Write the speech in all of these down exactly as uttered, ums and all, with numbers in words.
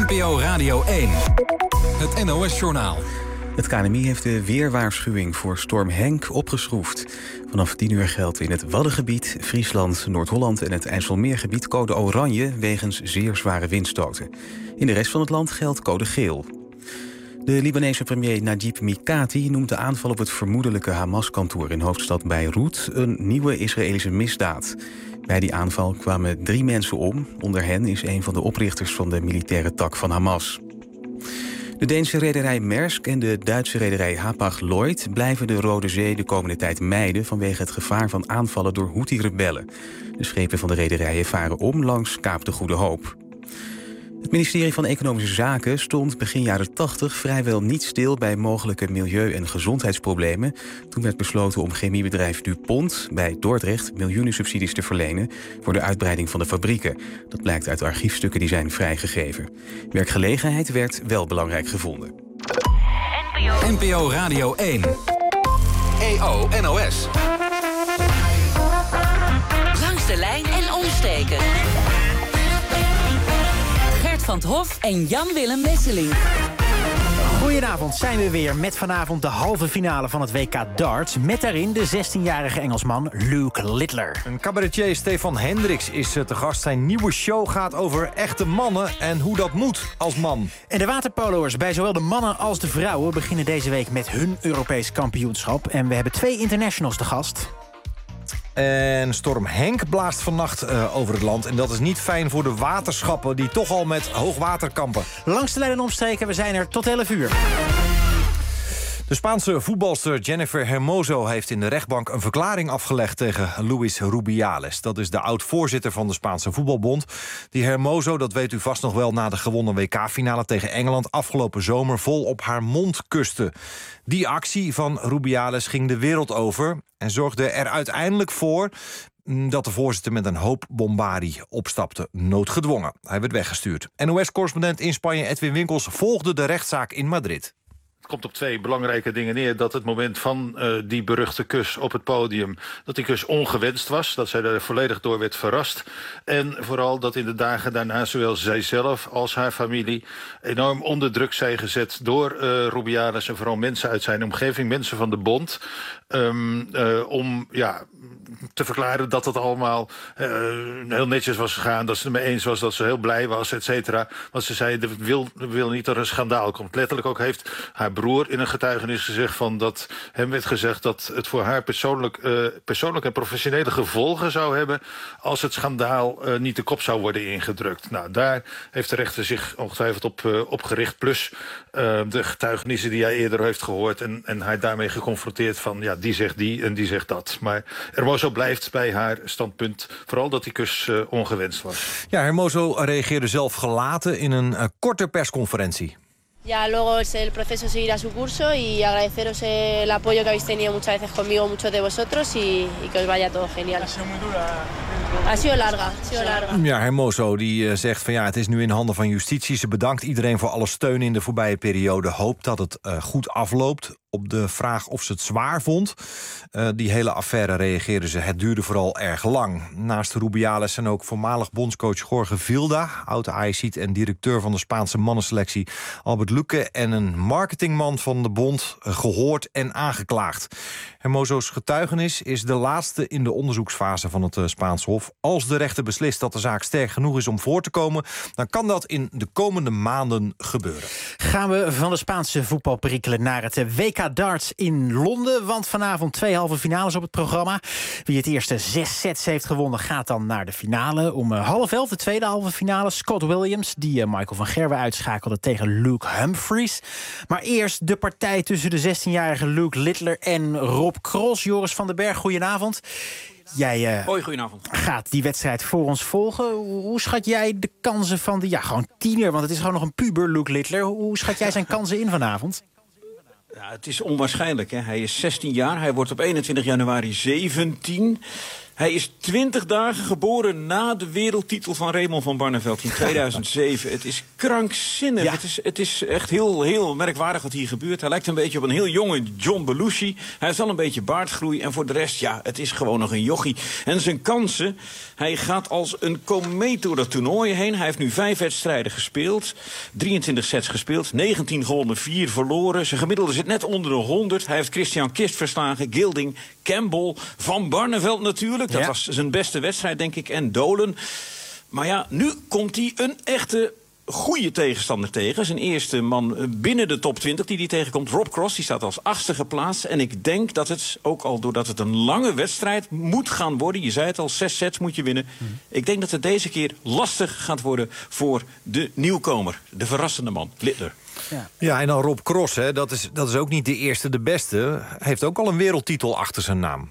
N P O Radio één. Het N O S-journaal. Het K N M I heeft de weerwaarschuwing voor storm Henk opgeschroefd. Vanaf tien uur geldt in het Waddengebied, Friesland, Noord-Holland en het IJsselmeergebied code oranje wegens zeer zware windstoten. In de rest van het land geldt code geel. De Libanese premier Najib Mikati noemt de aanval op het vermoedelijke Hamas-kantoor in hoofdstad Beirut een nieuwe Israëlische misdaad. Bij die aanval kwamen drie mensen om. Onder hen is een van de oprichters van de militaire tak van Hamas. De Deense rederij Maersk en de Duitse rederij Hapag-Lloyd blijven de Rode Zee de komende tijd mijden vanwege het gevaar van aanvallen door Houthi-rebellen. De schepen van de rederijen varen om langs Kaap de Goede Hoop. Het ministerie van Economische Zaken stond begin jaren tachtig vrijwel niet stil bij mogelijke milieu- en gezondheidsproblemen. Toen werd besloten om chemiebedrijf DuPont bij Dordrecht miljoenen subsidies te verlenen voor de uitbreiding van de fabrieken. Dat blijkt uit archiefstukken die zijn vrijgegeven. Werkgelegenheid werd wel belangrijk gevonden. N P O Radio één. E O N O S. Langs de lijn en omsteken. Van 't Hof en Jan-Willem Wesseling. Goedenavond, zijn we weer met vanavond de halve finale van het W K Darts. Met daarin de zestienjarige Engelsman Luke Littler. Een cabaretier Stefan Hendricks is te gast. Zijn nieuwe show gaat over echte mannen en hoe dat moet als man. En de waterpolo'ers bij zowel de mannen als de vrouwen beginnen deze week met hun Europees kampioenschap. En we hebben twee internationals te gast. En storm Henk blaast vannacht uh, over het land. En dat is niet fijn voor de waterschappen die toch al met hoogwater kampen. Langs de lijn en omstreken, we zijn er tot elf uur. De Spaanse voetbalster Jennifer Hermoso heeft in de rechtbank een verklaring afgelegd tegen Luis Rubiales. Dat is de oud-voorzitter van de Spaanse voetbalbond. Die Hermoso, dat weet u vast nog wel, na de gewonnen W K-finale tegen Engeland afgelopen zomer vol op haar mond kuste. Die actie van Rubiales ging de wereld over en zorgde er uiteindelijk voor dat de voorzitter met een hoop bombardie opstapte, noodgedwongen. Hij werd weggestuurd. N O S-correspondent in Spanje Edwin Winkels volgde de rechtszaak in Madrid. Het komt op twee belangrijke dingen neer. Dat het moment van uh, die beruchte kus op het podium, dat die kus ongewenst was. Dat zij er volledig door werd verrast. En vooral dat in de dagen daarna zowel zijzelf als haar familie enorm onder druk zijn gezet door uh, Rubiales en vooral mensen uit zijn omgeving, mensen van de bond. Um, uh, om ja, te verklaren dat het allemaal uh, heel netjes was gegaan. Dat ze het mee eens was, dat ze heel blij was, et cetera. Want ze zei, we wil, we wil niet dat er een schandaal komt. Letterlijk ook heeft haar broer in een getuigenis gezegd van dat hem werd gezegd dat het voor haar persoonlijk, uh, persoonlijk en professionele gevolgen zou hebben als het schandaal uh, niet de kop zou worden ingedrukt. Nou, daar heeft de rechter zich ongetwijfeld op, uh, op gericht. Plus uh, de getuigenissen die hij eerder heeft gehoord en, en hij daarmee geconfronteerd van ja, die zegt die en die zegt dat. Maar Hermoso blijft bij haar standpunt, vooral dat die kus uh, ongewenst was. Ja, Hermoso reageerde zelf gelaten in een uh, korte persconferentie. Ya luego el proceso seguirá su curso y agradeceros el apoyo que habéis tenido muchas veces conmigo, muchos de vosotros y, y que os vaya todo genial. Ha sido muy dura. Ha sido larga, ha sido larga. Ja, Hermoso die uh, zegt van ja, het is nu in handen van justitie. Ze bedankt iedereen voor alle steun in de voorbije periode. Hoopt dat het uh, goed afloopt. Op de vraag of ze het zwaar vond, uh, die hele affaire reageerde ze. Het duurde vooral erg lang. Naast Rubiales zijn ook voormalig bondscoach Jorge Vilda, oud Ajaxiet en directeur van de Spaanse mannenselectie Albert Luque en een marketingman van de bond uh, gehoord en aangeklaagd. Hermoso's getuigenis is de laatste in de onderzoeksfase van het uh, Spaans Hof. Als de rechter beslist dat de zaak sterk genoeg is om voor te komen, dan kan dat in de komende maanden gebeuren. Gaan we van de Spaanse voetbalperikelen naar het W K Darts in Londen, want vanavond twee halve finales op het programma. Wie het eerste zes sets heeft gewonnen gaat dan naar de finale. Om uh, half elf de tweede halve finale. Scott Williams, die uh, Michael van Gerwen uitschakelde tegen Luke Humphries. Maar eerst de partij tussen de zestienjarige Luke Littler en Rob Cross. Joris van den Berg, goedenavond. Jij uh, Hoi, goedenavond. Gaat die wedstrijd voor ons volgen. Hoe schat jij de kansen van de, ja, gewoon tiener, want het is gewoon nog een puber, Luke Littler. Hoe schat jij zijn kansen in vanavond? Ja, het is onwaarschijnlijk. Hè? Hij is zestien jaar. Hij wordt op eenentwintig januari zeventien. Hij is twintig dagen geboren na de wereldtitel van Raymond van Barneveld in tweeduizend zeven. Het is krankzinnig. Ja. Het, is, het is echt heel, heel merkwaardig wat hier gebeurt. Hij lijkt een beetje op een heel jonge John Belushi. Hij heeft wel een beetje baardgroei. En voor de rest, ja, het is gewoon nog een jochie. En zijn kansen, hij gaat als een komeet door dat toernooi heen. Hij heeft nu vijf wedstrijden gespeeld. drieëntwintig sets gespeeld. negentien gewonnen, vier verloren. Zijn gemiddelde zit net onder de honderd. Hij heeft Christian Kist verslagen, Gilding, Campbell, Van Barneveld natuurlijk. Dat ja. was zijn beste wedstrijd, denk ik. En Dolen. Maar ja, nu komt hij een echte goede tegenstander tegen. Zijn eerste man binnen de top twintig die hij tegenkomt. Rob Cross, die staat als achtste geplaatst. En ik denk dat het, ook al doordat het een lange wedstrijd moet gaan worden. Je zei het al, zes sets moet je winnen. Mm. Ik denk dat het deze keer lastig gaat worden voor de nieuwkomer. De verrassende man, Littler. Ja. ja, en dan Rob Cross, hè, dat, is, dat is ook niet de eerste, de beste. Hij heeft ook al een wereldtitel achter zijn naam.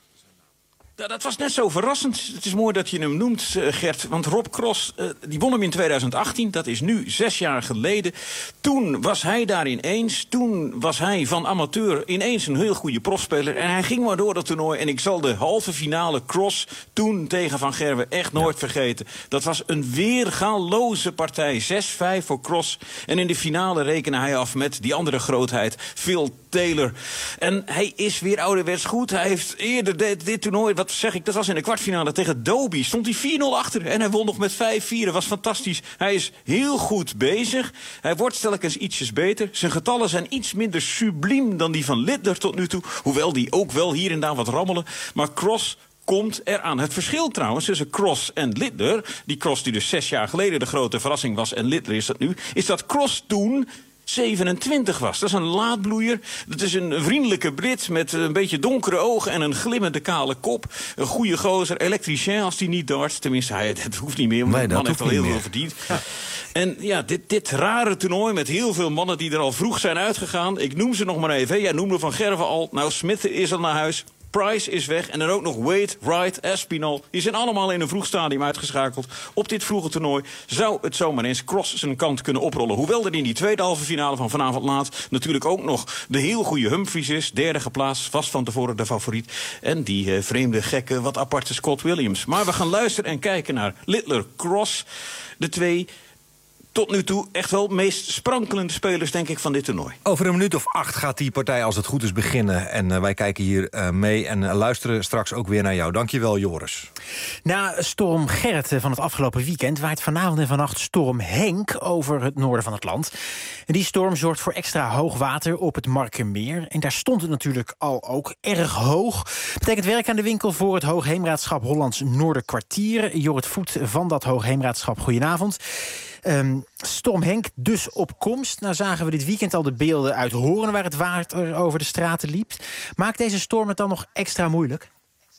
Ja, dat was net zo verrassend. Het is mooi dat je hem noemt, Gert. Want Rob Cross, uh, die won hem in tweeduizend achttien. Dat is nu zes jaar geleden. Toen was hij daar ineens. Toen was hij van amateur ineens een heel goede profspeler. En hij ging maar door dat toernooi. En ik zal de halve finale Cross toen tegen Van Gerwen echt nooit ja. vergeten. Dat was een weergaloze partij. zes vijf voor Cross. En in de finale rekende hij af met die andere grootheid, Phil Taylor. En hij is weer ouderwets goed. Hij heeft eerder dit, dit toernooi, wat zeg ik, dat was in de kwartfinale tegen Doby. Stond hij vier nul achter en hij won nog met vijf vier. Dat was fantastisch. Hij is heel goed bezig. Hij wordt telkens ietsjes beter. Zijn getallen zijn iets minder subliem dan die van Littler tot nu toe. Hoewel die ook wel hier en daar wat rammelen. Maar Cross komt eraan. Het verschil trouwens tussen Cross en Littler, die Cross die dus zes jaar geleden de grote verrassing was en Littler is dat nu, is dat Cross toen zevenentwintig was. Dat is een laadbloeier. Dat is een vriendelijke Brit met een beetje donkere ogen en een glimmende kale kop. Een goede gozer, elektricien als die niet dart. Tenminste, hij, het hoeft niet meer, want nee, de man heeft al heel meer. veel verdiend. Ja. En ja, dit, dit rare toernooi met heel veel mannen die er al vroeg zijn uitgegaan. Ik noem ze nog maar even. Jij noemde Van Gerwen al. Nou, Smith is al naar huis. Price is weg. En dan ook nog Wade, Wright, Espinal. Die zijn allemaal in een vroeg stadium uitgeschakeld. Op dit vroege toernooi zou het zomaar eens Cross zijn kant kunnen oprollen. Hoewel er in die tweede halve finale van vanavond laat natuurlijk ook nog de heel goede Humphries is. Derde geplaatst, vast van tevoren de favoriet. En die uh, vreemde, gekke, wat aparte Scott Williams. Maar we gaan luisteren en kijken naar Littler Cross. De twee tot nu toe echt wel meest sprankelende spelers, denk ik, van dit toernooi. Over een minuut of acht gaat die partij, als het goed is, beginnen. En uh, wij kijken hier uh, mee en uh, luisteren straks ook weer naar jou. Dankjewel, Joris. Na storm Gerrit van het afgelopen weekend waait vanavond en vannacht storm Henk over het noorden van het land. En die storm zorgt voor extra hoog water op het Markermeer. En daar stond het natuurlijk al ook erg hoog. Betekent werk aan de winkel voor het Hoogheemraadschap Hollands Noorderkwartier. Jorrit Voet van dat Hoogheemraadschap, goedenavond. Um, storm Henk dus op komst. Nou zagen we dit weekend al de beelden uit Hoorn waar het water over de straten liep. Maakt deze storm het dan nog extra moeilijk?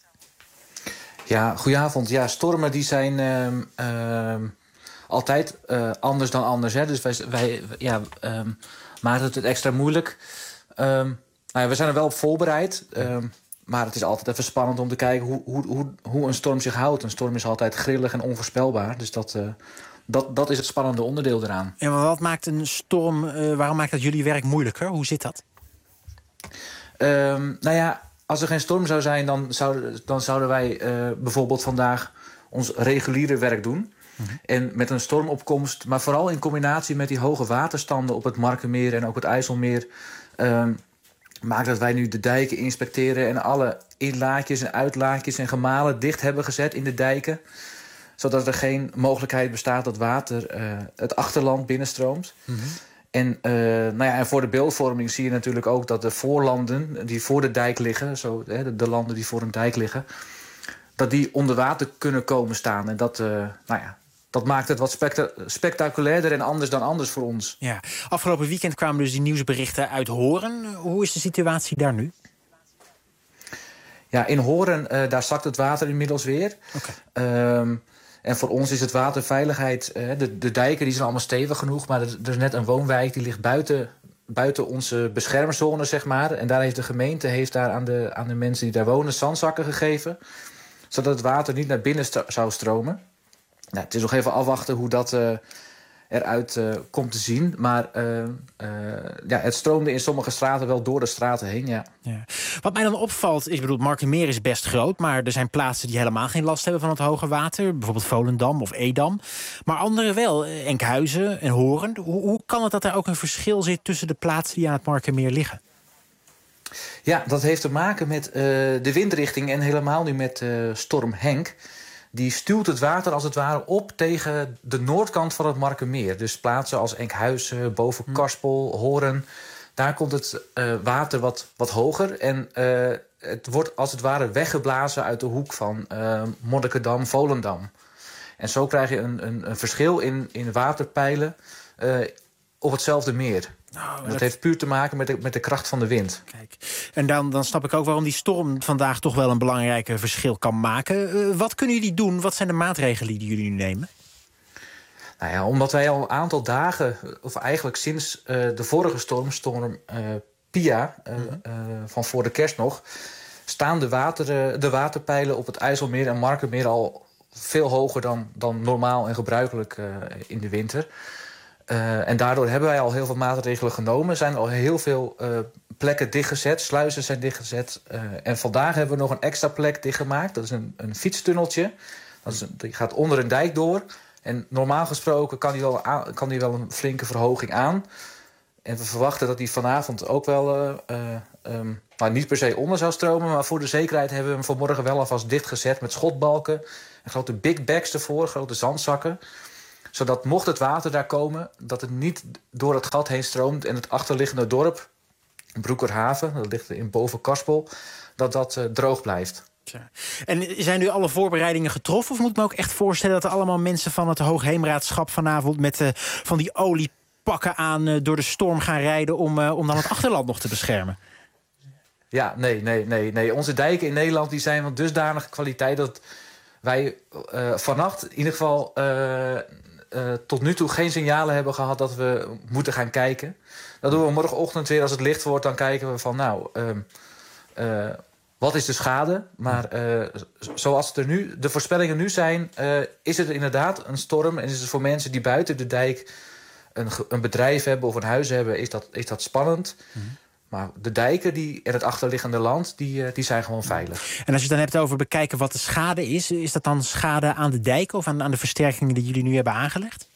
Ja, goedenavond. Ja, stormen die zijn uh, uh, altijd uh, anders dan anders. Hè? Dus wij, wij ja, um, maakt het het extra moeilijk. Um, nou ja, we zijn er wel op voorbereid. Um, maar het is altijd even spannend om te kijken hoe, hoe, hoe, hoe een storm zich houdt. Een storm is altijd grillig en onvoorspelbaar. Dus dat, uh, dat, dat is het spannende onderdeel eraan. En wat maakt een storm, uh, waarom maakt dat jullie werk moeilijker? Hoe zit dat? Um, nou ja, als er geen storm zou zijn, dan, zou, dan zouden wij uh, bijvoorbeeld vandaag ons reguliere werk doen. Mm-hmm. En met een stormopkomst, maar vooral in combinatie met die hoge waterstanden op het Markermeer en ook het IJsselmeer, um, maakt dat wij nu de dijken inspecteren en alle inlaatjes en uitlaatjes en gemalen dicht hebben gezet in de dijken, zodat er geen mogelijkheid bestaat dat water uh, het achterland binnenstroomt. Mm-hmm. En, uh, nou ja, en voor de beeldvorming zie je natuurlijk ook dat de voorlanden die voor de dijk liggen, zo, hè, de, de landen die voor een dijk liggen, dat die onder water kunnen komen staan. En dat, uh, nou ja, dat maakt het wat specta- spectaculairder en anders dan anders voor ons. Ja. Afgelopen weekend kwamen dus die nieuwsberichten uit Hoorn. Hoe is de situatie daar nu? Ja, in Hoorn, uh, daar zakt het water inmiddels weer. Okay. Um, En voor ons is het waterveiligheid, de, de dijken die zijn allemaal stevig genoeg, maar er, er is net een woonwijk die ligt buiten, buiten onze beschermzone, zeg maar. En daar heeft de gemeente heeft daar aan, de, aan de mensen die daar wonen zandzakken gegeven, zodat het water niet naar binnen st- zou stromen. Nou, het is nog even afwachten hoe dat, uh, eruit uh, komt te zien. Maar uh, uh, ja, het stroomde in sommige straten wel door de straten heen, ja. Ja. Wat mij dan opvalt, is, ik bedoel, Markermeer is best groot, maar er zijn plaatsen die helemaal geen last hebben van het hoge water. Bijvoorbeeld Volendam of Edam. Maar andere wel, Enkhuizen en Hoorn. Hoe, hoe kan het dat er ook een verschil zit tussen de plaatsen die aan het Markermeer liggen? Ja, dat heeft te maken met uh, de windrichting en helemaal nu met uh, storm Henk. Die stuwt het water als het ware op tegen de noordkant van het Markermeer. Dus plaatsen als Enkhuizen, boven Karspel, Hoorn. Daar komt het uh, water wat, wat hoger. En uh, het wordt als het ware weggeblazen uit de hoek van uh, Monnikendam, Volendam. En zo krijg je een, een, een verschil in, in waterpeilen uh, op hetzelfde meer. Nou, dat, dat heeft puur te maken met de, met de kracht van de wind. Kijk. En dan, dan snap ik ook waarom die storm vandaag toch wel een belangrijk verschil kan maken. Uh, wat kunnen jullie doen? Wat zijn de maatregelen die jullie nu nemen? Nou ja, omdat wij al een aantal dagen, of eigenlijk sinds uh, de vorige storm, storm uh, Pia, uh, mm-hmm. uh, van voor de kerst nog, staan de, water, uh, de waterpeilen op het IJsselmeer en Markermeer al veel hoger dan, dan normaal en gebruikelijk uh, in de winter. Uh, en daardoor hebben wij al heel veel maatregelen genomen. Er zijn al heel veel uh, plekken dichtgezet, sluizen zijn dichtgezet. Uh, en vandaag hebben we nog een extra plek dichtgemaakt. Dat is een, een fietstunneltje. Dat is een, die gaat onder een dijk door. En normaal gesproken kan die wel, aan, kan die wel een flinke verhoging aan. En we verwachten dat die vanavond ook wel uh, uh, um, nou, niet per se onder zou stromen. Maar voor de zekerheid hebben we hem vanmorgen wel alvast dichtgezet met schotbalken. En grote big bags ervoor, grote zandzakken. Zodat mocht het water daar komen, dat het niet door het gat heen stroomt. En het achterliggende dorp, Broekerhaven, dat ligt in boven Karspel, dat dat uh, droog blijft. Ja. En zijn nu alle voorbereidingen getroffen? Of moet ik me ook echt voorstellen dat er allemaal mensen van het Hoogheemraadschap vanavond met uh, van die oliepakken aan uh, door de storm gaan rijden om, uh, om dan het achterland nog te beschermen? Ja, nee, nee, nee, nee. Onze dijken in Nederland die zijn van dusdanige kwaliteit dat wij uh, vannacht in ieder geval uh, uh, tot nu toe geen signalen hebben gehad dat we moeten gaan kijken. Dat doen we morgenochtend weer als het licht wordt. Dan kijken we van nou, uh, uh, wat is de schade? Maar uh, zoals het er nu, de voorspellingen nu zijn, uh, is het inderdaad een storm. En is het voor mensen die buiten de dijk een, een bedrijf hebben of een huis hebben, is dat, is dat spannend. Mm-hmm. Maar de dijken die, en het achterliggende land, die, die zijn gewoon veilig. En als je het dan hebt over bekijken wat de schade is, is dat dan schade aan de dijken of aan, aan de versterkingen die jullie nu hebben aangelegd?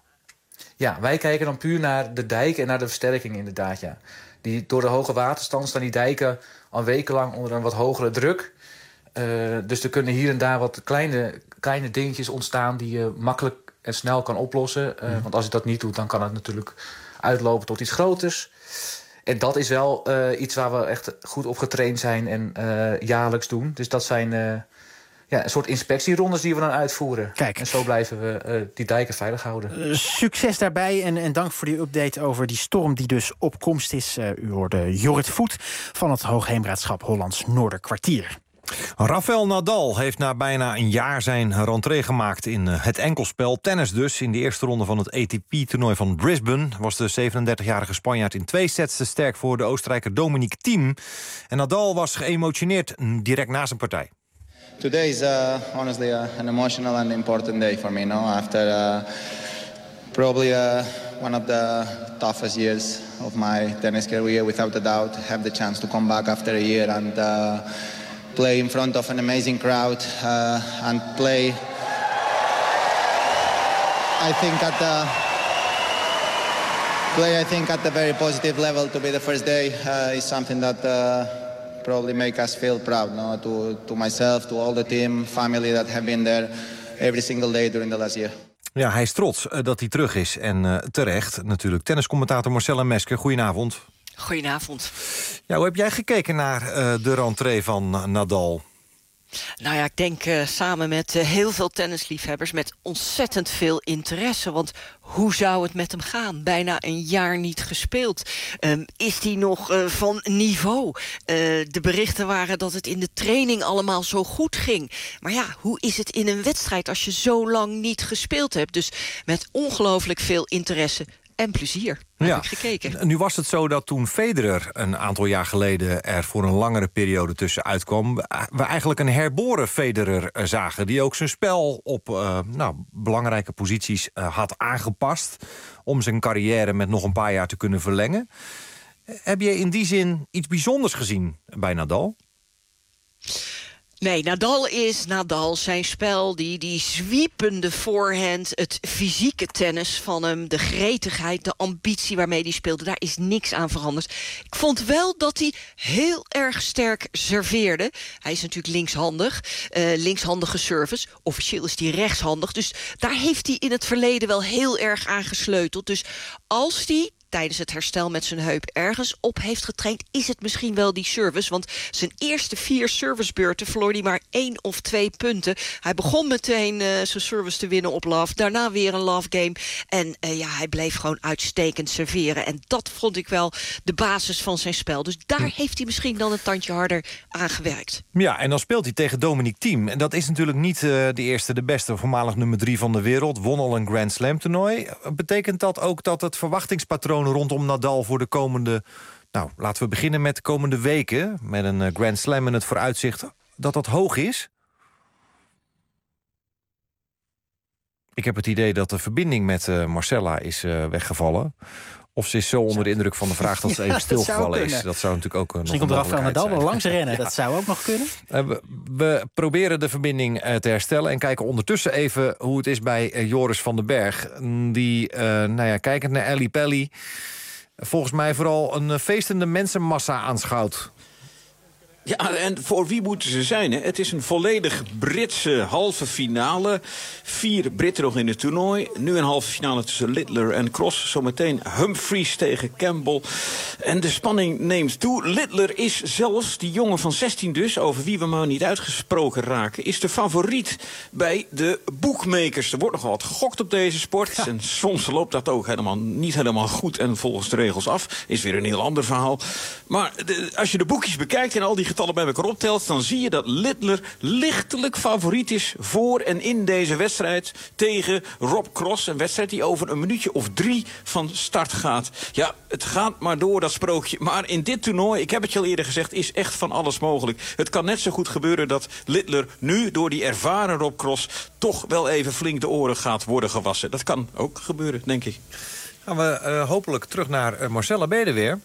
Ja, wij kijken dan puur naar de dijken en naar de versterkingen inderdaad, ja. Die, door de hoge waterstand staan die dijken al wekenlang onder een wat hogere druk. Uh, dus er kunnen hier en daar wat kleine, kleine dingetjes ontstaan die je makkelijk en snel kan oplossen. Uh, mm. Want als je dat niet doet, dan kan het natuurlijk uitlopen tot iets groters. En dat is wel uh, iets waar we echt goed op getraind zijn en uh, jaarlijks doen. Dus dat zijn uh, ja, een soort inspectierondes die we dan uitvoeren. Kijk. En zo blijven we uh, die dijken veilig houden. Uh, succes daarbij en, en dank voor die update over die storm die dus op komst is. Uh, u hoorde Jorrit Voet van het Hoogheemraadschap Hollands Noorderkwartier. Rafael Nadal heeft na bijna een jaar zijn rentree gemaakt in het enkelspel. Tennis dus. In de eerste ronde van het A T P-toernooi van Brisbane was de zevenendertigjarige Spanjaard in twee sets te sterk voor de Oostenrijker Dominic Thiem. En Nadal was geëmotioneerd direct na zijn partij. Today is uh, honestly uh, an emotional and important day for me. No, after uh, probably uh, one of the toughest years of my tennis career, without a doubt, have the chance to come back after a year and uh, play in front of an amazing crowd uh, and play. I think at the play. I think at the very positive level to be the first day uh, is something that. Uh, Probably make us feel proud, no? to, to myself, to all the team, family that have been there every single day during the last year. Ja, hij is trots uh, dat hij terug is. En uh, terecht natuurlijk. Tenniscommentator Marcella Mesker, goedenavond. Goedenavond. Ja, hoe heb jij gekeken naar uh, de rentree van uh, Nadal? Nou ja, ik denk uh, samen met uh, heel veel tennisliefhebbers met ontzettend veel interesse. Want hoe zou het met hem gaan? Bijna een jaar niet gespeeld. Um, is hij nog uh, van niveau? Uh, de berichten waren dat het in de training allemaal zo goed ging. Maar ja, hoe is het in een wedstrijd als je zo lang niet gespeeld hebt? Dus met ongelooflijk veel interesse en plezier. Heb Ja. ik gekeken. Nu was het zo dat toen Federer een aantal jaar geleden er voor een langere periode tussenuit kwam, we eigenlijk een herboren Federer zagen, die ook zijn spel op uh, nou, belangrijke posities uh, had aangepast om zijn carrière met nog een paar jaar te kunnen verlengen. Heb je in die zin iets bijzonders gezien bij Nadal? Nee, Nadal is Nadal. Zijn spel, die, die zwiepende voorhand, het fysieke tennis van hem, de gretigheid, de ambitie waarmee hij speelde, daar is niks aan veranderd. Ik vond wel dat hij heel erg sterk serveerde. Hij is natuurlijk linkshandig, uh, linkshandige service. Officieel is hij rechtshandig, dus daar heeft hij in het verleden wel heel erg aan gesleuteld. Dus als hij tijdens het herstel met zijn heup ergens op heeft getraind, is het misschien wel die service. Want zijn eerste vier servicebeurten verloor hij maar één of twee punten. Hij begon meteen uh, zijn service te winnen op love. Daarna weer een love game. En uh, ja, hij bleef gewoon uitstekend serveren. En dat vond ik wel de basis van zijn spel. Dus daar heeft hij misschien dan een tandje harder aan gewerkt. Ja, en dan speelt hij tegen Dominic Thiem. En dat is natuurlijk niet uh, de eerste, de beste, voormalig nummer drie van de wereld. Won al een Grand Slam toernooi. Betekent dat ook dat het verwachtingspatroon rondom Nadal voor de komende, nou, laten we beginnen met de komende weken, met een Grand Slam in het vooruitzicht, dat dat hoog is? Ik heb het idee dat de verbinding met uh, Marcella is uh, weggevallen. Of ze is zo onder de indruk van de vraag dat ze even ja, stilgevallen is. Dat zou natuurlijk ook uh, Misschien komt Rafael Nadal wel langs rennen. Ja. Dat zou ook nog kunnen. Uh, we, we proberen de verbinding uh, te herstellen en kijken ondertussen even hoe het is bij uh, Joris van den Berg. Die, uh, nou ja, kijkend naar Ellie Pelly, volgens mij vooral een uh, feestende mensenmassa aanschouwt. Ja, en voor wie moeten ze zijn? Hè? Het is een volledig Britse halve finale. Vier Britten nog in het toernooi. Nu een halve finale tussen Littler en Cross. Zometeen Humphries tegen Campbell. En de spanning neemt toe. Littler is zelfs, die jongen van zestien dus, over wie we maar niet uitgesproken raken, is de favoriet bij de bookmakers. Er wordt nogal wat gegokt op deze sport. Ja. En soms loopt dat ook helemaal niet helemaal goed en volgens de regels af. Is weer een heel ander verhaal. Maar de, als je de boekjes bekijkt en al die getallen bij elkaar optelt, dan zie je dat Littler lichtelijk favoriet is voor en in deze wedstrijd tegen Rob Cross. Een wedstrijd die over een minuutje of drie van start gaat. Ja, het gaat maar door, dat sprookje. Maar in dit toernooi, ik heb het je al eerder gezegd, is echt van alles mogelijk. Het kan net zo goed gebeuren dat Littler nu door die ervaren Rob Cross toch wel even flink de oren gaat worden gewassen. Dat kan ook gebeuren, denk ik. Gaan we uh, hopelijk terug naar uh, Marcella. Ben je er weer?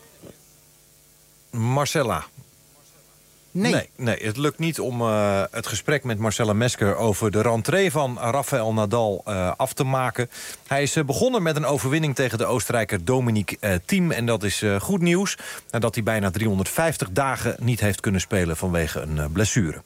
Marcella. Nee. nee. Nee, het lukt niet om uh, het gesprek met Marcella Mesker over de rentree van Rafael Nadal uh, af te maken. Hij is uh, begonnen met een overwinning tegen de Oostenrijker Dominic uh, Thiem. En dat is uh, goed nieuws, nadat hij bijna driehonderdvijftig dagen niet heeft kunnen spelen vanwege een uh, blessure.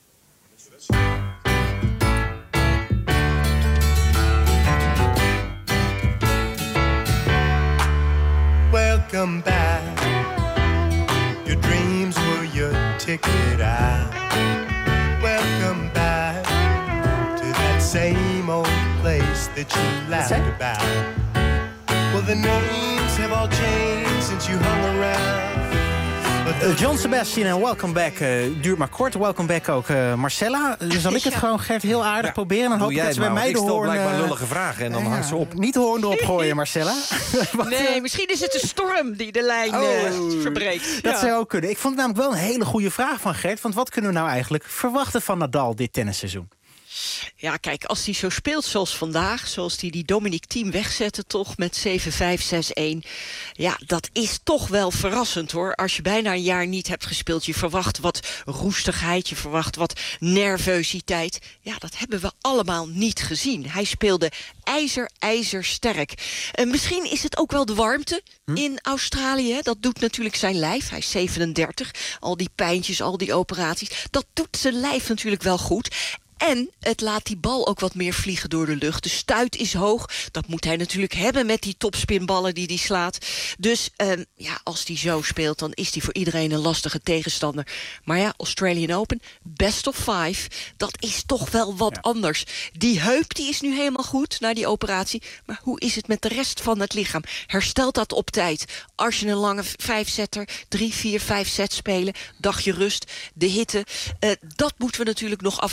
Welcome back. Your dreams were your ticket out. Welcome back to that same old place that you laughed about. Well, the names have all changed since you hung around. Uh, John Sebastian en Welcome Back uh, duurt maar kort. Welcome Back ook uh, Marcella. Dus zal ik het ja. gewoon, Gert, heel aardig ja. proberen. Dan hoop ik dat ze bij mij de hoorn... Ik stel blijkbaar lullige vragen en dan uh, hangt ze op. Niet de hoorn erop gooien, Marcella. Nee, misschien is het de storm die de lijn oh, uh, verbreekt. Dat ja. zou ook kunnen. Ik vond het namelijk wel een hele goede vraag van Gert. Want wat kunnen we nou eigenlijk verwachten van Nadal dit tennisseizoen? Ja, kijk, als hij zo speelt zoals vandaag, zoals hij die Dominic Thiem wegzette toch met zeven vijf, zes een. Ja, dat is toch wel verrassend hoor. Als je bijna een jaar niet hebt gespeeld, je verwacht wat roestigheid, je verwacht wat nerveusiteit. Ja, dat hebben we allemaal niet gezien. Hij speelde ijzer, ijzer sterk. Uh, misschien is het ook wel de warmte hm? in Australië. Dat doet natuurlijk zijn lijf. Hij is zevenendertig. Al die pijntjes, al die operaties. Dat doet zijn lijf natuurlijk wel goed. En het laat die bal ook wat meer vliegen door de lucht. De stuit is hoog. Dat moet hij natuurlijk hebben met die topspinballen die hij slaat. Dus um, ja, als hij zo speelt, dan is hij voor iedereen een lastige tegenstander. Maar ja, Australian Open, best of five, dat is toch wel wat ja. anders. Die heup die is nu helemaal goed na die operatie. Maar hoe is het met de rest van het lichaam? Herstelt dat op tijd? Als je een lange vijfzetter, drie, vier, vijf sets spelen, dagje rust, de hitte. Uh, dat moeten we natuurlijk nog afwachten. Maar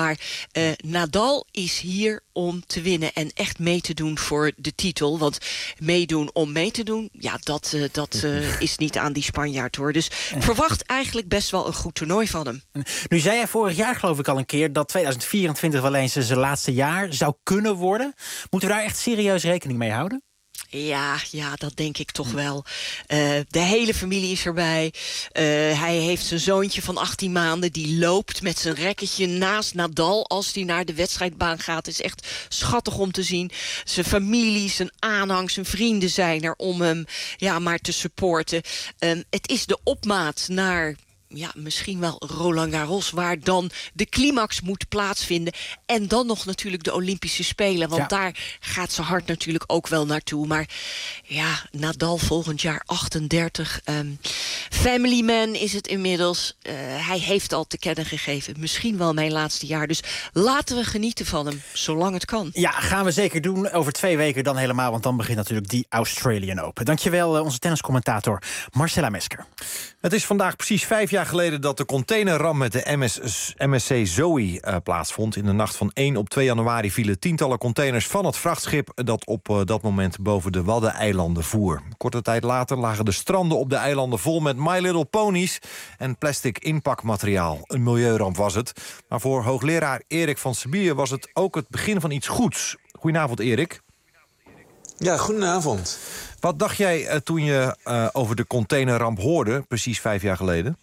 Maar uh, Nadal is hier om te winnen en echt mee te doen voor de titel. Want meedoen om mee te doen, ja, dat, uh, dat uh, is niet aan die Spanjaard, hoor. Dus ik verwacht eigenlijk best wel een goed toernooi van hem. Nu zei hij vorig jaar, geloof ik al een keer, dat tweeduizend vierentwintig wel eens zijn laatste jaar zou kunnen worden. Moeten we daar echt serieus rekening mee houden? Ja, ja, dat denk ik toch wel. Uh, de hele familie is erbij. Uh, hij heeft zijn zoontje van achttien maanden... die loopt met zijn racketje naast Nadal als hij naar de wedstrijdbaan gaat. Het is echt schattig om te zien. Zijn familie, zijn aanhang, zijn vrienden zijn er om hem ja, maar te supporten. Uh, het is de opmaat naar... ja, misschien wel Roland Garros, waar dan de climax moet plaatsvinden. En dan nog natuurlijk de Olympische Spelen. Want ja. daar gaat zijn hart natuurlijk ook wel naartoe. Maar ja, Nadal volgend jaar achtendertig. Um, family man is het inmiddels. Uh, hij heeft al te kennen gegeven. Misschien wel mijn laatste jaar. Dus laten we genieten van hem, zolang het kan. Ja, gaan we zeker doen. Over twee weken dan helemaal. Want dan begint natuurlijk die Australian Open. Dankjewel, onze tenniscommentator Marcella Mesker. Het is vandaag precies vijf jaar geleden dat de containerramp met de M S, M S C Zoe uh, plaatsvond. In de nacht van één op twee januari vielen tientallen containers van het vrachtschip dat op uh, dat moment boven de Waddeneilanden voer. Korte tijd later lagen de stranden op de eilanden vol met My Little Ponies en plastic inpakmateriaal. Een milieuramp was het. Maar voor hoogleraar Erik van Sabie was het ook het begin van iets goeds. Goedenavond, Erik. Ja, goedenavond. Wat dacht jij uh, toen je uh, over de containerramp hoorde, precies vijf jaar geleden?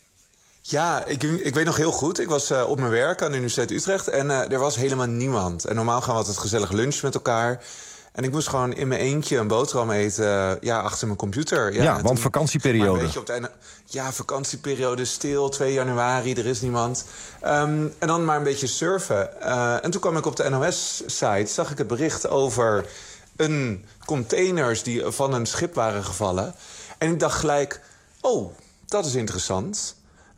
Ja, ik, ik weet nog heel goed. Ik was uh, op mijn werk aan de Universiteit Utrecht en uh, er was helemaal niemand. En normaal gaan we altijd gezellig lunchen met elkaar. En ik moest gewoon in mijn eentje een boterham eten uh, ja, achter mijn computer. Ja, ja want vakantieperiode. Een beetje op het einde, ja, vakantieperiode, stil, twee januari, er is niemand. Um, en dan maar een beetje surfen. Uh, en toen kwam ik op de N O S-site, zag ik het bericht over een containers die van een schip waren gevallen. En ik dacht gelijk, oh, dat is interessant.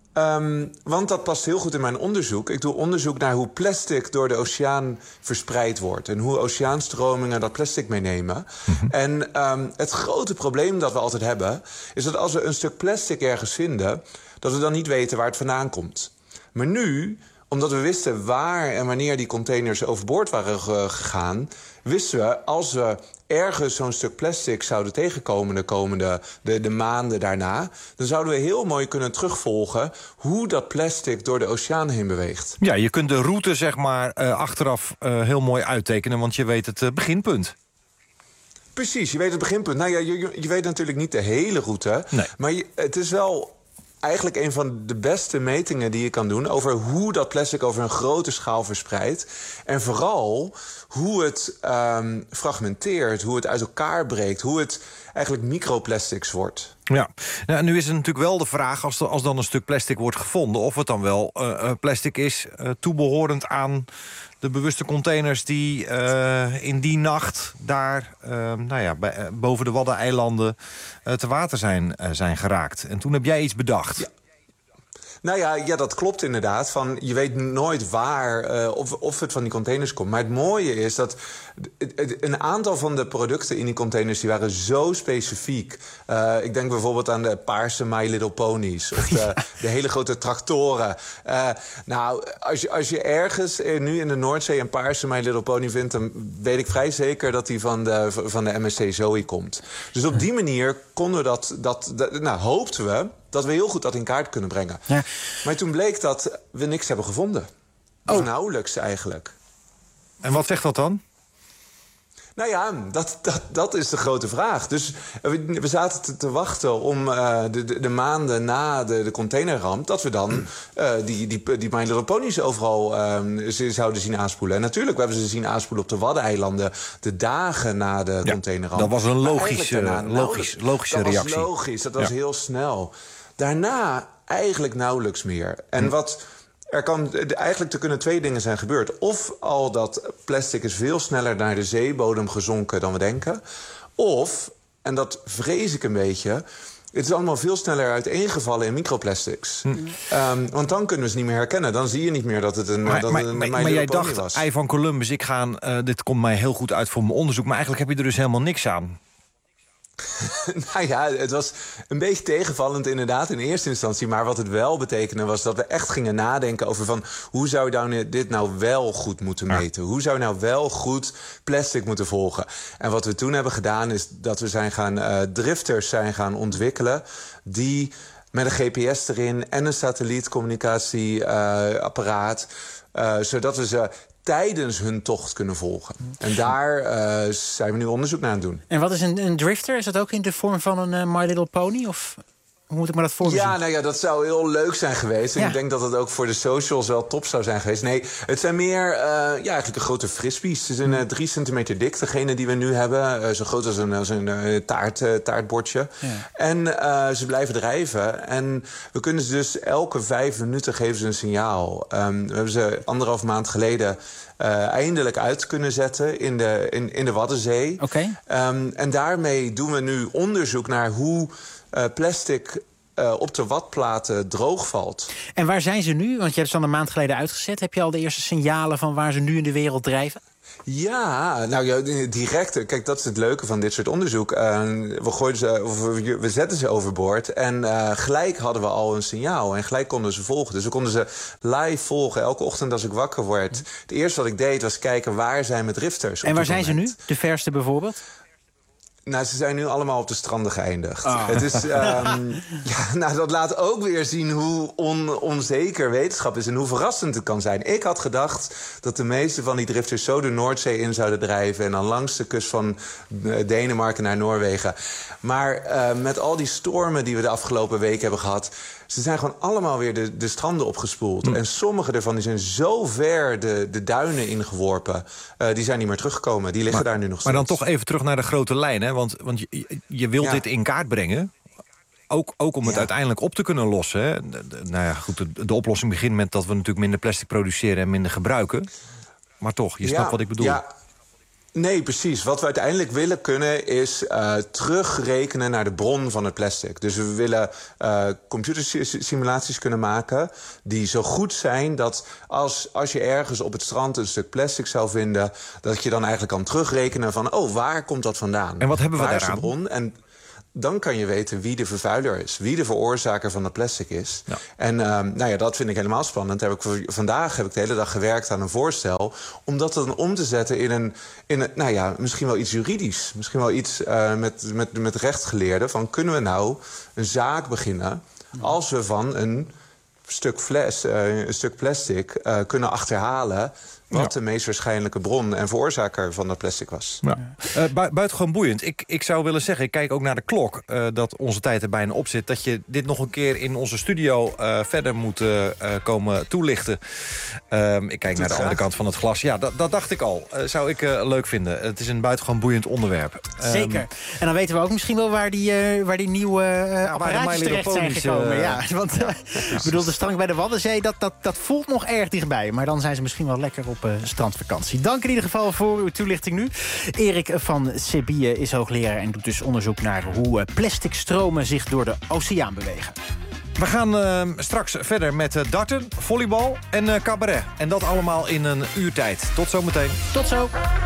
Um, want dat past heel goed in mijn onderzoek. Ik doe onderzoek naar hoe plastic door de oceaan verspreid wordt. En hoe oceaanstromingen dat plastic meenemen. Mm-hmm. En um, het grote probleem dat we altijd hebben, is dat als we een stuk plastic ergens vinden, dat we dan niet weten waar het vandaan komt. Maar nu, omdat we wisten waar en wanneer die containers overboord waren gegaan, wisten we, als we ergens zo'n stuk plastic zouden tegenkomen de komende de, de maanden daarna, dan zouden we heel mooi kunnen terugvolgen hoe dat plastic door de oceaan heen beweegt. Ja, je kunt de route zeg maar uh, achteraf uh, heel mooi uittekenen, want je weet het uh, beginpunt. Precies, je weet het beginpunt. Nou ja, je, je weet natuurlijk niet de hele route, nee. Maar je, het is wel eigenlijk een van de beste metingen die je kan doen over hoe dat plastic over een grote schaal verspreidt. En vooral hoe het um, fragmenteert, hoe het uit elkaar breekt, hoe het eigenlijk microplastics wordt. Ja, nou, nu is het natuurlijk wel de vraag, als, er, als dan een stuk plastic wordt gevonden, of het dan wel uh, plastic is uh, toebehorend aan de bewuste containers die uh, in die nacht daar uh, nou ja, bij, uh, boven de Waddeneilanden uh, te water zijn, uh, zijn geraakt. En toen heb jij iets bedacht. Ja. Nou ja, ja, dat klopt inderdaad. Van, je weet nooit waar uh, of, of het van die containers komt. Maar het mooie is dat een aantal van de producten in die containers die waren zo specifiek. Uh, ik denk bijvoorbeeld aan de paarse My Little Ponies of de, ja. de hele grote tractoren. Uh, nou, als je, als je ergens nu in de Noordzee een paarse My Little Pony vindt, dan weet ik vrij zeker dat die van de, van de M S C Zoe komt. Dus op die manier konden we dat, dat, dat nou, hoopten we dat we heel goed dat in kaart kunnen brengen. Ja. Maar toen bleek dat we niks hebben gevonden. Of oh. nauwelijks eigenlijk. En wat zegt dat dan? Nou ja, dat, dat, dat is de grote vraag. Dus we, we zaten te, te wachten om uh, de, de, de maanden na de, de containerramp, dat we dan uh, die, die, die My Little Ponies overal uh, zouden zien aanspoelen. En natuurlijk, we hebben ze zien aanspoelen op de Waddeneilanden de dagen na de ja, containerramp. Dat was een logische, logisch, logische dat reactie. Dat was logisch, dat was ja. heel snel. Daarna eigenlijk nauwelijks meer. En hm. wat er kan eigenlijk er kunnen twee dingen zijn gebeurd. Of al dat plastic is veel sneller naar de zeebodem gezonken dan we denken. Of, en dat vrees ik een beetje, het is allemaal veel sneller uiteengevallen in microplastics. Hm. Um, want dan kunnen we ze niet meer herkennen. Dan zie je niet meer dat het een, maar, dat maar, het een maar, My maar jij Little dacht, was. ei van Columbus, ik ga, uh, dit komt mij heel goed uit voor mijn onderzoek, maar eigenlijk heb je er dus helemaal niks aan. Nou ja, het was een beetje tegenvallend inderdaad in eerste instantie. Maar wat het wel betekende was dat we echt gingen nadenken over van... hoe zou je nou dit nou wel goed moeten meten? Hoe zou je nou wel goed plastic moeten volgen? En wat we toen hebben gedaan is dat we zijn gaan uh, drifters zijn gaan ontwikkelen... die met een G P S erin en een satellietcommunicatieapparaat... Uh, uh, zodat we ze tijdens hun tocht kunnen volgen. En daar uh, zijn we nu onderzoek naar aan het doen. En wat is een, een drifter? Is dat ook in de vorm van een uh, My Little Pony? Of hoe moet ik me dat voorstellen? Ja, nou ja, dat zou heel leuk zijn geweest. En ja. ik denk dat het ook voor de socials wel top zou zijn geweest. Nee, het zijn meer uh, ja, eigenlijk een grote frisbees. Ze zijn uh, drie centimeter dik, degene die we nu hebben. Uh, zo groot als een, als een uh, taart, uh, taartbordje. Ja. En uh, ze blijven drijven. En we kunnen ze dus elke vijf minuten geven ze een signaal. Um, we hebben ze anderhalf maand geleden... Uh, eindelijk uit kunnen zetten in de, in, in de Waddenzee. Okay. Um, en daarmee doen we nu onderzoek naar hoe uh, plastic uh, op de watplaten droog valt. En waar zijn ze nu? Want je hebt ze al een maand geleden uitgezet. Heb je al de eerste signalen van waar ze nu in de wereld drijven? Ja, nou ja, direct. Kijk, dat is het leuke van dit soort onderzoek. Uh, we, gooiden ze, of we, we zetten ze overboord en uh, gelijk hadden we al een signaal. En gelijk konden ze volgen. Dus we konden ze live volgen. Elke ochtend als ik wakker word. Het eerste wat ik deed was kijken waar zijn mijn drifters. En waar zijn moment. ze nu? De verste bijvoorbeeld? Nou, ze zijn nu allemaal op de stranden geëindigd. Oh. Het is, um, ja, nou, dat laat ook weer zien hoe on, onzeker wetenschap is... en hoe verrassend het kan zijn. Ik had gedacht dat de meeste van die drifters zo de Noordzee in zouden drijven... en dan langs de kust van Denemarken naar Noorwegen. Maar uh, met al die stormen die we de afgelopen week hebben gehad... ze zijn gewoon allemaal weer de, de stranden opgespoeld. Mm. En sommige ervan die zijn zo ver de, de duinen ingeworpen... Uh, die zijn niet meer teruggekomen. Die liggen maar, daar nu nog steeds. Maar dan toch even terug naar de grote lijn, hè? Want, want je, je wilt ja. dit in kaart brengen. Ook, ook om het ja. uiteindelijk op te kunnen lossen. Hè? De, de, nou ja, goed, de, de oplossing begint met dat we natuurlijk minder plastic produceren... en minder gebruiken. Maar toch, je snapt ja, wat ik bedoel. Ja. Nee, precies. Wat we uiteindelijk willen kunnen is uh, terugrekenen naar de bron van het plastic. Dus we willen uh, computersimulaties kunnen maken die zo goed zijn dat als, als je ergens op het strand een stuk plastic zou vinden, dat je dan eigenlijk kan terugrekenen van, oh, waar komt dat vandaan? En wat hebben we waar daaraan? Is de bron? En dan kan je weten wie de vervuiler is, wie de veroorzaker van het plastic is. Ja. En uh, nou ja, dat vind ik helemaal spannend. Heb ik voor, vandaag heb ik de hele dag gewerkt aan een voorstel om dat dan om te zetten in een, in een nou ja, misschien wel iets juridisch, misschien wel iets uh, met, met, met rechtsgeleerden. Van kunnen we nou een zaak beginnen als we van een stuk, fles, uh, een stuk plastic uh, kunnen achterhalen wat ja. de meest waarschijnlijke bron en veroorzaker van dat plastic was. Ja. Uh, bu buitengewoon boeiend. Ik, ik zou willen zeggen, ik kijk ook naar de klok, uh, dat onze tijd er bijna op zit, dat je dit nog een keer in onze studio uh, verder moet uh, komen toelichten. Uh, ik kijk naar de andere kant van het glas. Ja, dat, dat dacht ik al. Uh, zou ik uh, leuk vinden. Het is een buitengewoon boeiend onderwerp. Um, Zeker. En dan weten we ook misschien wel waar die, uh, waar die nieuwe uh, ja, apparaatjes terecht zijn gekomen. Uh, ja, want uh, ja. ik bedoel, de strand bij de Waddenzee, dat, dat, dat voelt nog erg dichtbij. Maar dan zijn ze misschien wel lekker op uh, strandvakantie. Dank in ieder geval voor uw toelichting nu. Erik van Sebille is hoogleraar en doet dus onderzoek naar hoe plastic stromen zich door de oceaan bewegen. We gaan uh, straks verder met uh, darten, volleybal en uh, cabaret. En dat allemaal in een uurtijd. Tot zometeen. Tot zo.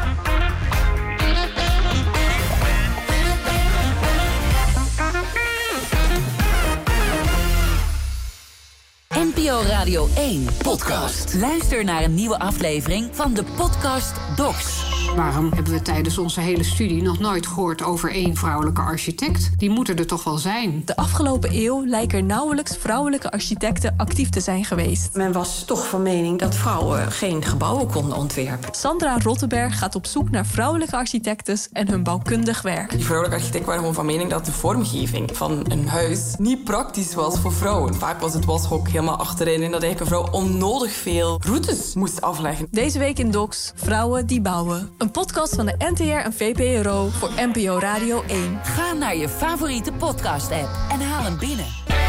N P O Radio één podcast. Luister naar een nieuwe aflevering van de podcast Docs. Waarom hebben we tijdens onze hele studie nog nooit gehoord over één vrouwelijke architect? Die moeten er toch wel zijn? De afgelopen eeuw lijken er nauwelijks vrouwelijke architecten actief te zijn geweest. Men was toch van mening dat vrouwen geen gebouwen konden ontwerpen. Sandra Rottenberg gaat op zoek naar vrouwelijke architectes en hun bouwkundig werk. Die vrouwelijke architecten waren gewoon van mening dat de vormgeving van een huis niet praktisch was voor vrouwen. Vaak was het washok helemaal achterin en dat eigenlijk een vrouw onnodig veel routes moest afleggen. Deze week in Docs, Vrouwen die bouwen. Een podcast van de N T R en V P R O voor N P O Radio één. Ga naar je favoriete podcast-app en haal hem binnen.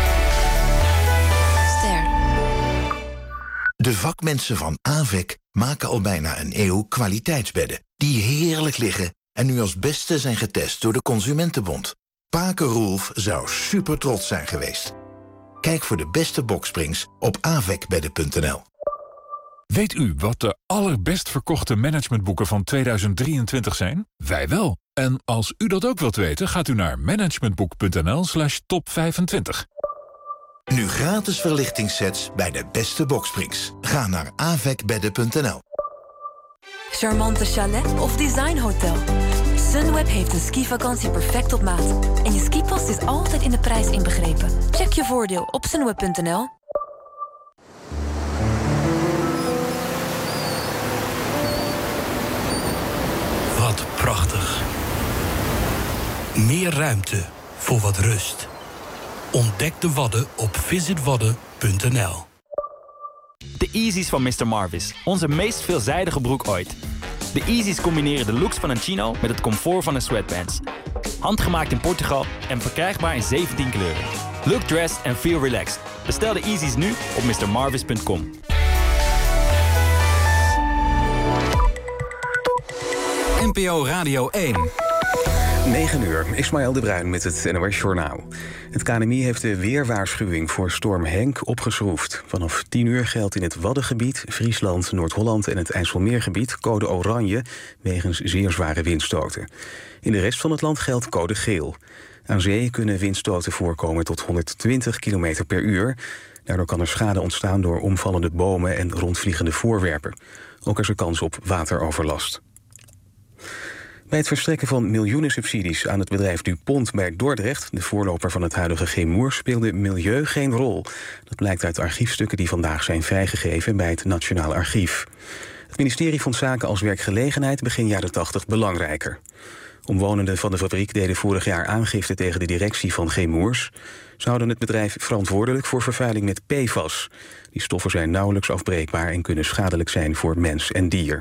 Ster. De vakmensen van Avec maken al bijna een eeuw kwaliteitsbedden die heerlijk liggen en nu als beste zijn getest door de Consumentenbond. Pake Roelf zou super trots zijn geweest. Kijk voor de beste boksprings op avecbedden punt n l. Weet u wat de allerbest verkochte managementboeken van tweeduizend drieëntwintig zijn? Wij wel. En als u dat ook wilt weten, gaat u naar managementboek.nl slash top vijfentwintig. Nu gratis verlichtingssets bij de beste boksprings. Ga naar avecbedden punt n l. Charmante chalet of designhotel. Sunweb heeft een skivakantie perfect op maat. En je skipas is altijd in de prijs inbegrepen. Check je voordeel op sunweb punt n l. Wat prachtig. Meer ruimte voor wat rust. Ontdek de Wadden op visit wadden punt n l. De Yeezys van mister Marvis. Onze meest veelzijdige broek ooit. De Yeezys combineren de looks van een chino met het comfort van een sweatpants. Handgemaakt in Portugal en verkrijgbaar in zeventien kleuren. Look dressed and feel relaxed. Bestel de Yeezys nu op mister marvis punt com. N P O Radio één. negen uur, Ismaël de Bruin met het N O S Journaal. Het K N M I heeft de weerwaarschuwing voor storm Henk opgeschroefd. Vanaf tien uur geldt in het Waddengebied, Friesland, Noord-Holland en het IJsselmeergebied code oranje wegens zeer zware windstoten. In de rest van het land geldt code geel. Aan zee kunnen windstoten voorkomen tot honderdtwintig kilometer per uur. Daardoor kan er schade ontstaan door omvallende bomen en rondvliegende voorwerpen. Ook is er kans op wateroverlast. Bij het verstrekken van miljoenen subsidies aan het bedrijf DuPont bij Dordrecht, de voorloper van het huidige Chemours, speelde milieu geen rol. Dat blijkt uit archiefstukken die vandaag zijn vrijgegeven bij het Nationaal Archief. Het ministerie vond zaken als werkgelegenheid begin jaren tachtig belangrijker. Omwonenden van de fabriek deden vorig jaar aangifte tegen de directie van Chemours. Ze houden het bedrijf verantwoordelijk voor vervuiling met P F A S. Die stoffen zijn nauwelijks afbreekbaar en kunnen schadelijk zijn voor mens en dier.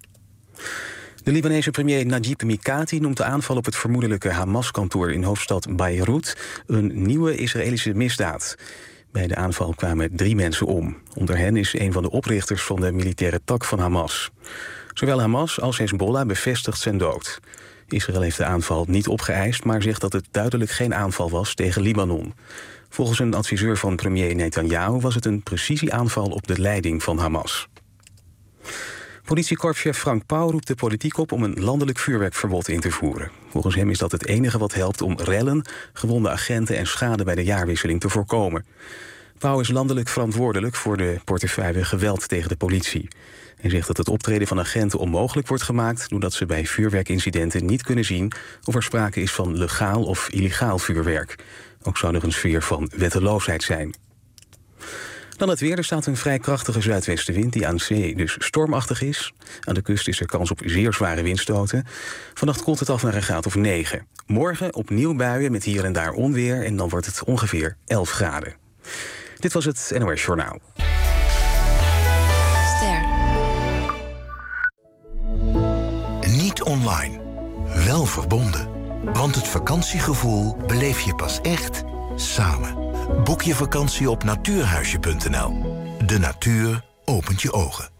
De Libanese premier Najib Mikati noemt de aanval op het vermoedelijke Hamas-kantoor in hoofdstad Beirut een nieuwe Israëlische misdaad. Bij de aanval kwamen drie mensen om. Onder hen is een van de oprichters van de militaire tak van Hamas. Zowel Hamas als Hezbollah bevestigt zijn dood. Israël heeft de aanval niet opgeëist, maar zegt dat het duidelijk geen aanval was tegen Libanon. Volgens een adviseur van premier Netanyahu was het een precisieaanval op de leiding van Hamas. Politiekorpschef Frank Pauw roept de politiek op om een landelijk vuurwerkverbod in te voeren. Volgens hem is dat het enige wat helpt om rellen, gewonde agenten en schade bij de jaarwisseling te voorkomen. Pauw is landelijk verantwoordelijk voor de portefeuille geweld tegen de politie. Hij zegt dat het optreden van agenten onmogelijk wordt gemaakt doordat ze bij vuurwerkincidenten niet kunnen zien of er sprake is van legaal of illegaal vuurwerk. Ook zou er een sfeer van wetteloosheid zijn. Dan het weer. Er staat een vrij krachtige zuidwestenwind die aan zee dus stormachtig is. Aan de kust is er kans op zeer zware windstoten. Vannacht koelt het af naar een graad of negen. Morgen opnieuw buien met hier en daar onweer en dan wordt het ongeveer elf graden. Dit was het N O S Journaal. Ster. Niet online, wel verbonden. Want het vakantiegevoel beleef je pas echt samen. Boek je vakantie op natuurhuisje punt n l. De natuur opent je ogen.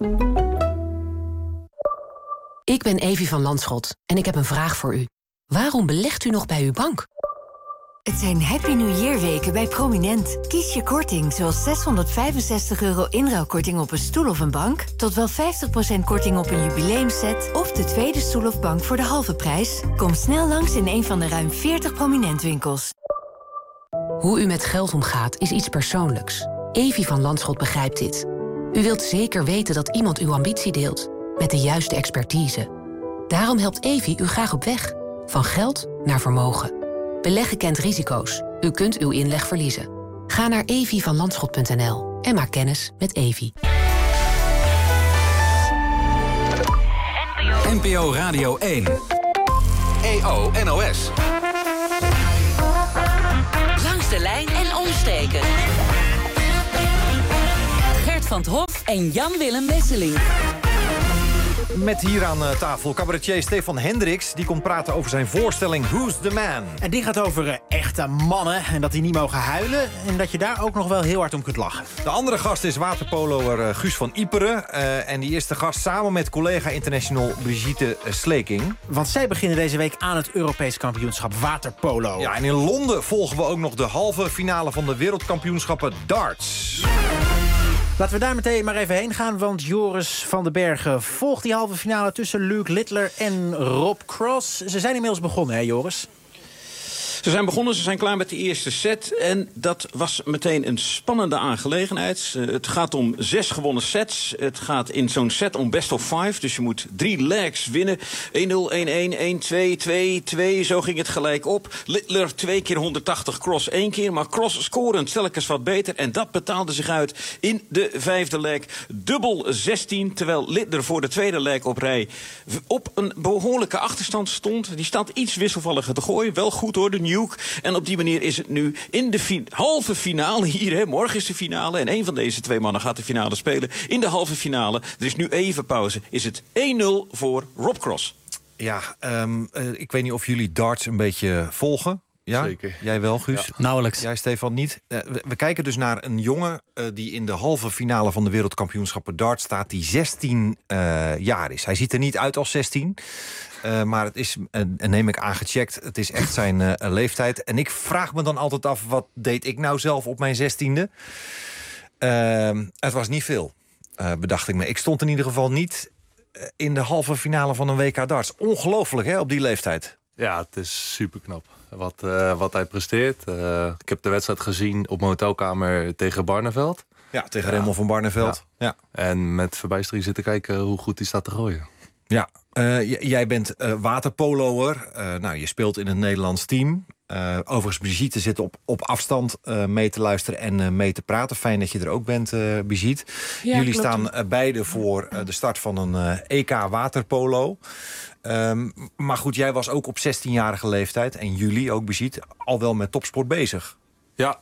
Ik ben Evie van Landschot en ik heb een vraag voor u. Waarom belegt u nog bij uw bank? Het zijn Happy New Year weken bij Prominent. Kies je korting zoals zeshonderdvijfenzestig euro inruilkorting op een stoel of een bank, tot wel vijftig procent korting op een jubileumset of de tweede stoel of bank voor de halve prijs. Kom snel langs in een van de ruim veertig Prominent winkels. Hoe u met geld omgaat is iets persoonlijks. Evie van Landschot begrijpt dit. U wilt zeker weten dat iemand uw ambitie deelt, met de juiste expertise. Daarom helpt Evie u graag op weg. Van geld naar vermogen. Beleggen kent risico's. U kunt uw inleg verliezen. Ga naar evie van landschot punt n l en maak kennis met Evie. N P O Radio één. E O N O S. Langs de lijn en omsteken. Gert van 't Hof en Jan-Willem Wesseling. Met hier aan tafel cabaretier Stefan Hendricks. Die komt praten over zijn voorstelling Who's the Man? En die gaat over uh, echte mannen en dat die niet mogen huilen. En dat je daar ook nog wel heel hard om kunt lachen. De andere gast is waterpoloer uh, Guus van Iperen. Uh, en die is de gast samen met collega international Brigitte Sleeking. Want zij beginnen deze week aan het Europees kampioenschap waterpolo. Ja, en in Londen volgen we ook nog de halve finale van de wereldkampioenschappen darts. Laten we daar meteen maar even heen gaan, want Joris van den Bergen volgt die halve finale tussen Luke Littler en Rob Cross. Ze zijn inmiddels begonnen, hè Joris? Ze zijn begonnen, ze zijn klaar met de eerste set. En dat was meteen een spannende aangelegenheid. Uh, het gaat om zes gewonnen sets. Het gaat in zo'n set om best of five. Dus je moet drie legs winnen. één nul, één één, één twee, twee twee. Zo ging het gelijk op. Littler twee keer honderdtachtig, Cross één keer. Maar Cross scorend telkens wat beter. En dat betaalde zich uit in de vijfde leg. Dubbel zestien. Terwijl Littler voor de tweede leg op rij op een behoorlijke achterstand stond. Die staat iets wisselvalliger te gooien. Wel goed hoor, de Nuke. En op die manier is het nu in de fi- halve finale hier. Hè. Morgen is de finale en een van deze twee mannen gaat de finale spelen. In de halve finale. Er is nu even pauze. Is het één nul voor Rob Cross. Ja, um, uh, ik weet niet of jullie darts een beetje volgen. Ja? Zeker. Jij wel, Guus? Ja. Nauwelijks. Jij, Stefan, niet. Uh, we, we kijken dus naar een jongen uh, die in de halve finale van de wereldkampioenschappen darts staat, die zestien uh, jaar is. Hij ziet er niet uit als zestien. Uh, maar het is, uh, neem ik aangecheckt, het is echt zijn uh, leeftijd. En ik vraag me dan altijd af, wat deed ik nou zelf op mijn zestiende? Uh, het was niet veel, uh, bedacht ik me. Ik stond in ieder geval niet uh, in de halve finale van een W K darts. Ongelooflijk, hè, op die leeftijd. Ja, het is super knap wat, uh, wat hij presteert. Uh, ik heb de wedstrijd gezien op mijn hotelkamer tegen Barneveld. Ja, tegen ja. Raymond van Barneveld. Ja. Ja. En met verbijstering zitten kijken hoe goed hij staat te gooien. Ja, uh, j- jij bent uh, waterpoloer. Uh, nou, je speelt in het Nederlands team. Uh, overigens, Brigitte zit op, op afstand uh, mee te luisteren en uh, mee te praten. Fijn dat je er ook bent, uh, Brigitte. Ja, Jullie klopt. staan uh, beide voor uh, de start van een uh, E K waterpolo. Um, maar goed, jij was ook op zestienjarige leeftijd, en jullie ook, Brigitte, al wel met topsport bezig. Ja,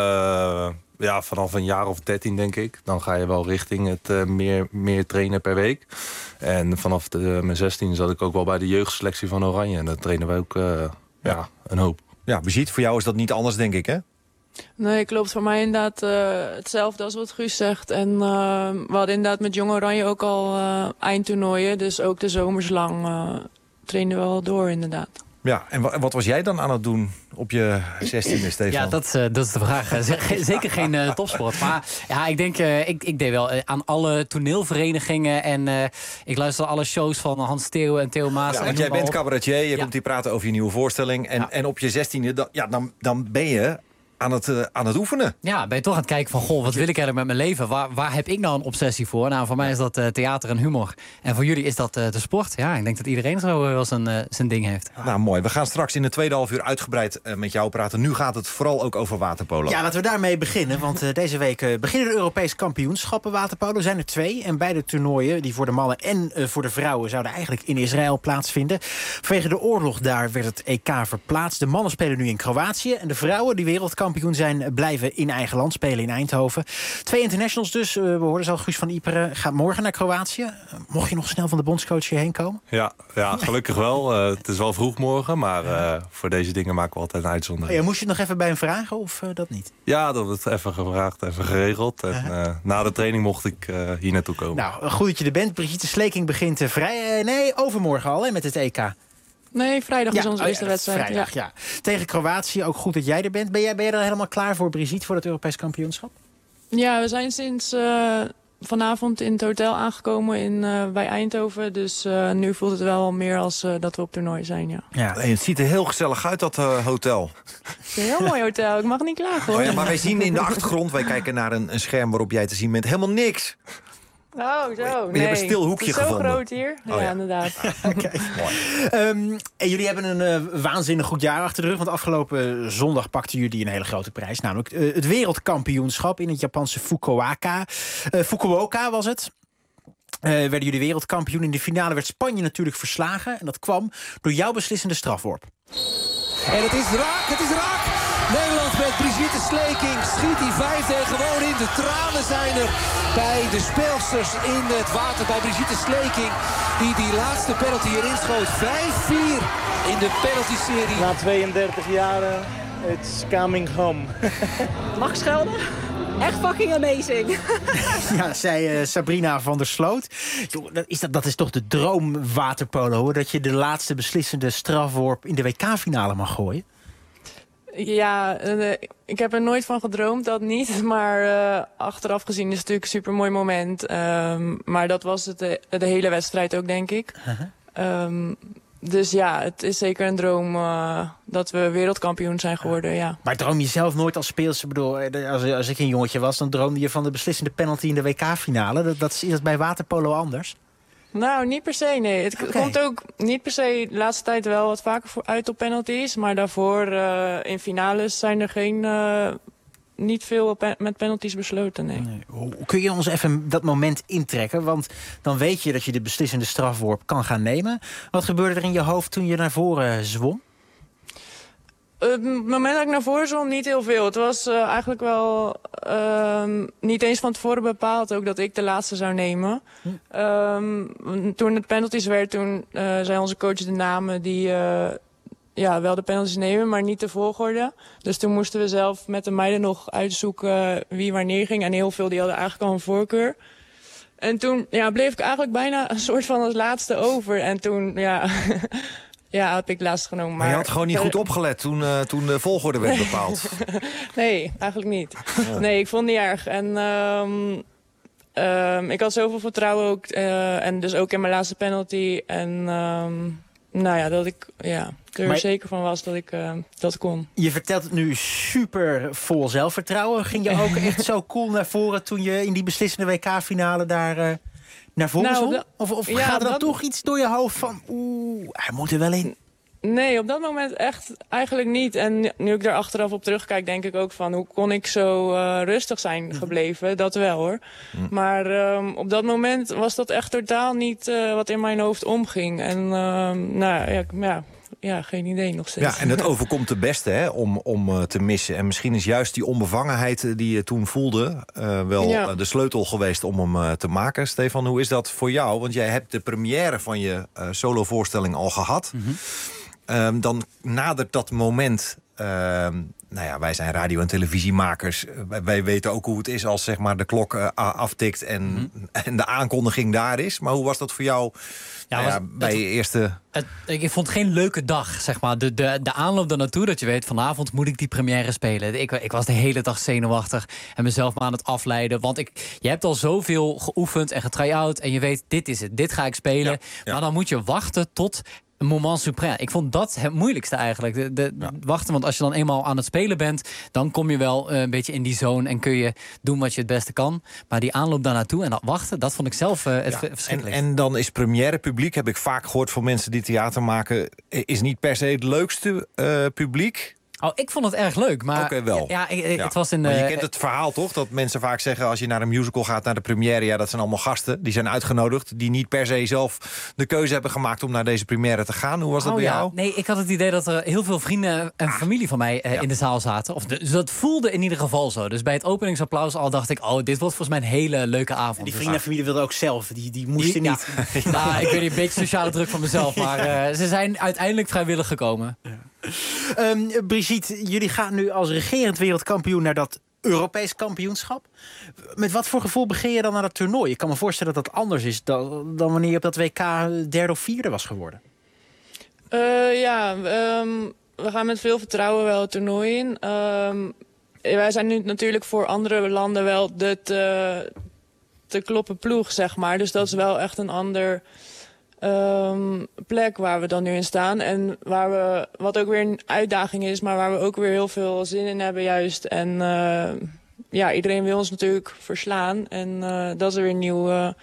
uh, ja, vanaf een jaar of dertien denk ik. Dan ga je wel richting het uh, meer, meer trainen per week. En vanaf de, uh, mijn zestien zat ik ook wel bij de jeugdselectie van Oranje. En dat trainen wij ook uh, ja, een hoop. Ja, Brigitte, voor jou is dat niet anders, denk ik, hè? Nee, klopt. Voor mij inderdaad uh, hetzelfde als wat Guus zegt. En uh, we hadden inderdaad met Jong Oranje ook al uh, eindtoernooien. Dus ook de zomers lang uh, trainen we wel door, inderdaad. Ja, en wat was jij dan aan het doen op je zestiende, Stefan? Ja, dat, uh, dat is de vraag. Zeker geen uh, topsport. Maar ja, ik denk, uh, ik, ik deed wel uh, aan alle toneelverenigingen. En uh, ik luister alle shows van Hans Theo en Theo Maas. Ja, want jij bent cabaretier, je ja. komt hier praten over je nieuwe voorstelling. En, ja. en op je zestiende, dan, ja, dan, dan ben je aan het, uh, aan het oefenen. Ja, ben je toch aan het kijken van, goh, wat wil ik eigenlijk met mijn leven? Waar, waar heb ik nou een obsessie voor? Nou, voor mij is dat uh, theater en humor. En voor jullie is dat uh, de sport. Ja, ik denk dat iedereen zo uh, wel zijn, uh, zijn ding heeft. Nou, mooi. We gaan straks in de tweede half uur uitgebreid uh, met jou praten. Nu gaat het vooral ook over waterpolo. Ja, laten we daarmee beginnen. Want uh, deze week uh, beginnen de Europese kampioenschappen waterpolo. Er zijn er twee. En beide toernooien, die voor de mannen en uh, voor de vrouwen, zouden eigenlijk in Israël plaatsvinden. Vanwege de oorlog daar werd het E K verplaatst. De mannen spelen nu in Kroatië. En de vrouwen, die wereldkampioen zijn, blijven in eigen land, spelen in Eindhoven. Twee internationals dus. Uh, we hoorden al, Guus van Iperen gaat morgen naar Kroatië. Uh, mocht je nog snel van de bondscoach hierheen komen? Ja, ja gelukkig wel. Uh, het is wel vroeg morgen, maar uh, voor deze dingen maken we altijd een uitzondering. Oh ja, moest je het nog even bij hem vragen of uh, dat niet? Ja, dat werd even gevraagd, even geregeld. En, uh, na de training mocht ik uh, hier naartoe komen. Nou, goed dat je er bent. Brigitte Sleeking begint uh, vrij... Uh, nee, overmorgen al hè, met het E K. Nee, vrijdag is ja, onze oh, eerste ja, wedstrijd. Vrijdag, ja. ja. Tegen Kroatië, ook goed dat jij er bent. Ben jij, ben jij er helemaal klaar voor, Brigitte, voor het Europees kampioenschap? Ja, we zijn sinds uh, vanavond in het hotel aangekomen in, uh, bij Eindhoven. Dus uh, nu voelt het wel meer als uh, dat we op toernooi zijn, ja. ja. En het ziet er heel gezellig uit, dat uh, hotel. Het is een heel mooi hotel, ik mag niet klagen, hoor. Oh ja, maar wij zien in de achtergrond, wij kijken naar een, een scherm waarop jij te zien bent, helemaal niks. Oh, zo. We nee. hebben een stil hoekje het is zo gevonden. groot hier. Oh, ja, ja, inderdaad. Okay. Um, en jullie hebben een uh, waanzinnig goed jaar achter de rug. Want afgelopen zondag pakten jullie een hele grote prijs. Namelijk uh, het wereldkampioenschap in het Japanse Fukuoka. Uh, Fukuoka was het. Uh, werden jullie wereldkampioen. In de finale werd Spanje natuurlijk verslagen. En dat kwam door jouw beslissende strafworp. En het is raak, het is raak. Nederland met Brigitte Sleeking schiet die vijfde gewoon in. De tranen zijn er bij de speelsters in het water. Bij Brigitte Sleeking die die laatste penalty erin schoot. vijf vier in de penalty-serie. Na tweeëndertig jaar, it's coming home. Mag ik schelden? Echt fucking amazing. Ja, zei uh, Sabrina van der Sloot. Yo, dat, is dat, dat is toch de droom waterpolo, hoor? Dat je de laatste beslissende strafworp in de W K-finale mag gooien? Ja, uh, ik heb er nooit van gedroomd, dat niet. Maar uh, achteraf gezien is het natuurlijk een supermooi moment. Um, maar dat was het de, de hele wedstrijd ook, denk ik. Uh-huh. Um, dus ja, het is zeker een droom uh, dat we wereldkampioen zijn geworden, ja. Maar droom je zelf nooit als speelster? Ik bedoel, als, als ik een jongetje was, dan droomde je van de beslissende penalty in de W K-finale. Dat, dat is, is dat bij waterpolo anders? Nou, niet per se, nee. Het okay. komt ook niet per se de laatste tijd wel wat vaker voor uit op penalties. Maar daarvoor uh, in finales zijn er geen, uh, niet veel pe- met penalties besloten, nee. nee. Hoe kun je ons even dat moment intrekken? Want dan weet je dat je de beslissende strafworp kan gaan nemen. Wat gebeurde er in je hoofd toen je naar voren zwom? Het moment dat ik naar voren zwom, niet heel veel. Het was uh, eigenlijk wel uh, niet eens van tevoren bepaald ook dat ik de laatste zou nemen. Hm. Um, toen het penalties werd, toen uh, zei onze coach de namen die uh, ja, wel de penalties nemen, maar niet de volgorde. Dus toen moesten we zelf met de meiden nog uitzoeken wie wanneer ging. En heel veel die hadden eigenlijk al een voorkeur. En toen ja, bleef ik eigenlijk bijna een soort van als laatste over. En toen, ja... Ja, heb ik laatst genomen. Maar, maar je had gewoon niet goed opgelet toen, uh, toen de volgorde werd bepaald. Nee, eigenlijk niet. Ja. Nee, ik vond het niet erg. En um, um, ik had zoveel vertrouwen ook. Uh, en dus ook in mijn laatste penalty. En um, nou ja, dat ik ja, er maar, zeker van was dat ik uh, dat kon. Je vertelt het nu super vol zelfvertrouwen. Ging je ook echt zo cool naar voren toen je in die beslissende W K-finale daar... Uh, naar voren nou, da- Of, of ja, gaat er dan dat... toch iets door je hoofd van... oeh, hij moet er wel in? Nee, op dat moment echt eigenlijk niet. En nu ik daar achteraf op terugkijk, denk ik ook van... hoe kon ik zo uh, rustig zijn gebleven? Dat wel, hoor. Mm. Maar um, op dat moment was dat echt totaal niet uh, wat in mijn hoofd omging. En uh, nou ja... ja Ja, geen idee nog steeds. Ja, en het overkomt de beste hè, om, om uh, te missen. En misschien is juist die onbevangenheid die je toen voelde... Uh, wel ja. uh, de sleutel geweest om hem uh, te maken. Stefan, hoe is dat voor jou? Want jij hebt de première van je uh, solovoorstelling al gehad. Mm-hmm. Um, dan nadert dat moment... Uh, nou ja, wij zijn radio- en televisiemakers. Wij, wij weten ook hoe het is als zeg maar, de klok uh, aftikt... En, mm-hmm. en de aankondiging daar is. Maar hoe was dat voor jou... Ja, nou ja, was, bij het, je eerste... Het, ik vond het geen leuke dag, zeg maar. De, de, de aanloop daarnaartoe, dat je weet... vanavond moet ik die première spelen. Ik, ik was de hele dag zenuwachtig en mezelf maar aan het afleiden. Want ik, je hebt al zoveel geoefend en getry-out... en je weet, dit is het, dit ga ik spelen. Ja, ja. Maar dan moet je wachten tot... een moment suprême. Ik vond dat het moeilijkste eigenlijk. De, de, ja. Wachten, want als je dan eenmaal aan het spelen bent... dan kom je wel uh, een beetje in die zone... en kun je doen wat je het beste kan. Maar die aanloop daar naartoe en dat wachten... dat vond ik zelf uh, het ja. verschrikkelijk. En, en dan is première publiek, heb ik vaak gehoord... van mensen die theater maken... is niet per se het leukste uh, publiek... Oh, ik vond het erg leuk, maar... Oké, okay, wel. Ja, ik, ik, ja. Het was in, uh, maar je kent het verhaal toch? Dat mensen vaak zeggen als je naar een musical gaat, naar de première... ja, dat zijn allemaal gasten, die zijn uitgenodigd... die niet per se zelf de keuze hebben gemaakt om naar deze première te gaan. Hoe was dat oh, bij ja. jou? Nee, ik had het idee dat er heel veel vrienden en familie van mij uh, ja. in de zaal zaten. Of de, dus dat voelde in ieder geval zo. Dus bij het openingsapplaus al dacht ik... oh, dit wordt volgens mij een hele leuke avond. En die vrienden en familie wilden ook zelf. Die, die moesten die, niet. Ja. Ja. Nou, ik weet niet, een beetje sociale druk van mezelf. Maar uh, ze zijn uiteindelijk vrijwillig gekomen. Ja. Um, Brigitte, jullie gaan nu als regerend wereldkampioen naar dat Europees kampioenschap. Met wat voor gevoel begin je dan naar dat toernooi? Ik kan me voorstellen dat dat anders is dan, dan wanneer je op dat W K derde of vierde was geworden. Uh, ja, um, we gaan met veel vertrouwen wel het toernooi in. Um, wij zijn nu natuurlijk voor andere landen wel de te, te kloppen ploeg, zeg maar. Dus dat is wel echt een ander... Um, plek waar we dan nu in staan. En waar we, wat ook weer een uitdaging is, maar waar we ook weer heel veel zin in hebben juist. En uh, ja, iedereen wil ons natuurlijk verslaan. En uh, dat is weer een nieuwe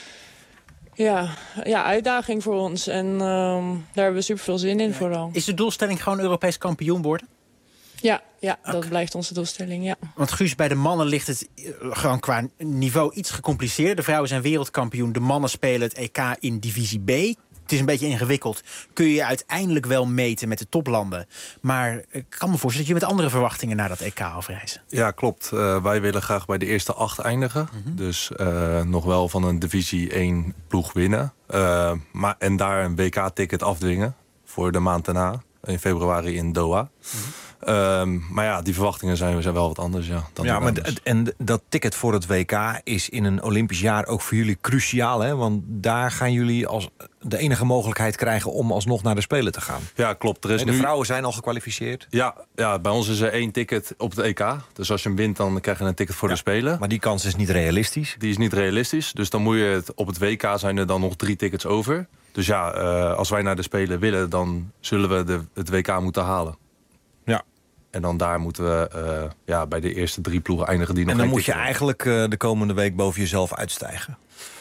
ja, ja, uitdaging voor ons. En um, daar hebben we super veel zin in vooral. Is de doelstelling gewoon Europees kampioen worden? Ja, ja, dat okay. blijft onze doelstelling, ja. Want Guus, bij de mannen ligt het gewoon qua niveau iets gecompliceerder. De vrouwen zijn wereldkampioen, de mannen spelen het E K in divisie B. Het is een beetje ingewikkeld. Kun je je uiteindelijk wel meten met de toplanden. Maar ik kan me voorstellen dat je met andere verwachtingen naar dat E K afreizen. Ja, klopt. Uh, wij willen graag bij de eerste acht eindigen. Mm-hmm. Dus uh, nog wel van een divisie één ploeg winnen. Uh, maar, en daar een W K-ticket afdwingen voor de maand daarna. In februari in Doha. Mm-hmm. Um, maar ja, die verwachtingen zijn, zijn wel wat anders. Ja, dan ja maar anders. d- en dat ticket voor het W K is in een Olympisch jaar ook voor jullie cruciaal. Hè? Want daar gaan jullie als de enige mogelijkheid krijgen om alsnog naar de Spelen te gaan. Ja, klopt. Er is en de nu... vrouwen zijn al gekwalificeerd. Ja, ja, bij ons is er één ticket op het E K. Dus als je hem wint, dan krijg je een ticket voor ja, de Spelen. Maar die kans is niet realistisch. Die is niet realistisch. Dus dan moet je het, op het W K zijn er dan nog drie tickets over. Dus ja, uh, als wij naar de Spelen willen, dan zullen we de, het W K moeten halen. Ja. En dan daar moeten we uh, ja, bij de eerste drie ploegen eindigen die nog En dan geen moet je ticket eigenlijk uh, de komende week boven jezelf uitstijgen.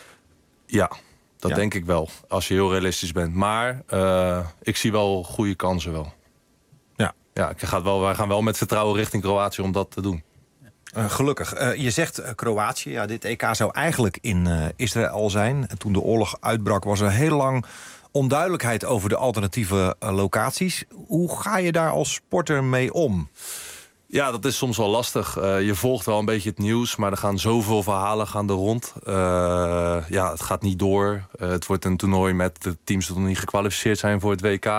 Ja, dat ja. denk ik wel. Als je heel realistisch bent. Maar uh, ik zie wel goede kansen wel. Ja. Ja, ik ga wel, wij gaan wel met vertrouwen richting Kroatië om dat te doen. Uh, gelukkig. Uh, je zegt uh, Kroatië. Ja, dit E K zou eigenlijk in uh, Israël zijn. En toen de oorlog uitbrak was er heel lang onduidelijkheid over de alternatieve uh, locaties. Hoe ga je daar als sporter mee om? Ja, dat is soms wel lastig. Uh, je volgt wel een beetje het nieuws, maar er gaan zoveel verhalen gaan er rond. Uh, ja, het gaat niet door. Uh, het wordt een toernooi met de teams die nog niet gekwalificeerd zijn voor het W K. Uh,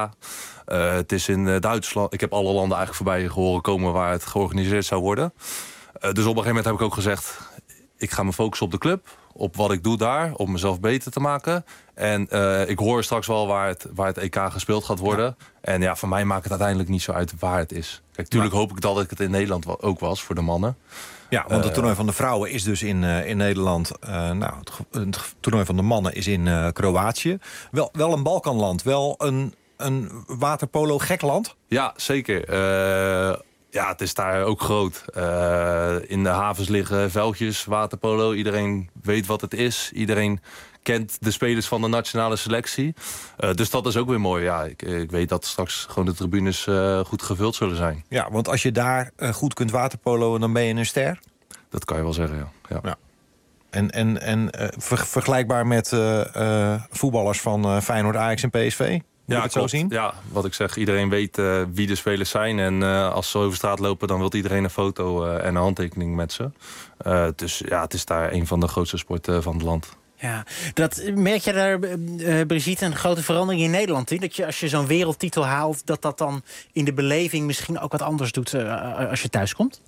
het is in uh, Duitsland. Ik heb alle landen eigenlijk voorbij horen komen waar het georganiseerd zou worden. Uh, dus op een gegeven moment heb ik ook gezegd, ik ga me focussen op de club, op wat ik doe daar, om mezelf beter te maken. En uh, ik hoor straks wel waar het, waar het E K gespeeld gaat worden. Ja. En ja, voor mij maakt het uiteindelijk niet zo uit waar het is. Kijk, tuurlijk ja. hoop ik dat ik het in Nederland ook was voor de mannen. Ja, want het toernooi van de vrouwen is dus in, uh, in Nederland. Uh, nou, het, het toernooi van de mannen is in uh, Kroatië. Wel, wel een Balkanland, wel een, een waterpolo-gek land. Ja, zeker. Uh, Ja, het is daar ook groot. Uh, in de havens liggen veldjes, waterpolo. Iedereen weet wat het is. Iedereen kent de spelers van de nationale selectie. Uh, dus dat is ook weer mooi. Ja, ik, ik weet dat straks gewoon de tribunes uh, goed gevuld zullen zijn. Ja, want als je daar uh, goed kunt waterpoloen, dan ben je een ster? Dat kan je wel zeggen, ja. ja. ja. En, en, en uh, ver, vergelijkbaar met uh, uh, voetballers van uh, Feyenoord, Ajax en P S V? Ja, ik zo zien? Ja, wat ik zeg, iedereen weet uh, wie de spelers zijn. En uh, als ze over straat lopen, dan wil iedereen een foto uh, en een handtekening met ze. Uh, dus ja, het is daar een van de grootste sporten van het land. Ja, dat, merk je daar, uh, Brigitte, een grote verandering in Nederland in? Dat je als je zo'n wereldtitel haalt, dat dat dan in de beleving misschien ook wat anders doet uh, als je thuis komt?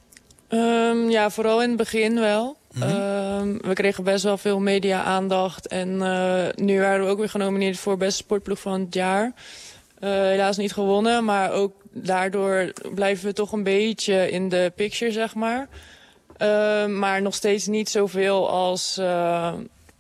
Um, ja, vooral in het begin wel. Mm-hmm. Um, we kregen best wel veel media-aandacht. En uh, nu waren we ook weer genomineerd voor beste sportploeg van het jaar. Uh, helaas niet gewonnen, maar ook daardoor blijven we toch een beetje in de picture, zeg maar. Uh, maar nog steeds niet zoveel als uh,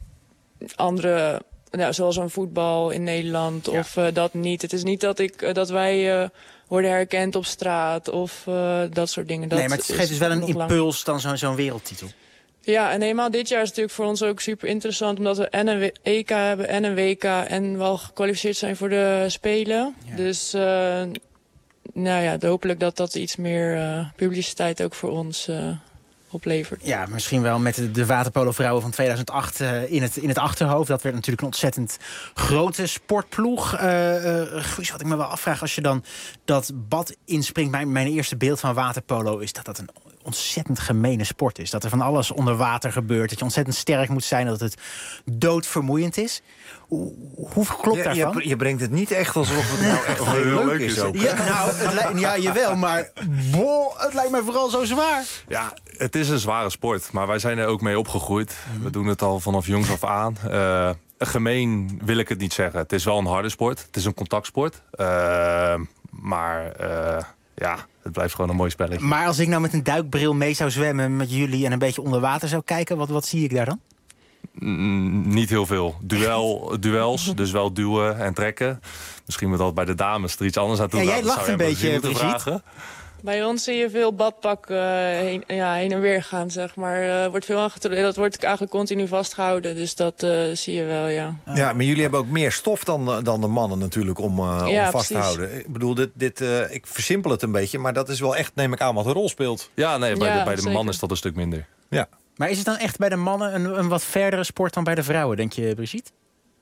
andere, nou, zoals een voetbal in Nederland ja. of uh, dat niet. Het is niet dat, ik, uh, dat wij... Uh, worden herkend op straat of uh, dat soort dingen. Dat nee, maar het geeft dus wel een impuls dan zo'n zo'n wereldtitel. Ja, en helemaal dit jaar is natuurlijk voor ons ook super interessant, omdat we en een E K hebben en een W K en wel gekwalificeerd zijn voor de Spelen. Ja. Dus uh, nou ja, hopelijk dat dat iets meer uh, publiciteit ook voor ons uh, oplevert. Ja, misschien wel met de, de waterpolo-vrouwen van tweeduizend acht uh, in, het, in het achterhoofd. Dat werd natuurlijk een ontzettend grote sportploeg. Uh, uh, Guus, wat ik me wel afvraag, als je dan dat bad inspringt. Mijn, mijn eerste beeld van waterpolo is dat dat een ontzettend gemene sport is. Dat er van alles onder water gebeurt. Dat je ontzettend sterk moet zijn. Dat het doodvermoeiend is. Hoe, hoe klopt je, daarvan? Je, je brengt het niet echt alsof het nou echt heel leuk, leuk is ook. Ja, nou, het lijkt, ja, jawel, maar boh, het lijkt mij vooral zo zwaar. Ja, het is een zware sport, maar wij zijn er ook mee opgegroeid. Mm-hmm. We doen het al vanaf jongs af aan. Uh, gemeen wil ik het niet zeggen. Het is wel een harde sport. Het is een contactsport. Uh, maar uh, ja, het blijft gewoon een mooi spelletje. Maar als ik nou met een duikbril mee zou zwemmen met jullie en een beetje onder water zou kijken, wat, wat zie ik daar dan? Mm, niet heel veel. Duel, duels, dus wel duwen en trekken. Misschien moet dat bij de dames er iets anders aan toe. Ja, jij lacht een beetje, Brigitte. Bij ons zie je veel badpak uh, heen, ja, heen en weer gaan, zeg maar. Uh, wordt veel aangetrokken. Dat wordt eigenlijk continu vastgehouden. Dus dat uh, zie je wel, ja. Ja, maar jullie hebben ook meer stof dan, dan de mannen natuurlijk om, uh, ja, om vast te houden. Ik bedoel, dit, dit, uh, ik versimpel het een beetje, maar dat is wel echt, neem ik aan, wat een rol speelt. Ja, nee, bij, ja, de, bij de mannen is dat een stuk minder. Ja. Maar is het dan echt bij de mannen een, een wat verdere sport dan bij de vrouwen, denk je, Brigitte?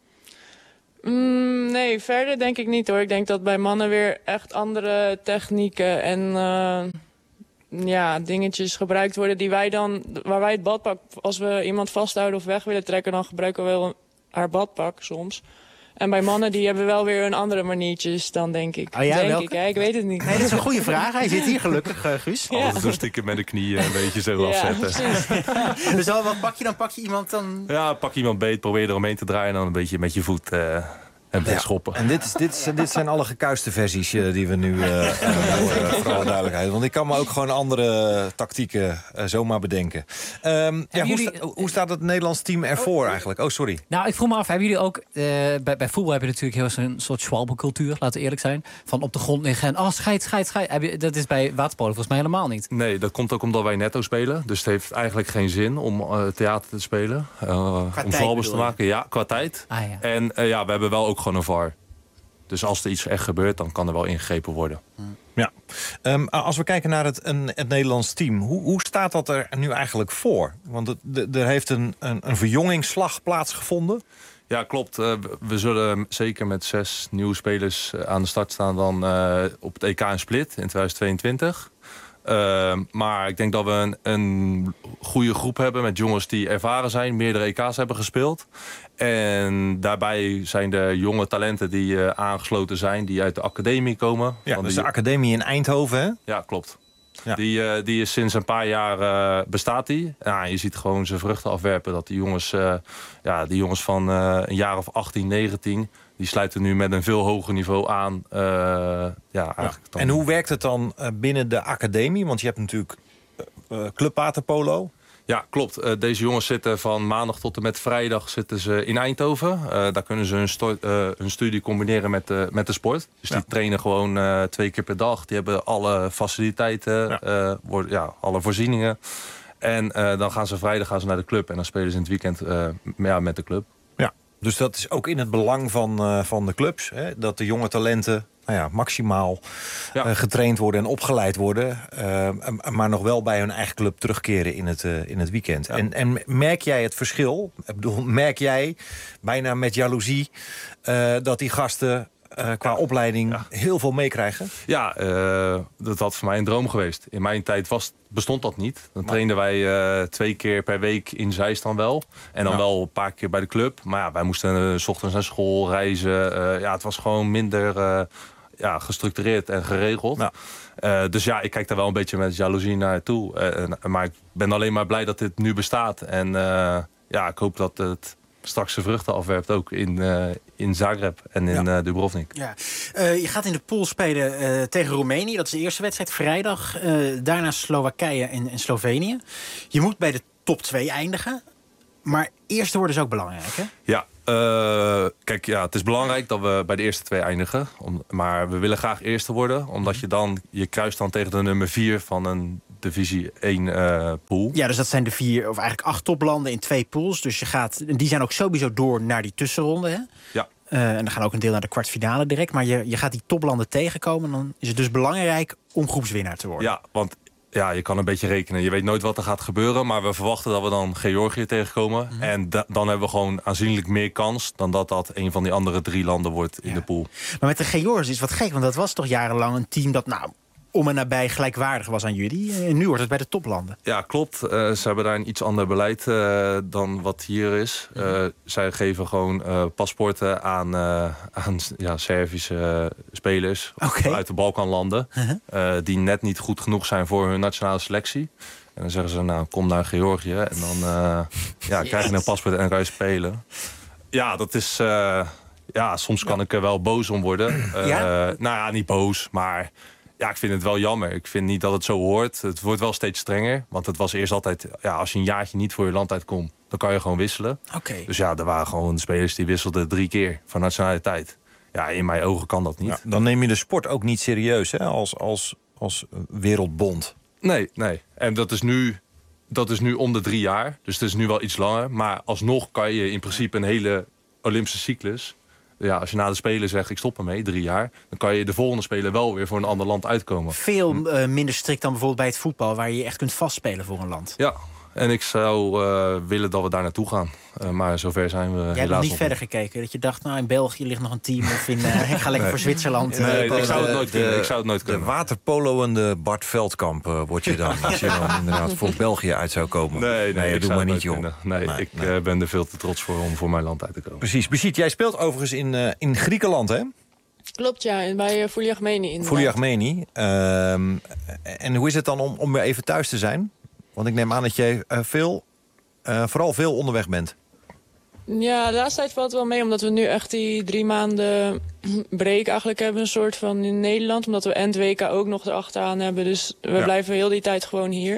Mm, nee, verder denk ik niet hoor. Ik denk dat bij mannen weer echt andere technieken en uh, ja, dingetjes gebruikt worden die wij dan, waar wij het badpak, als we iemand vasthouden of weg willen trekken, dan gebruiken we wel haar badpak soms. En bij mannen die hebben wel weer een andere maniertjes dan, denk ik. Oh ja, denk welke? ik, hè? Ik weet het niet. Nee, dat is een goede vraag. Hij zit hier gelukkig, uh, Guus. Ja. Af en toe stikken met de knieën een beetje zo Ja, afzetten. Dus al, wat pak je dan? Pak je iemand dan... Ja, pak iemand beet, probeer eromheen te draaien... en dan een beetje met je voet uh, en ja. schoppen. En dit, is, dit, is, dit zijn alle gekuiste versies uh, die we nu uh, uh, horen, voor alle duidelijkheid. Want ik kan me ook gewoon andere tactieken uh, zomaar bedenken. Um, ja, hoe, jullie, sta, hoe staat het Nederlands team ervoor oh, eigenlijk? Oh, sorry. Nou, ik vroeg me af, hebben jullie ook... Uh, bij, bij voetbal heb je natuurlijk heel zo'n soort schwalbencultuur, laten we eerlijk zijn. Van op de grond liggen en oh, scheid, scheid, scheid. Heb je, dat is bij waterpolo volgens mij helemaal niet. Nee, dat komt ook omdat wij netto spelen. Dus het heeft eigenlijk geen zin om uh, theater te spelen. Uh, om zwalbes te maken. Ja, qua tijd. Ah, ja. En uh, ja, we hebben wel ook gewoon een V A R. Dus als er iets echt gebeurt, dan kan er wel ingegrepen worden. Ja. Um, als we kijken naar het, een, het Nederlands team, hoe, hoe staat dat er nu eigenlijk voor? Want het, de, er heeft een, een, een verjongingsslag plaatsgevonden. Ja, klopt. Uh, we zullen zeker met zes nieuwe spelers uh, aan de start staan dan uh, op het E K in Split in twintig tweeëntwintig. Uh, maar ik denk dat we een, een goede groep hebben met jongens die ervaren zijn, meerdere E K's hebben gespeeld. En daarbij zijn de jonge talenten die uh, aangesloten zijn, die uit de academie komen. Ja, dus die... de academie in Eindhoven, hè? Ja, klopt. Ja. Die, uh, die is sinds een paar jaar uh, bestaat die. Ja, je ziet gewoon zijn vruchten afwerpen. Dat die jongens, uh, ja, die jongens van uh, een jaar of achttien, negentien... die sluiten nu met een veel hoger niveau aan. Uh, ja, eigenlijk ja. En hoe werkt het dan uh, binnen de academie? Want je hebt natuurlijk uh, Club Waterpolo. Ja, klopt. Uh, deze jongens zitten van maandag tot en met vrijdag zitten ze in Eindhoven. Uh, daar kunnen ze hun, sto- uh, hun studie combineren met de, met de sport. Dus ja. die trainen gewoon uh, twee keer per dag. Die hebben alle faciliteiten, ja. Uh, worden, ja, alle voorzieningen. En uh, dan gaan ze vrijdag gaan ze naar de club. En dan spelen ze in het weekend uh, ja, met de club. Ja, dus dat is ook in het belang van, uh, van de clubs. Hè? Dat de jonge talenten nou ja, maximaal ja. uh, getraind worden en opgeleid worden. Uh, maar nog wel bij hun eigen club terugkeren in het, uh, in het weekend. Ja. En, en merk jij het verschil? Ik bedoel, merk jij bijna met jaloezie uh, dat die gasten Uh, qua ja. opleiding ja. heel veel meekrijgen? Ja, uh, dat had voor mij een droom geweest. In mijn tijd was, bestond dat niet. Dan trainden wij uh, twee keer per week in Zeist dan wel. En dan ja. wel een paar keer bij de club. Maar ja, wij moesten uh, 's ochtends naar school reizen. Uh, ja, het was gewoon minder uh, ja, gestructureerd en geregeld. Ja. Uh, dus ja, ik kijk daar wel een beetje met jaloezie naartoe. Uh, maar ik ben alleen maar blij dat dit nu bestaat. En uh, ja, ik hoop dat het straks de vruchten afwerpt ook in, uh, in Zagreb en in ja. uh, Dubrovnik. Ja. Uh, je gaat in de pool spelen uh, tegen Roemenië. Dat is de eerste wedstrijd vrijdag. Uh, daarna Slowakije en, en Slovenië. Je moet bij de top twee eindigen. Maar eerste worden is ook belangrijk, hè? Ja. Uh, kijk, ja, het is belangrijk dat we bij de eerste twee eindigen. Om, maar we willen graag eerste worden. Omdat je dan, je kruist dan tegen de nummer vier van een divisie één uh, pool. Ja, dus dat zijn de vier, of eigenlijk acht toplanden in twee pools. Dus je gaat, die zijn ook sowieso door naar die tussenronde, hè? Ja. Uh, en dan gaan ook een deel naar de kwartfinale direct. Maar je, je gaat die toplanden tegenkomen. Dan is het dus belangrijk om groepswinnaar te worden. Ja, want ja, je kan een beetje rekenen. Je weet nooit wat er gaat gebeuren. Maar we verwachten dat we dan Georgië tegenkomen. Mm-hmm. En da- dan hebben we gewoon aanzienlijk meer kans dan dat dat een van die andere drie landen wordt in ja. de pool. Maar met de Georgiërs is wat gek. Want dat was toch jarenlang een team dat nou om en nabij gelijkwaardig was aan jullie. En nu wordt het bij de toplanden. Ja, klopt. Uh, ze hebben daar een iets ander beleid uh, dan wat hier is. Uh, mm-hmm. Zij geven gewoon uh, paspoorten aan, uh, aan ja, Servische spelers okay. uit de Balkanlanden. Uh-huh. Uh, die net niet goed genoeg zijn voor hun nationale selectie. En dan zeggen ze, nou, kom naar Georgië. En dan uh, ja, krijg je een paspoort en dan kan je spelen. Ja, dat is Uh, ja, soms kan ja. ik er wel boos om worden. Uh, ja? Nou ja, niet boos, maar ja, ik vind het wel jammer. Ik vind niet dat het zo hoort. Het wordt wel steeds strenger. Want het was eerst altijd, ja, als je een jaartje niet voor je land uitkomt, dan kan je gewoon wisselen. Okay. Dus ja, er waren gewoon spelers die wisselden drie keer van nationaliteit. Ja, in mijn ogen kan dat niet. Ja, dan neem je de sport ook niet serieus, hè, als, als, als wereldbond. Nee, nee. En dat is nu, dat is nu om de drie jaar. Dus het is nu wel iets langer. Maar alsnog kan je in principe een hele Olympische cyclus, ja, als je na de Spelen zegt, ik stop ermee, drie jaar, dan kan je de volgende Spelen wel weer voor een ander land uitkomen. Veel uh, minder strikt dan bijvoorbeeld bij het voetbal, waar je echt kunt vastspelen voor een land. Ja, En ik zou uh, willen dat we daar naartoe gaan. Uh, maar zover zijn we. Jij hebt nog niet verder gekeken? Dat je dacht, nou in België ligt nog een team. Of in, uh, ik ga lekker nee. voor Zwitserland. Nee, uh, ik, zou het nooit kunnen. ik zou het nooit kunnen. De waterpoloende Bart Veldkamp uh, word je dan. Als je dan inderdaad voor België uit zou komen. Nee, nee, nee dat doe maar niet, joh. Nee, nee, ik nee. Uh, ben er veel te trots voor om voor mijn land uit te komen. Precies. Brigitte, jij speelt overigens in, uh, in Griekenland, hè? Klopt, ja. Bij uh, Vouliagmeni. Vouliagmeni. Uh, en hoe is het dan om, om weer even thuis te zijn? Want ik neem aan dat je uh, veel, uh, vooral veel onderweg bent. Ja, de laatste tijd valt het wel mee, omdat we nu echt die drie maanden break eigenlijk hebben. Een soort van in Nederland, omdat we en het W K ook nog erachteraan hebben. Dus we ja. blijven heel die tijd gewoon hier.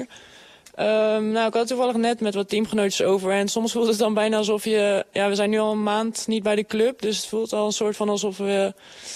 Um, nou, ik had het toevallig net met wat teamgenootjes over. En soms voelt het dan bijna alsof je... Ja, we zijn nu al een maand niet bij de club. Dus het voelt al een soort van alsof we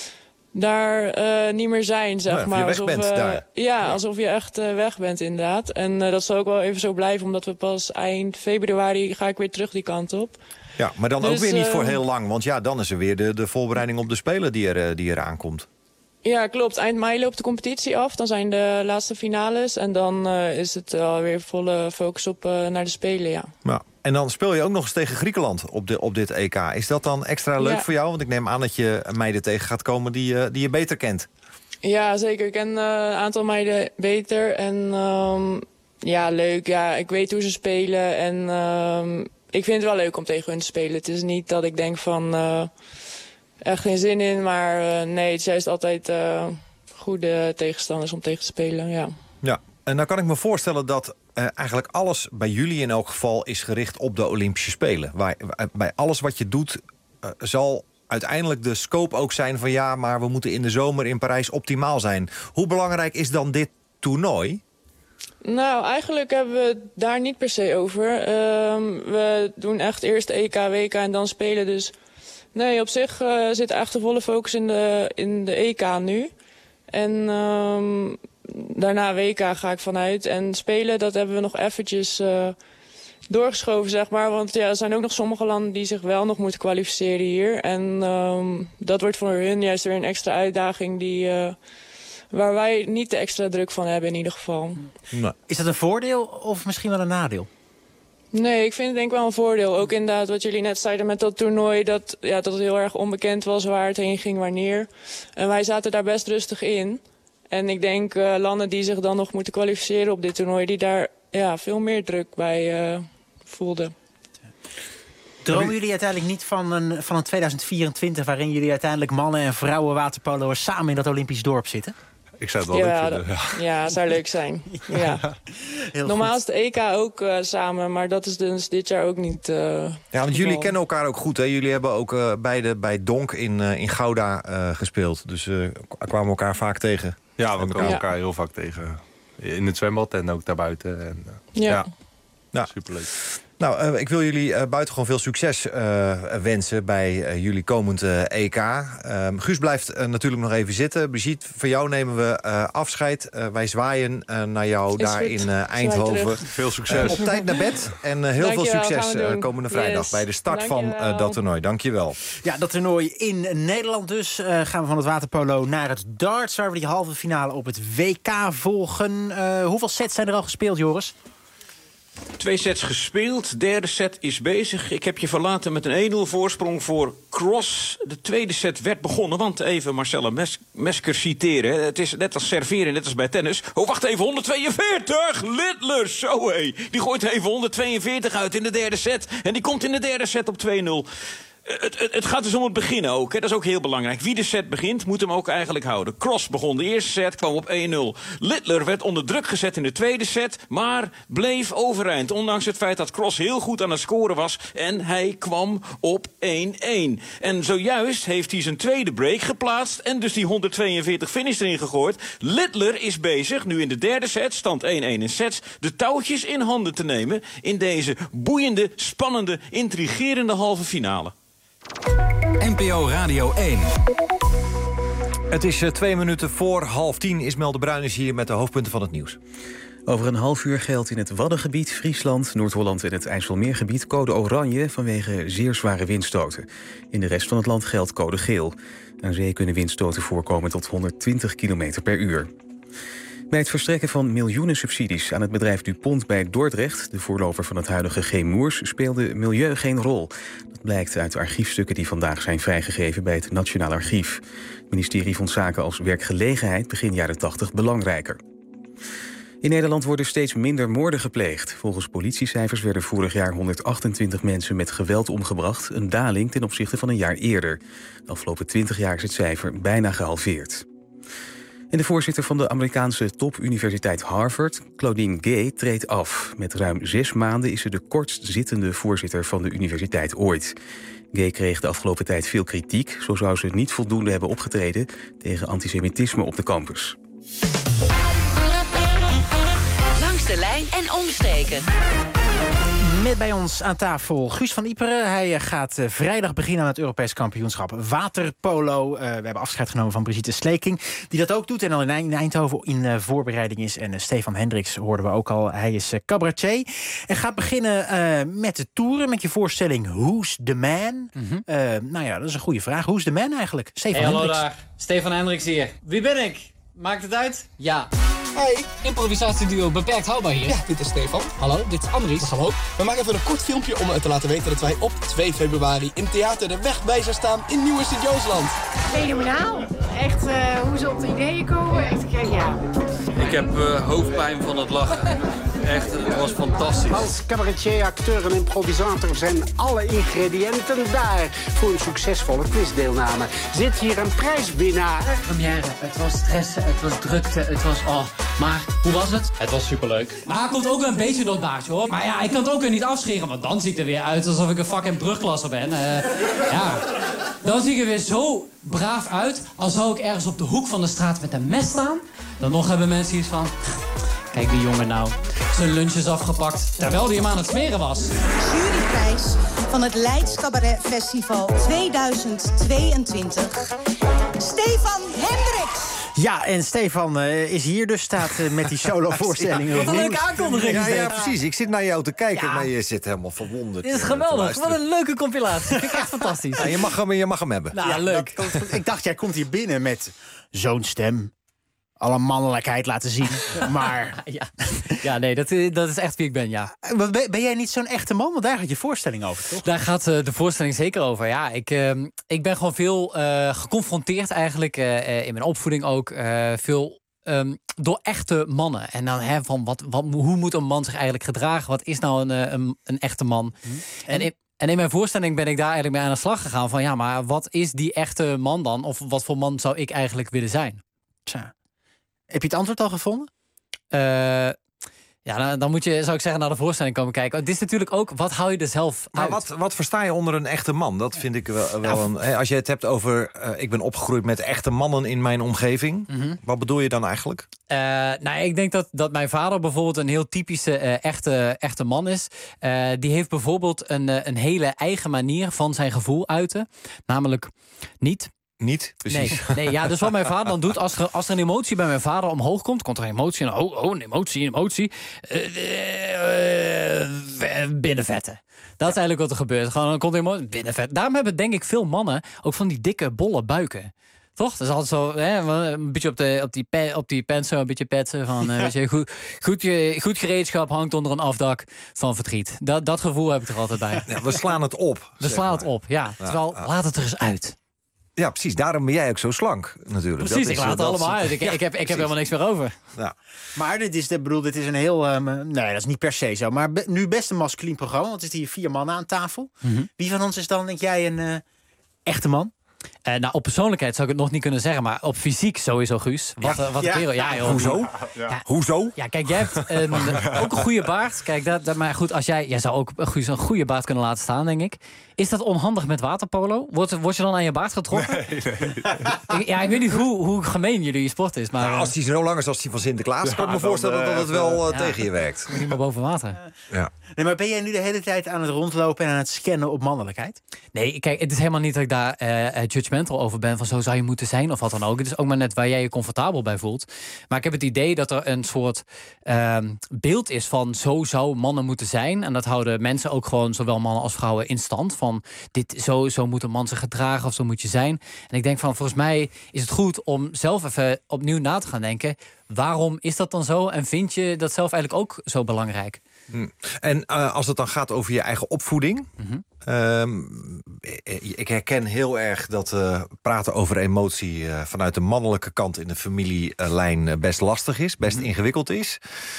daar uh, niet meer zijn, zeg ja, maar. Je weg alsof bent we, daar. Ja, ja, alsof je echt uh, weg bent inderdaad. En uh, dat zal ook wel even zo blijven, omdat we pas eind februari ga ik weer terug die kant op. Ja, maar dan dus, ook weer niet uh, voor heel lang. Want ja, dan is er weer de, de voorbereiding op de Spelen die er, die er aankomt. Ja, klopt. Eind mei loopt de competitie af. Dan zijn de laatste finales. En dan uh, is het alweer volle focus op uh, naar de Spelen, ja. ja. En dan speel je ook nog eens tegen Griekenland op, de, op dit E K. Is dat dan extra leuk ja. voor jou? Want ik neem aan dat je meiden tegen gaat komen die, uh, die je beter kent. Ja, zeker. Ik ken uh, een aantal meiden beter. En um, ja, leuk. Ja, ik weet hoe ze spelen. En um, ik vind het wel leuk om tegen hun te spelen. Het is niet dat ik denk van... Uh, echt geen zin in, maar uh, nee, het is juist altijd uh, goede tegenstanders om tegen te spelen, ja. Ja, en dan kan ik me voorstellen dat uh, eigenlijk alles bij jullie in elk geval is gericht op de Olympische Spelen. Waar, uh, bij alles wat je doet uh, zal uiteindelijk de scope ook zijn van ja, maar we moeten in de zomer in Parijs optimaal zijn. Hoe belangrijk is dan dit toernooi? Nou, eigenlijk hebben we het daar niet per se over. Um, we doen echt eerst E K, W K en dan spelen, dus... Nee, op zich uh, zit echt de volle focus in de, in de E K nu. En um, daarna W K ga ik vanuit. En spelen, dat hebben we nog eventjes uh, doorgeschoven, zeg maar. Want ja, er zijn ook nog sommige landen die zich wel nog moeten kwalificeren hier. En um, dat wordt voor hun juist weer een extra uitdaging die... Uh, waar wij niet de extra druk van hebben in ieder geval. Nee. Is dat een voordeel of misschien wel een nadeel? Nee, ik vind het denk ik wel een voordeel. Ook inderdaad wat jullie net zeiden met dat toernooi... dat, ja, dat het heel erg onbekend was waar het heen ging, wanneer. En wij zaten daar best rustig in. En ik denk uh, landen die zich dan nog moeten kwalificeren op dit toernooi... die daar ja, veel meer druk bij uh, voelden. Dromen jullie uiteindelijk niet van een, van een tweeduizend vierentwintig... waarin jullie uiteindelijk mannen en vrouwen waterpolo'ers samen in dat Olympisch dorp zitten? Ik zou het wel ja, leuk vinden. Ja, ja, zou leuk zijn. Ja. Ja. Normaal is de E K ook uh, samen, maar dat is dus dit jaar ook niet... Uh, ja, want jullie geval. kennen elkaar ook goed, hè? Jullie hebben ook uh, beide bij Donk in, uh, in Gouda uh, gespeeld. Dus uh, kwamen elkaar vaak tegen. Ja, we kwamen elkaar heel vaak tegen. In het zwembad en ook daarbuiten. En, uh, ja. ja. ja. Superleuk. Nou, uh, ik wil jullie uh, buitengewoon veel succes uh, wensen bij uh, jullie komend uh, E K. Uh, Guus blijft uh, natuurlijk nog even zitten. Brigitte, van jou nemen we uh, afscheid. Uh, wij zwaaien uh, naar jou Is daar goed. in uh, Eindhoven. Veel succes. Uh, op tijd naar bed en uh, heel veel succes uh, komende vrijdag yes. bij de start Dankjewel. van uh, dat toernooi. Dank je wel. Ja, dat toernooi in Nederland dus. Uh, gaan we van het waterpolo naar het darts, waar we die halve finale op het W K volgen. Uh, hoeveel sets zijn er al gespeeld, Joris? Twee sets gespeeld, derde set is bezig. Ik heb je verlaten met een één nul voorsprong voor Cross. De tweede set werd begonnen, want even Marcella Mes Mesker citeren. Het is net als serveren, net als bij tennis. Oh, wacht even, honderdtweeënveertig! Littler, zo hé. Die gooit even honderdtweeënveertig uit in de derde set. En die komt in de derde set op twee nul. Het, het, het gaat dus om het beginnen ook. Hè. Dat is ook heel belangrijk. Wie de set begint, moet hem ook eigenlijk houden. Cross begon de eerste set, kwam op één nul. Littler werd onder druk gezet in de tweede set, maar bleef overeind. Ondanks het feit dat Cross heel goed aan het scoren was. En hij kwam op één één. En zojuist heeft hij zijn tweede break geplaatst. En dus die honderdtweeënveertig finish erin gegooid. Littler is bezig, nu in de derde set, stand één één in sets, de touwtjes in handen te nemen in deze boeiende, spannende, intrigerende halve finale. N P O Radio één. Het is uh, twee minuten voor half tien. Ismel de Bruin is hier met de hoofdpunten van het nieuws. Over een half uur geldt in het Waddengebied, Friesland, Noord-Holland en het IJsselmeergebied code oranje vanwege zeer zware windstoten. In de rest van het land geldt code geel. Aan zee kunnen windstoten voorkomen tot honderdtwintig kilometer per uur. Bij het verstrekken van miljoenen subsidies aan het bedrijf DuPont bij Dordrecht, de voorloper van het huidige Chemours, speelde milieu geen rol. Dat blijkt uit archiefstukken die vandaag zijn vrijgegeven bij het Nationaal Archief. Het ministerie vond zaken als werkgelegenheid begin jaren tachtig belangrijker. In Nederland worden steeds minder moorden gepleegd. Volgens politiecijfers werden vorig jaar honderdachtentwintig mensen met geweld omgebracht, een daling ten opzichte van een jaar eerder. De afgelopen twintig jaar is het cijfer bijna gehalveerd. En de voorzitter van de Amerikaanse topuniversiteit Harvard, Claudine Gay, treedt af. Met ruim zes maanden is ze de kortst zittende voorzitter van de universiteit ooit. Gay kreeg de afgelopen tijd veel kritiek. Zo zou ze niet voldoende hebben opgetreden tegen antisemitisme op de campus. Langs de lijn en omstreken. Met bij ons aan tafel Guus van Iperen. Hij gaat uh, vrijdag beginnen aan het Europees kampioenschap waterpolo. Uh, we hebben afscheid genomen van Brigitte Sleeking, die dat ook doet en al in, in Eindhoven in uh, voorbereiding is. En uh, Stefan Hendricks hoorden we ook al. Hij is uh, cabaretier en gaat beginnen uh, met de toeren, met je voorstelling Who's the Man? Mm-hmm. Uh, nou ja, dat is een goede vraag. Who's the Man eigenlijk? Stefan hey, hallo Hendricks. daar. Stefan Hendricks hier. Wie ben ik? Maakt het uit? Ja. Hey, improvisatieduo Beperkt Houdbaar hier. Ja, dit is Stefan. Hallo, dit is Andries. Hallo. We maken even een kort filmpje om te laten weten dat wij op twee februari in Theater de Wegbijzer staan in Nieuwe Sint-Joosland. Fenomenaal. Echt uh, hoe ze op de ideeën komen. Echt, ja. Ik heb uh, hoofdpijn van het lachen. Echt, het was fantastisch. Als cabaretier, acteur en improvisator zijn alle ingrediënten daar voor een succesvolle quizdeelname. Zit hier een prijswinnaar. Première, het was stressen, het was drukte, het was... Oh, maar hoe was het? Het was superleuk. Maar hij komt ook wel een beetje door het baardje, hoor. Maar ja, ik kan het ook weer niet afscheren, want dan ziet het er weer uit alsof ik een fucking brugklasser ben. Uh, ja, dan zie ik er weer zo braaf uit, als zou ik ergens op de hoek van de straat met een mes staan. Dan nog hebben mensen iets van... Kijk die jongen nou. Zijn lunch is afgepakt, terwijl hij hem aan het smeren was. Juryprijs van het Leids Cabaret Festival tweeduizend tweeëntwintig. Stefan Hendricks. Ja, en Stefan uh, is hier dus, staat uh, met die solo-voorstellingen. Wat een leuke aankondiging. Ja, ja, precies. Ik zit naar jou te kijken, ja. Maar je zit helemaal verwonderd. Dit is geweldig. Wat een leuke compilatie. Vind ik echt fantastisch. Ja, je, mag hem, je mag hem hebben. Nou, ja, leuk. Dat, dat, ik dacht, jij komt hier binnen met zo'n stem. Alle mannelijkheid laten zien, maar... Ja, ja nee, dat, dat is echt wie ik ben, ja. Ben, ben jij niet zo'n echte man? Want daar gaat je voorstelling over, toch? Daar gaat uh, de voorstelling zeker over, ja. Ik, uh, ik ben gewoon veel uh, geconfronteerd eigenlijk, uh, in mijn opvoeding ook... Uh, veel um, door echte mannen. En dan, hè, van wat, wat, hoe moet een man zich eigenlijk gedragen? Wat is nou een, een, een echte man? Hmm. En... en in, En in mijn voorstelling ben ik daar eigenlijk mee aan de slag gegaan... van ja, maar wat is die echte man dan? Of wat voor man zou ik eigenlijk willen zijn? Tja. Heb je het antwoord al gevonden? Uh, ja, dan, dan moet je, zou ik zeggen, naar de voorstelling komen kijken. Het is natuurlijk ook, wat hou je er zelf nou, uit? Wat, wat versta je onder een echte man? Dat vind ik wel, wel een... Hè, als je het hebt over... Uh, ik ben opgegroeid met echte mannen in mijn omgeving. Mm-hmm. Wat bedoel je dan eigenlijk? Uh, nou, ik denk dat, dat mijn vader bijvoorbeeld een heel typische uh, echte, echte man is. Uh, die heeft bijvoorbeeld een, uh, een hele eigen manier van zijn gevoel uiten. Namelijk niet... Niet, precies. Nee, nee, ja, dus wat mijn vader dan doet... Als er, als er een emotie bij mijn vader omhoog komt... komt er een emotie en oh, oh, een emotie, een emotie... Uh, uh, uh, binnenvetten. Dat is eigenlijk wat er gebeurt. Gewoon, dan komt er emotie, binnenvetten. Daarom hebben denk ik veel mannen... ook van die dikke, bolle buiken. Toch? Dat is altijd zo, hè, een beetje op, de, op die, pe, op die pen zo, een beetje petsen. Van, uh, weet je, goed, goed, je, goed gereedschap hangt onder een afdak van verdriet. Dat, dat gevoel heb ik er altijd bij. Ja, we slaan het op. We slaan maar. het op, ja. ja Terwijl, ja. laat het er eens uit. Ja, precies. Daarom ben jij ook zo slank, natuurlijk. Precies, dat ik laat het allemaal uit. Ik, ja, ik, heb, ik heb helemaal niks meer over. Ja. Maar dit is, bedoel, dit is een heel... Um, nee, dat is niet per se zo. Maar be, nu best een masculien programma. Want er zitten hier vier mannen aan tafel. Mm-hmm. Wie van ons is dan, denk jij, een uh, echte man? Uh, nou, op persoonlijkheid zou ik het nog niet kunnen zeggen... maar op fysiek sowieso, Guus. Wat, ja. uh, wat ja. een kerel. Ja, joh. Hoezo? Ja. Ja. Hoezo? Ja, kijk, jij hebt een, ook een goede baard. Kijk, dat, dat, maar goed, als jij... Jij zou ook Guus, een goede baard kunnen laten staan, denk ik. Is dat onhandig met waterpolo? Word, word je dan aan je baard getrokken? Nee, nee. Ik, ja, ik weet niet hoe, hoe gemeen jullie sport is, maar... Nou, als die zo lang is als die van Sinterklaas... Ja, kan ik me voorstellen dan, uh, dat het wel uh, ja. tegen je werkt. Moet niet meer boven water. Ja. Nee, maar ben jij nu de hele tijd aan het rondlopen... en aan het scannen op mannelijkheid? Nee, kijk, het is helemaal niet dat ik daar uh, judgmental over ben... van zo zou je moeten zijn of wat dan ook. Het is ook maar net waar jij je comfortabel bij voelt. Maar ik heb het idee dat er een soort uh, beeld is van... zo zou mannen moeten zijn. En dat houden mensen ook gewoon, zowel mannen als vrouwen, in stand. Van dit, zo, zo moet een man zich gedragen of zo moet je zijn. En ik denk van, volgens mij is het goed om zelf even opnieuw na te gaan denken... waarom is dat dan zo? En vind je dat zelf eigenlijk ook zo belangrijk? Hm. En uh, als het dan gaat over je eigen opvoeding... Mm-hmm. Um, ik herken heel erg dat uh, praten over emotie... Uh, vanuit de mannelijke kant in de familielijn uh, best lastig is. Best mm-hmm. ingewikkeld is.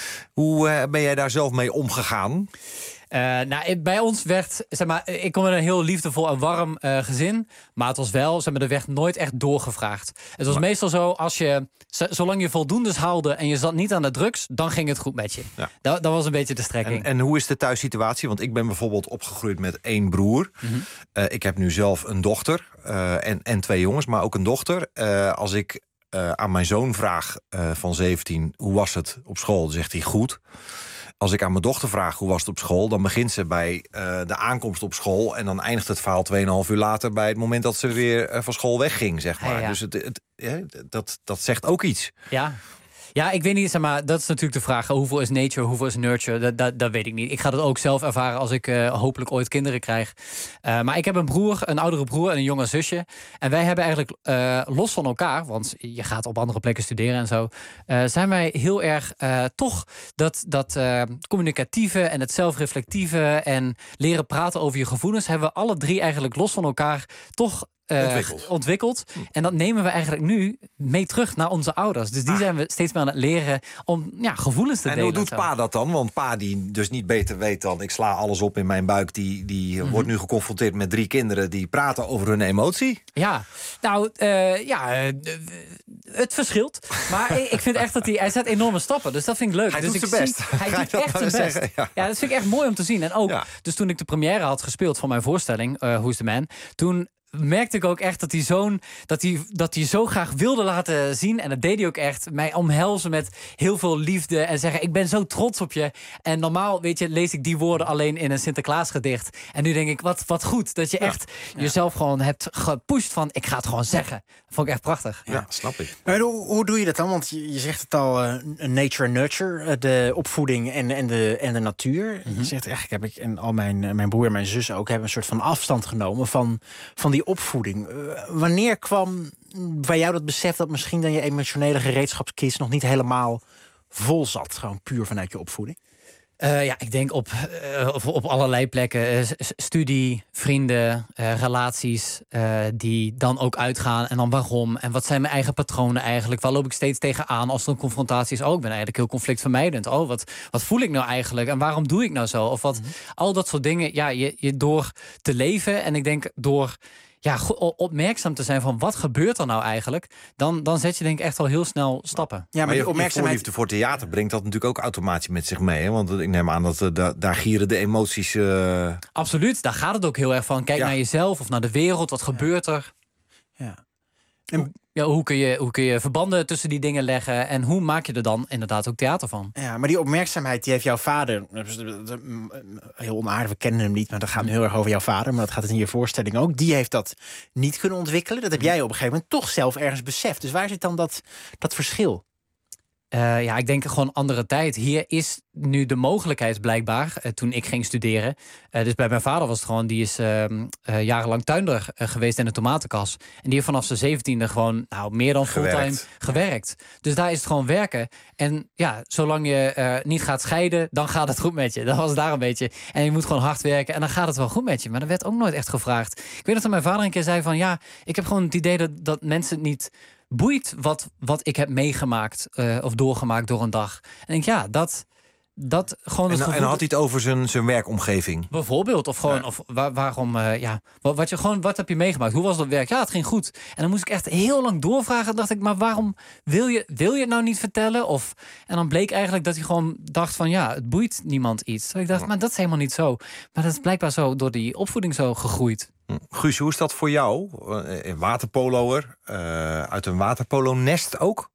Hoe uh, ben jij daar zelf mee omgegaan? Uh, nou, bij ons werd, zeg maar, ik kom uit een heel liefdevol en warm uh, gezin. Maar het was wel, zeg maar, er werd nooit echt doorgevraagd. Het was maar... meestal zo, als je, zolang je voldoendes haalde en je zat niet aan de drugs, dan ging het goed met je. Ja. Dat, dat was een beetje de strekking. En, en hoe is de thuissituatie? Want ik ben bijvoorbeeld opgegroeid met één broer. Mm-hmm. Uh, ik heb nu zelf een dochter uh, en, en twee jongens, maar ook een dochter. Uh, als ik uh, aan mijn zoon vraag uh, van zeventien, hoe was het op school? Dan zegt hij goed. Als ik aan mijn dochter vraag hoe was het op school... dan begint ze bij uh, de aankomst op school... en dan eindigt het verhaal tweeënhalf uur later... bij het moment dat ze weer uh, van school wegging, zeg maar. Ja, ja. Dus het, het, ja, dat, dat zegt ook iets. Ja. Ja, ik weet niet, zeg maar, dat is natuurlijk de vraag. Hoeveel is nature, hoeveel is nurture? Dat, dat, dat weet ik niet. Ik ga dat ook zelf ervaren als ik uh, hopelijk ooit kinderen krijg. Uh, maar ik heb een broer, een oudere broer en een jonge zusje. En wij hebben eigenlijk uh, los van elkaar... want je gaat op andere plekken studeren en zo... Uh, zijn wij heel erg uh, toch dat, dat uh, communicatieve en het zelfreflectieve... en leren praten over je gevoelens... hebben we alle drie eigenlijk los van elkaar toch... Uh, ontwikkeld. ontwikkeld. Hm. En dat nemen we eigenlijk nu mee terug naar onze ouders. Dus die ah. zijn we steeds meer aan het leren om ja, gevoelens te en delen. En hoe doet pa dat dan? Want pa, die dus niet beter weet dan... ik sla alles op in mijn buik... die, die mm-hmm. wordt nu geconfronteerd met drie kinderen... die praten over hun emotie. Ja, nou, uh, ja... Uh, het verschilt. Maar ik vind echt dat hij... Hij zet enorme stappen, dus dat vind ik leuk. Hij dus doet ik zijn best. Zie, hij doet echt zijn best. Zeggen, ja. ja, dat vind ik echt mooi om te zien. En ook, ja. dus toen ik de première had gespeeld van mijn voorstelling... Uh, Who's the Man... toen merkte ik ook echt dat hij, zo'n, dat, hij, dat hij zo graag wilde laten zien. En dat deed hij ook echt. Mij omhelzen met heel veel liefde. En zeggen, ik ben zo trots op je. En normaal, weet je, lees ik die woorden alleen in een Sinterklaasgedicht. En nu denk ik, wat, wat goed. Dat je echt ja. jezelf gewoon hebt gepusht van, ik ga het gewoon zeggen. Dat vond ik echt prachtig. Ja, ja snap ik. Maar hoe, hoe doe je dat dan? Want je, je zegt het al, uh, nature and nurture. Uh, de opvoeding en, en, de, en de natuur. Mm-hmm. Je zegt, eigenlijk heb ik en al mijn, mijn broer en mijn zus ook... hebben een soort van afstand genomen van, van die opvoeding. Uh, wanneer kwam bij jou dat besef dat misschien dan je emotionele gereedschapskist nog niet helemaal vol zat? Gewoon puur vanuit je opvoeding? Uh, ja, ik denk op, uh, op, op allerlei plekken. Uh, studie, vrienden, uh, relaties uh, die dan ook uitgaan. En dan waarom? En wat zijn mijn eigen patronen eigenlijk? Waar loop ik steeds tegenaan als er een confrontatie is? Oh, ik ben eigenlijk heel conflictvermijdend. Oh, wat, wat voel ik nou eigenlijk? En waarom doe ik nou zo? Of wat, mm-hmm. al dat soort dingen. Ja, je, je door te leven en ik denk door... ja, opmerkzaam te zijn van wat gebeurt er nou eigenlijk... dan, dan zet je denk ik echt al heel snel stappen. Ja, maar, maar je, opmerkzaamheid... je voorliefde voor theater brengt dat natuurlijk ook automatisch met zich mee. Hè? Want ik neem aan dat uh, da, daar gieren de emoties... Uh... Absoluut, daar gaat het ook heel erg van. Kijk ja. naar jezelf of naar de wereld, wat ja. gebeurt er? Ja. En... Ja, hoe, kun je, hoe kun je verbanden tussen die dingen leggen... en hoe maak je er dan inderdaad ook theater van? Ja, maar die opmerkzaamheid, die heeft jouw vader... heel onaardig, we kennen hem niet... maar dat gaat nu heel erg over jouw vader... maar dat gaat het in je voorstelling ook. Die heeft dat niet kunnen ontwikkelen. Dat heb jij op een gegeven moment toch zelf ergens beseft. Dus waar zit dan dat, dat verschil? Uh, ja, ik denk gewoon andere tijd. Hier is nu de mogelijkheid blijkbaar, uh, toen ik ging studeren. Uh, dus bij mijn vader was het gewoon, die is uh, uh, jarenlang tuinder uh, geweest in de tomatenkas. En die heeft vanaf zijn zeventiende gewoon nou, meer dan fulltime gewerkt. gewerkt. Dus daar is het gewoon werken. En ja, zolang je uh, niet gaat scheiden, dan gaat het goed met je. Dat was daar een beetje. En je moet gewoon hard werken en dan gaat het wel goed met je. Maar dat werd ook nooit echt gevraagd. Ik weet dat mijn vader een keer zei van, ja, ik heb gewoon het idee dat, dat mensen het niet... boeit wat, wat ik heb meegemaakt uh, of doorgemaakt door een dag. En denk, ja, dat... dat gewoon en, het en had hij het over zijn, zijn werkomgeving? Bijvoorbeeld, of gewoon, ja. of waar, waarom, uh, ja, wat, wat, je, gewoon, wat heb je meegemaakt? Hoe was dat werk? Ja, het ging goed. En dan moest ik echt heel lang doorvragen. En dacht ik, maar waarom wil je, wil je het nou niet vertellen? Of, en dan bleek eigenlijk dat hij gewoon dacht van, ja, het boeit niemand iets. Dus ik dacht, maar dat is helemaal niet zo. Maar dat is blijkbaar zo door die opvoeding zo gegroeid. Guus, hoe is dat voor jou? Een waterpoloer, uh, uit een waterpolo-nest ook?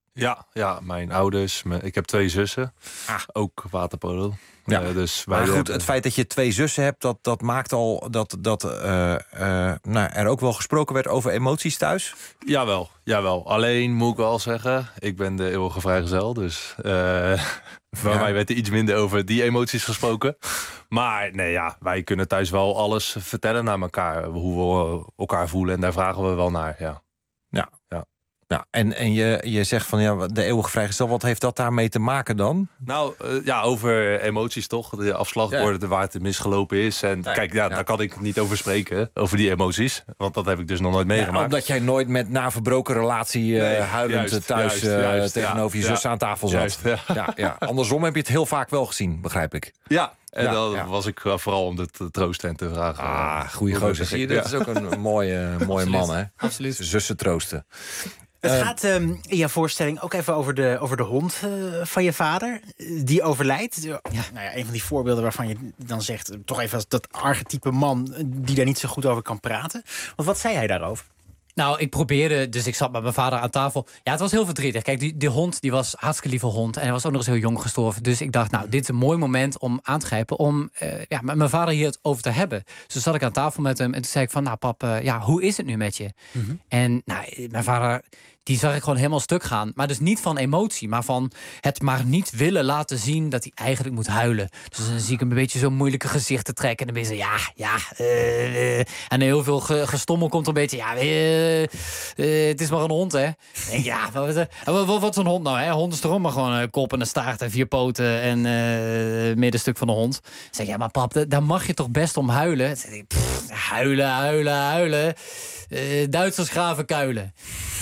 Ja, ja, mijn ouders. Mijn, ik heb twee zussen. Ah. Ook waterpolo. Ja. Uh, dus wij maar goed, hebben... het feit dat je twee zussen hebt... dat, dat maakt al dat, dat uh, uh, nou, er ook wel gesproken werd over emoties thuis? Jawel, jawel. Alleen moet ik wel zeggen... ik ben de eeuwige vrijgezel, dus... Uh, Bij ja. mij werd er iets minder over die emoties gesproken. Maar nee, ja, wij kunnen thuis wel alles vertellen naar elkaar. Hoe we elkaar voelen en daar vragen we wel naar, ja. Ja, ja. ja en, en je, je zegt van ja, de eeuwige vrijgezel, wat heeft dat daarmee te maken dan? Nou, uh, ja, over emoties toch. De afslagborden, ja. waar het misgelopen is. En nee, kijk, ja, ja. daar kan ik niet over spreken, over die emoties. Want dat heb ik dus nog nooit meegemaakt. Ja, omdat jij nooit met na een verbroken relatie uh, nee, huilend juist, thuis juist, uh, juist, tegenover ja, je zus ja, aan tafel zat. Juist, ja. Ja, ja. Andersom heb je het heel vaak wel gezien, begrijp ik. Ja. En ja, dan ja. was ik vooral om het te troosten en te vragen. Ah, goede gozer. Zie je, dat is ook een mooie, mooie man, hè? Absoluut. Zussen troosten. Het uh, gaat um, in jouw voorstelling ook even over de, over de hond uh, van je vader. Die overlijdt. Ja. Nou ja, een van die voorbeelden waarvan je dan zegt... toch even als dat archetype man die daar niet zo goed over kan praten. Want wat zei hij daarover? Nou, ik probeerde, dus ik zat met mijn vader aan tafel. Ja, het was heel verdrietig. Kijk, die, die hond, die was een hartstikke lieve hond. En hij was ook nog eens heel jong gestorven. Dus ik dacht, nou, dit is een mooi moment om aan te grijpen... om uh, ja, met mijn vader hier het over te hebben. Dus toen zat ik aan tafel met hem en toen zei ik van... nou, pap, uh, ja, hoe is het nu met je? Mm-hmm. En nou, mijn vader... die zag ik gewoon helemaal stuk gaan. Maar dus niet van emotie, maar van het maar niet willen laten zien... dat hij eigenlijk moet huilen. Dus dan zie ik hem een beetje zo'n moeilijke gezichten trekken. En dan ben je zo, ja, ja. Uh, uh, en heel veel ge, gestommel komt er een beetje... ja, uh, uh, het is maar een hond, hè. En denk, ja, wat, wat, wat, wat is een hond nou, hè? Een hond is toch ook maar gewoon een kop en een staart en vier poten... en uh, middenstuk van de hond. Dan zeg ik, ja, maar pap, daar mag je toch best om huilen? Dan zeg ik, pff, huilen, huilen, huilen. Uh, Duitsers graven kuilen.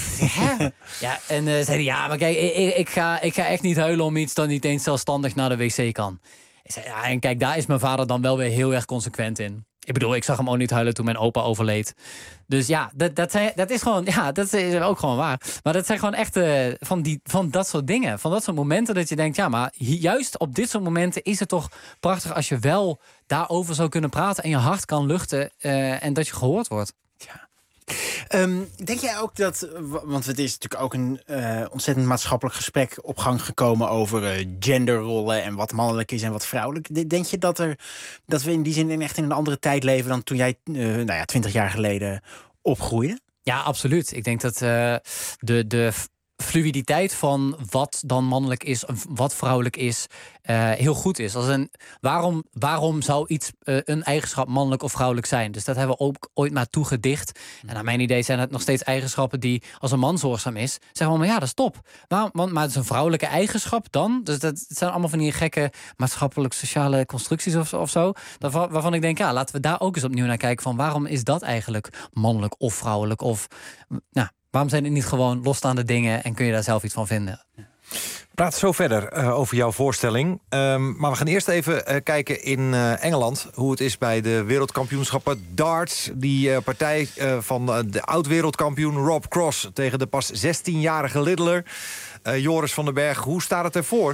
Ja, ja en uh, zei hij, ja, maar kijk, ik, ik, ga, ik ga echt niet huilen om iets dat niet eens zelfstandig naar de wc kan. Ik zei, ja, en kijk, daar is mijn vader dan wel weer heel erg consequent in. Ik bedoel, ik zag hem ook niet huilen toen mijn opa overleed. Dus ja, dat, dat, zijn, dat is gewoon, ja, dat is ook gewoon waar. Maar dat zijn gewoon echt uh, van, die, van dat soort dingen. Van dat soort momenten dat je denkt, ja, maar juist op dit soort momenten is het toch prachtig als je wel daarover zou kunnen praten en je hart kan luchten uh, en dat je gehoord wordt. Ja. Um, denk jij ook dat, want het is natuurlijk ook een uh, ontzettend maatschappelijk gesprek op gang gekomen over uh, genderrollen en wat mannelijk is en wat vrouwelijk. Denk je dat, er, dat we in die zin echt in een andere tijd leven dan toen jij uh, nou ja, twintig jaar geleden opgroeide? Ja, absoluut. Ik denk dat uh, de, de fluiditeit van wat dan mannelijk is, wat vrouwelijk is, uh, heel goed is. Als een, waarom, waarom zou iets uh, een eigenschap mannelijk of vrouwelijk zijn? Dus dat hebben we ook ooit maar toegedicht. En naar mijn idee zijn het nog steeds eigenschappen die, als een man zorgzaam is, zeggen we maar ja, dat is top. Waarom, want, maar het is een vrouwelijke eigenschap dan. Dus dat het zijn allemaal van die gekke maatschappelijk-sociale constructies of, of zo. Waarvan, waarvan ik denk, ja, laten we daar ook eens opnieuw naar kijken van waarom is dat eigenlijk mannelijk of vrouwelijk? Of, nou, waarom zijn het niet gewoon losstaande dingen en kun je daar zelf iets van vinden? We praten zo verder uh, over jouw voorstelling. Um, maar we gaan eerst even uh, kijken in uh, Engeland hoe het is bij de wereldkampioenschappen darts. Die uh, partij uh, van uh, de oud-wereldkampioen Rob Cross tegen de pas zestienjarige Littler. Uh, Joris van den Berg, hoe staat het ervoor?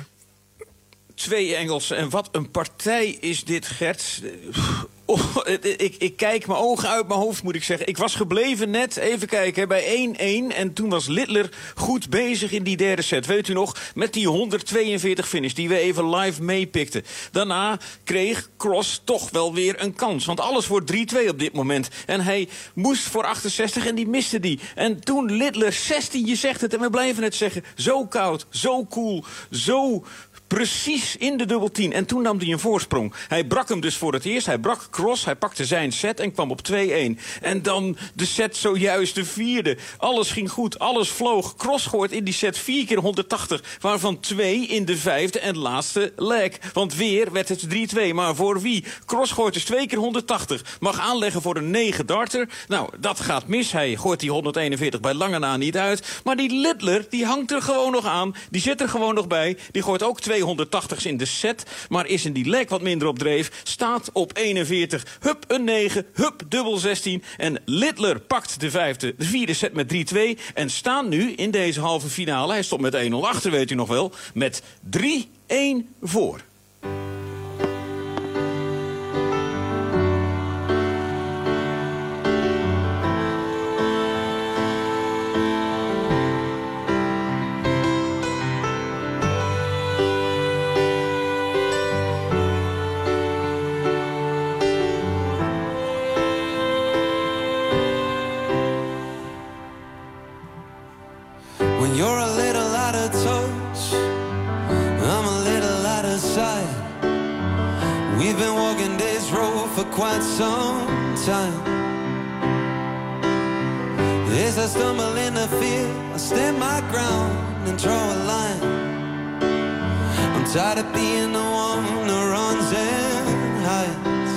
Twee Engelsen. En wat een partij is dit, Gert. Oh, ik, ik kijk mijn ogen uit mijn hoofd, moet ik zeggen. Ik was gebleven net, even kijken, bij één-één. En toen was Littler goed bezig in die derde set. Weet u nog? Met die honderdtweeënveertig finish die we even live meepikten. Daarna kreeg Cross toch wel weer een kans. Want alles wordt drie-twee op dit moment. En hij moest voor achtenzestig en die miste die. En toen Littler zestien, je zegt het en we blijven het zeggen. Zo koud, zo cool, zo... precies in de dubbeltien. En toen nam hij een voorsprong. Hij brak hem dus voor het eerst. Hij brak Cross. Hij pakte zijn set en kwam op twee-één. En dan de set zojuist de vierde. Alles ging goed. Alles vloog. Cross gooit in die set vier keer honderdtachtig. Waarvan twee in de vijfde en laatste leg. Want weer werd het drie-twee. Maar voor wie? Cross gooit dus twee keer honderdtachtig. Mag aanleggen voor een negen darter. Nou, dat gaat mis. Hij gooit die honderdeenenveertig bij lange na niet uit. Maar die Littler, die hangt er gewoon nog aan. Die zit er gewoon nog bij. Die gooit ook twee honderdtachtigs in de set, maar is in die leg wat minder op dreef. Staat op eenenveertig, hup een negen, hup dubbel zestien. En Littler pakt de vijfde, de vierde set met drie-twee. En staan nu in deze halve finale, hij stond met één nul achter, weet u nog wel, met drie-één voor. side. We've been walking this road for quite some time. As I stumble in the field, I stand my ground and draw a line. I'm tired of being the one who runs and hides.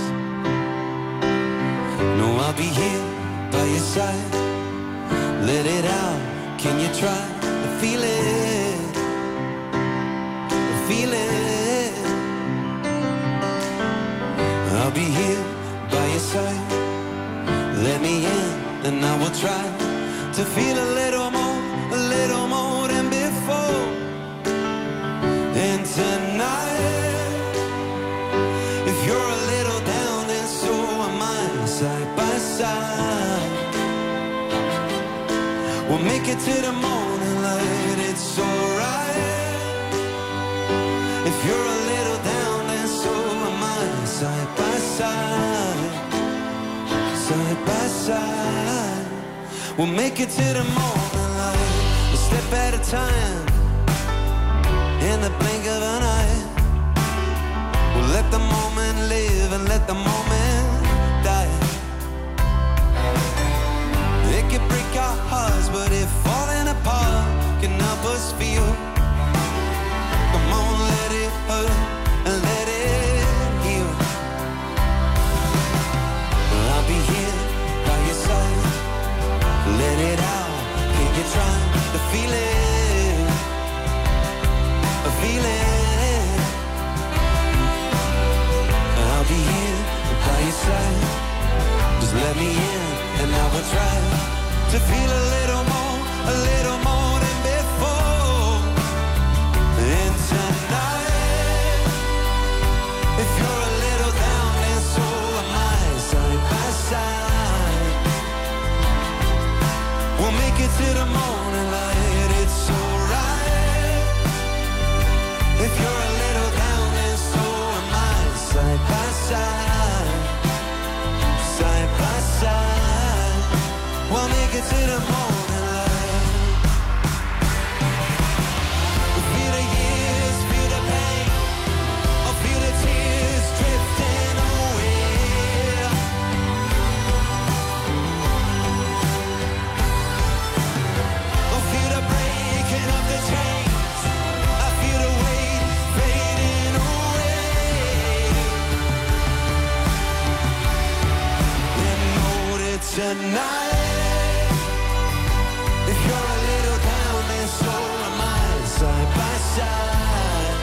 No, I'll be here by your side. Let it out, can you try to feel it? Feel it. I'll be here by your side. Let me in and I will try to feel a little more, a little more than before. And tonight, if you're a little down, then so am I. Side by side, we'll make it to the morning light. It's alright. If you're a little down, then so am I. Side by side, side by side, we'll make it to the morning light. A step at a time, in the blink of an eye. We'll let the moment live and let the moment die. It can break our hearts, but if falling apart can help us feel, come on, let it hurt and let it heal. I'll be here by your side. Let it out, can you try to feel it? Feel it. I'll be here by your side. Just let me in and I will try to feel a little more, a little more than before. And tonight, if you're a little down, then so am I. Side by side, we'll make it to the morning light. It's alright. If you're a little down, then so am I. Side by side, side by side, we'll make it to the morning light. Feel the years, feel the pain, I feel the tears drifting away. I feel the breaking of the chains, I feel the weight fading away. And know that tonight, if you're a little down, then so am I. Side by side,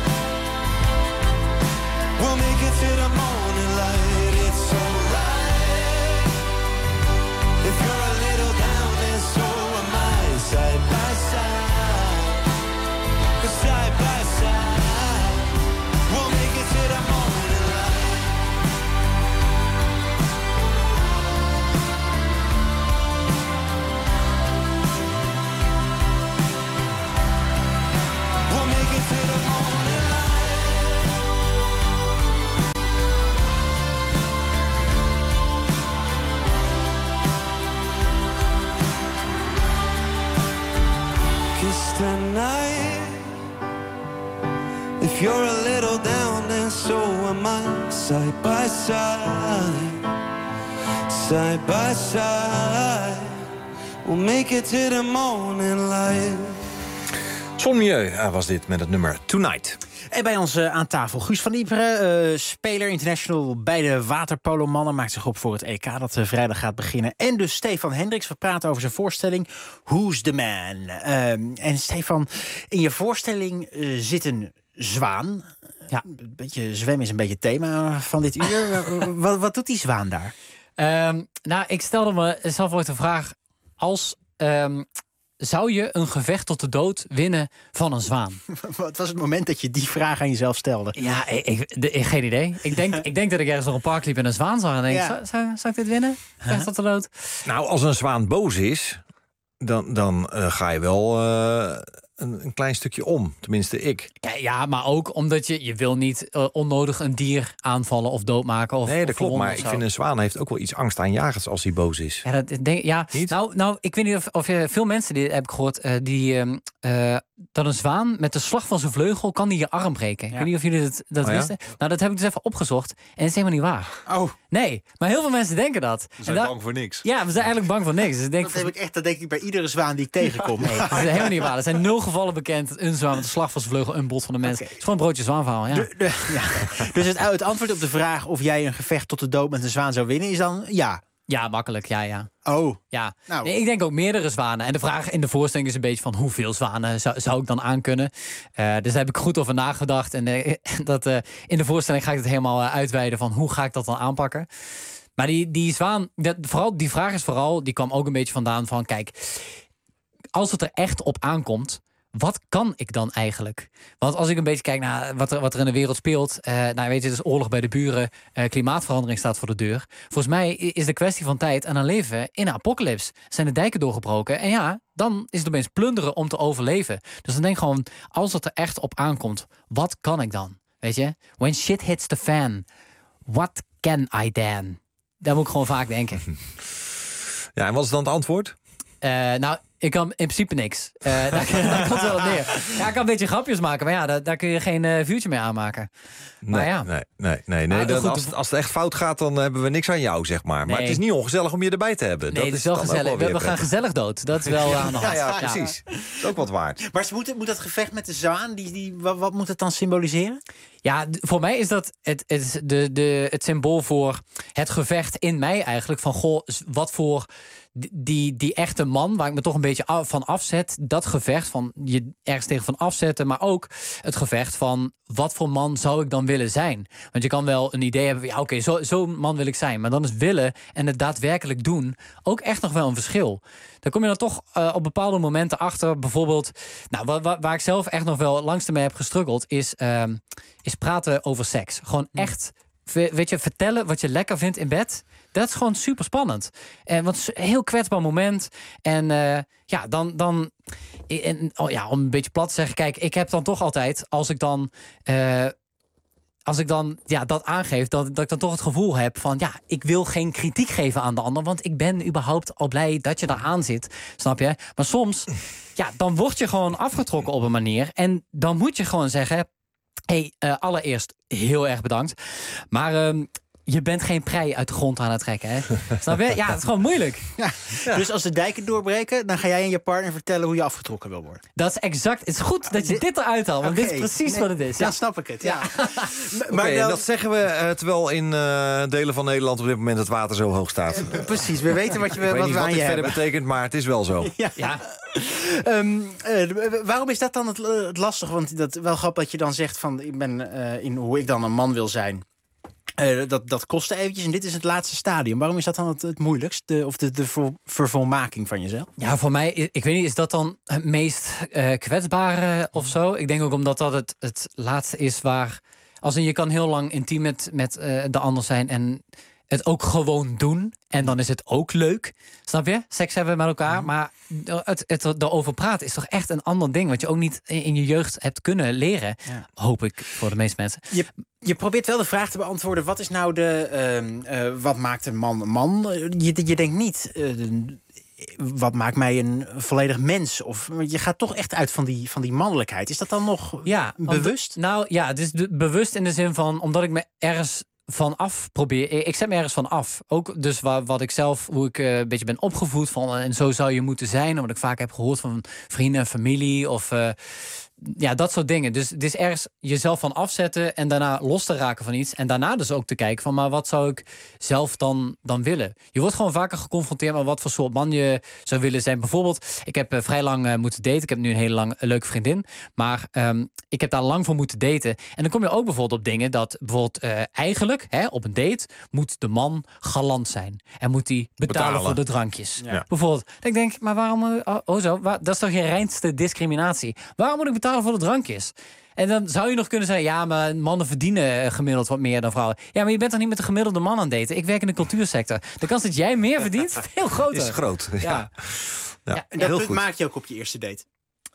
we'll make it to the morning light. It's alright. If you're a little down, then so am I. Side by side, side by side, we'll make it to the morning light. We'll make it to the morning light. Cause tonight, if you're a little down, then so am I. Side by side, side by side, we'll make it to the morning light. Sommieu was dit met het nummer Tonight. En bij ons uh, aan tafel Guus van Iperen, uh, speler international bij de waterpolomannen, maakt zich op voor het E K dat uh, vrijdag gaat beginnen. En dus Stefan Hendricks, we praten over zijn voorstelling Who's the Man? Uh, en Stefan, in je voorstelling uh, zit een zwaan. Ja. Een beetje zwemmen is een beetje het thema van dit uur. wat, wat doet die zwaan daar? Um, nou, ik stelde mezelf ooit de vraag, als... Um, zou je een gevecht tot de dood winnen van een zwaan? Wat was het moment dat je die vraag aan jezelf stelde? Ja, ik, ik, de, ik geen idee. Ik denk, ik denk dat ik ergens door een park liep en een zwaan zag. En denk, ja. zou, zou, zou ik dit winnen? Gevecht huh? tot de dood? Nou, als een zwaan boos is, dan, dan uh, ga je wel uh, een, een klein stukje om. Tenminste, ik. Ja, ja, maar ook omdat je, je wil niet uh, onnodig een dier aanvallen of doodmaken. Of, nee, dat of klopt. Maar ik vind een zwaan heeft ook wel iets angstaanjagends als hij boos is. Ja, dat denk, ja. Nou, nou, ik weet niet of, of je veel mensen, die heb ik gehoord, uh, die uh, uh, dat een zwaan met de slag van zijn vleugel kan die je arm breken. Ja. Ik weet niet of jullie dat, dat oh, ja? wisten. Nou, dat heb ik dus even opgezocht. En het is helemaal niet waar. Oh. Nee, maar heel veel mensen denken dat. We zijn en bang voor niks. Ja, we zijn eigenlijk bang voor niks. Dus ik denk, dat, heb ik echt, dat denk ik bij iedere zwaan die ik tegenkom. Nee, dat is helemaal niet waar. Er zijn nul gevallen bekend dat een zwaan met de slag van zijn vleugel een bot van de mens. Okay. Het is gewoon een broodje zwaanverhaal. Ja. De, de, ja. Dus het, het antwoord op de vraag of jij een gevecht tot de dood met een zwaan zou winnen is dan ja. Ja, makkelijk. Ja, ja. Oh. Ja. Nou. Nee, ik denk ook meerdere zwanen. En de vraag in de voorstelling is een beetje van hoeveel zwanen zou, zou ik dan aankunnen. Uh, dus daar heb ik goed over nagedacht. En uh, dat, uh, in de voorstelling ga ik het helemaal uh, uitweiden van hoe ga ik dat dan aanpakken. Maar die, die zwaan, dat, vooral, die vraag is vooral, die kwam ook een beetje vandaan van, kijk, als het er echt op aankomt, wat kan ik dan eigenlijk? Want als ik een beetje kijk naar wat er, wat er in de wereld speelt, uh, nou weet je, het is oorlog bij de buren, uh, klimaatverandering staat voor de deur. Volgens mij is de kwestie van tijd en dan leven in een apocalypse. Zijn de dijken doorgebroken en ja, dan is het opeens plunderen om te overleven. Dus dan denk ik gewoon, als het er echt op aankomt, wat kan ik dan? Weet je? When shit hits the fan, what can I then? Daar moet ik gewoon vaak denken. Ja, en wat is dan het antwoord? Uh, nou, ik kan in principe niks. Uh, daar, daar komt wel op neer. Ja, ik kan een beetje grapjes maken, maar ja, daar, daar kun je geen uh, vuurtje mee aanmaken. Nee, maar ja. nee, nee, nee. nee. Dan, als, als het echt fout gaat, dan hebben we niks aan jou, zeg maar. Maar nee. Het is niet ongezellig om je erbij te hebben. Nee, dat het is wel gezellig. Wel we, we gaan gezellig dood. Dat is wel ja, aan de hand. Ja, ja, precies. Ja. Dat is ook wat waard. Maar moet, moet dat gevecht met de zwaan, die, die, wat, wat moet het dan symboliseren? Ja, voor mij is dat het, het, de, de, het symbool voor het gevecht in mij eigenlijk. Van, goh, wat voor die, die echte man, waar ik me toch een beetje af, van afzet. Dat gevecht van je ergens tegen van afzetten. Maar ook het gevecht van, wat voor man zou ik dan willen zijn? Want je kan wel een idee hebben van, ja, oké, okay, zo'n zo man wil ik zijn. Maar dan is willen en het daadwerkelijk doen ook echt nog wel een verschil. Daar kom je dan toch uh, op bepaalde momenten achter. Bijvoorbeeld, nou, waar, waar, waar ik zelf echt nog wel langst mee heb gestruggeld, is, uh, is praten over seks. Gewoon echt, weet je, vertellen wat je lekker vindt in bed. Dat is gewoon super spannend. En wat is een heel kwetsbaar moment. En uh, ja, dan, dan en, oh ja, om een beetje plat te zeggen, kijk, ik heb dan toch altijd, als ik dan Uh, Als ik dan ja, dat aangeef, dat, dat ik dan toch het gevoel heb van, ja, ik wil geen kritiek geven aan de ander, want ik ben überhaupt al blij dat je daar aan zit. Snap je? Maar soms, ja, dan word je gewoon afgetrokken op een manier. En dan moet je gewoon zeggen, hé, hey, uh, allereerst heel erg bedankt. Maar Uh, je bent geen prei uit de grond aan het trekken, hè? Snap je? Ja, het is gewoon moeilijk. Ja. Ja. Dus als de dijken doorbreken, dan ga jij en je partner vertellen hoe je afgetrokken wil worden. Dat is exact. Het is goed dat je dit eruit haalt, want okay. dit is precies nee, wat het is. Ja. Dan snap ik het. Ja. Ja. maar okay, dan, dat zeggen we uh, terwijl in uh, delen van Nederland op dit moment het water zo hoog staat. Uh, precies. We weten wat, je, ik wat weet niet we aan wat je dit hebben. verder betekent, maar het is wel zo. Ja. Ja. Um, uh, waarom is dat dan het, uh, het lastig? Want dat wel grappig dat je dan zegt van, ik ben uh, in hoe ik dan een man wil zijn. Uh, dat, dat kostte eventjes en dit is het laatste stadium. Waarom is dat dan het, het moeilijkst? De, of de, de ver, vervolmaking van jezelf? Ja, voor mij, ik weet niet, is dat dan het meest uh, kwetsbare of zo? Ik denk ook omdat dat het, het laatste is waar, als in, je kan heel lang intiem met, met uh, de ander zijn en het ook gewoon doen. En dan is het ook leuk. Snap je? Seks hebben met elkaar. Mm. Maar het, het erover praten is toch echt een ander ding. Wat je ook niet in je jeugd hebt kunnen leren. Ja. Hoop ik voor de meeste mensen. Je, je probeert wel de vraag te beantwoorden. Wat is nou de uh, uh, wat maakt een man een man? Je, je denkt niet Uh, de, wat maakt mij een volledig mens? Of je gaat toch echt uit van die, van die mannelijkheid. Is dat dan nog ja, bewust? Omdat, nou ja, het is de, bewust in de zin van, omdat ik me ergens van af probeer. Ik zet me ergens van af. Ook dus waar, wat ik zelf, hoe ik uh, een beetje ben opgevoed van, en zo zou je moeten zijn, omdat ik vaak heb gehoord van vrienden en familie of uh, ja, dat soort dingen. Dus het is ergens jezelf van afzetten en daarna los te raken van iets. En daarna dus ook te kijken van, maar wat zou ik zelf dan, dan willen? Je wordt gewoon vaker geconfronteerd met wat voor soort man je zou willen zijn. Bijvoorbeeld, ik heb uh, vrij lang uh, moeten daten. Ik heb nu een hele lang uh, leuke vriendin. Maar um, ik heb daar lang voor moeten daten. En dan kom je ook bijvoorbeeld op dingen dat bijvoorbeeld uh, eigenlijk, hè, op een date, moet de man galant zijn. En moet hij betalen, betalen voor de drankjes. Ja. Bijvoorbeeld. Dan denk ik, maar waarom, uh, oh zo, waar, dat is toch je reinste discriminatie? Waarom moet ik betalen voor de drankjes? En dan zou je nog kunnen zeggen, ja, maar mannen verdienen gemiddeld wat meer dan vrouwen. Ja, maar je bent toch niet met de gemiddelde man aan het daten? Ik werk in de cultuursector. De kans dat jij meer verdient, is veel groter. Is groot, ja. ja. ja. ja en dat punt maak je ook op je eerste date?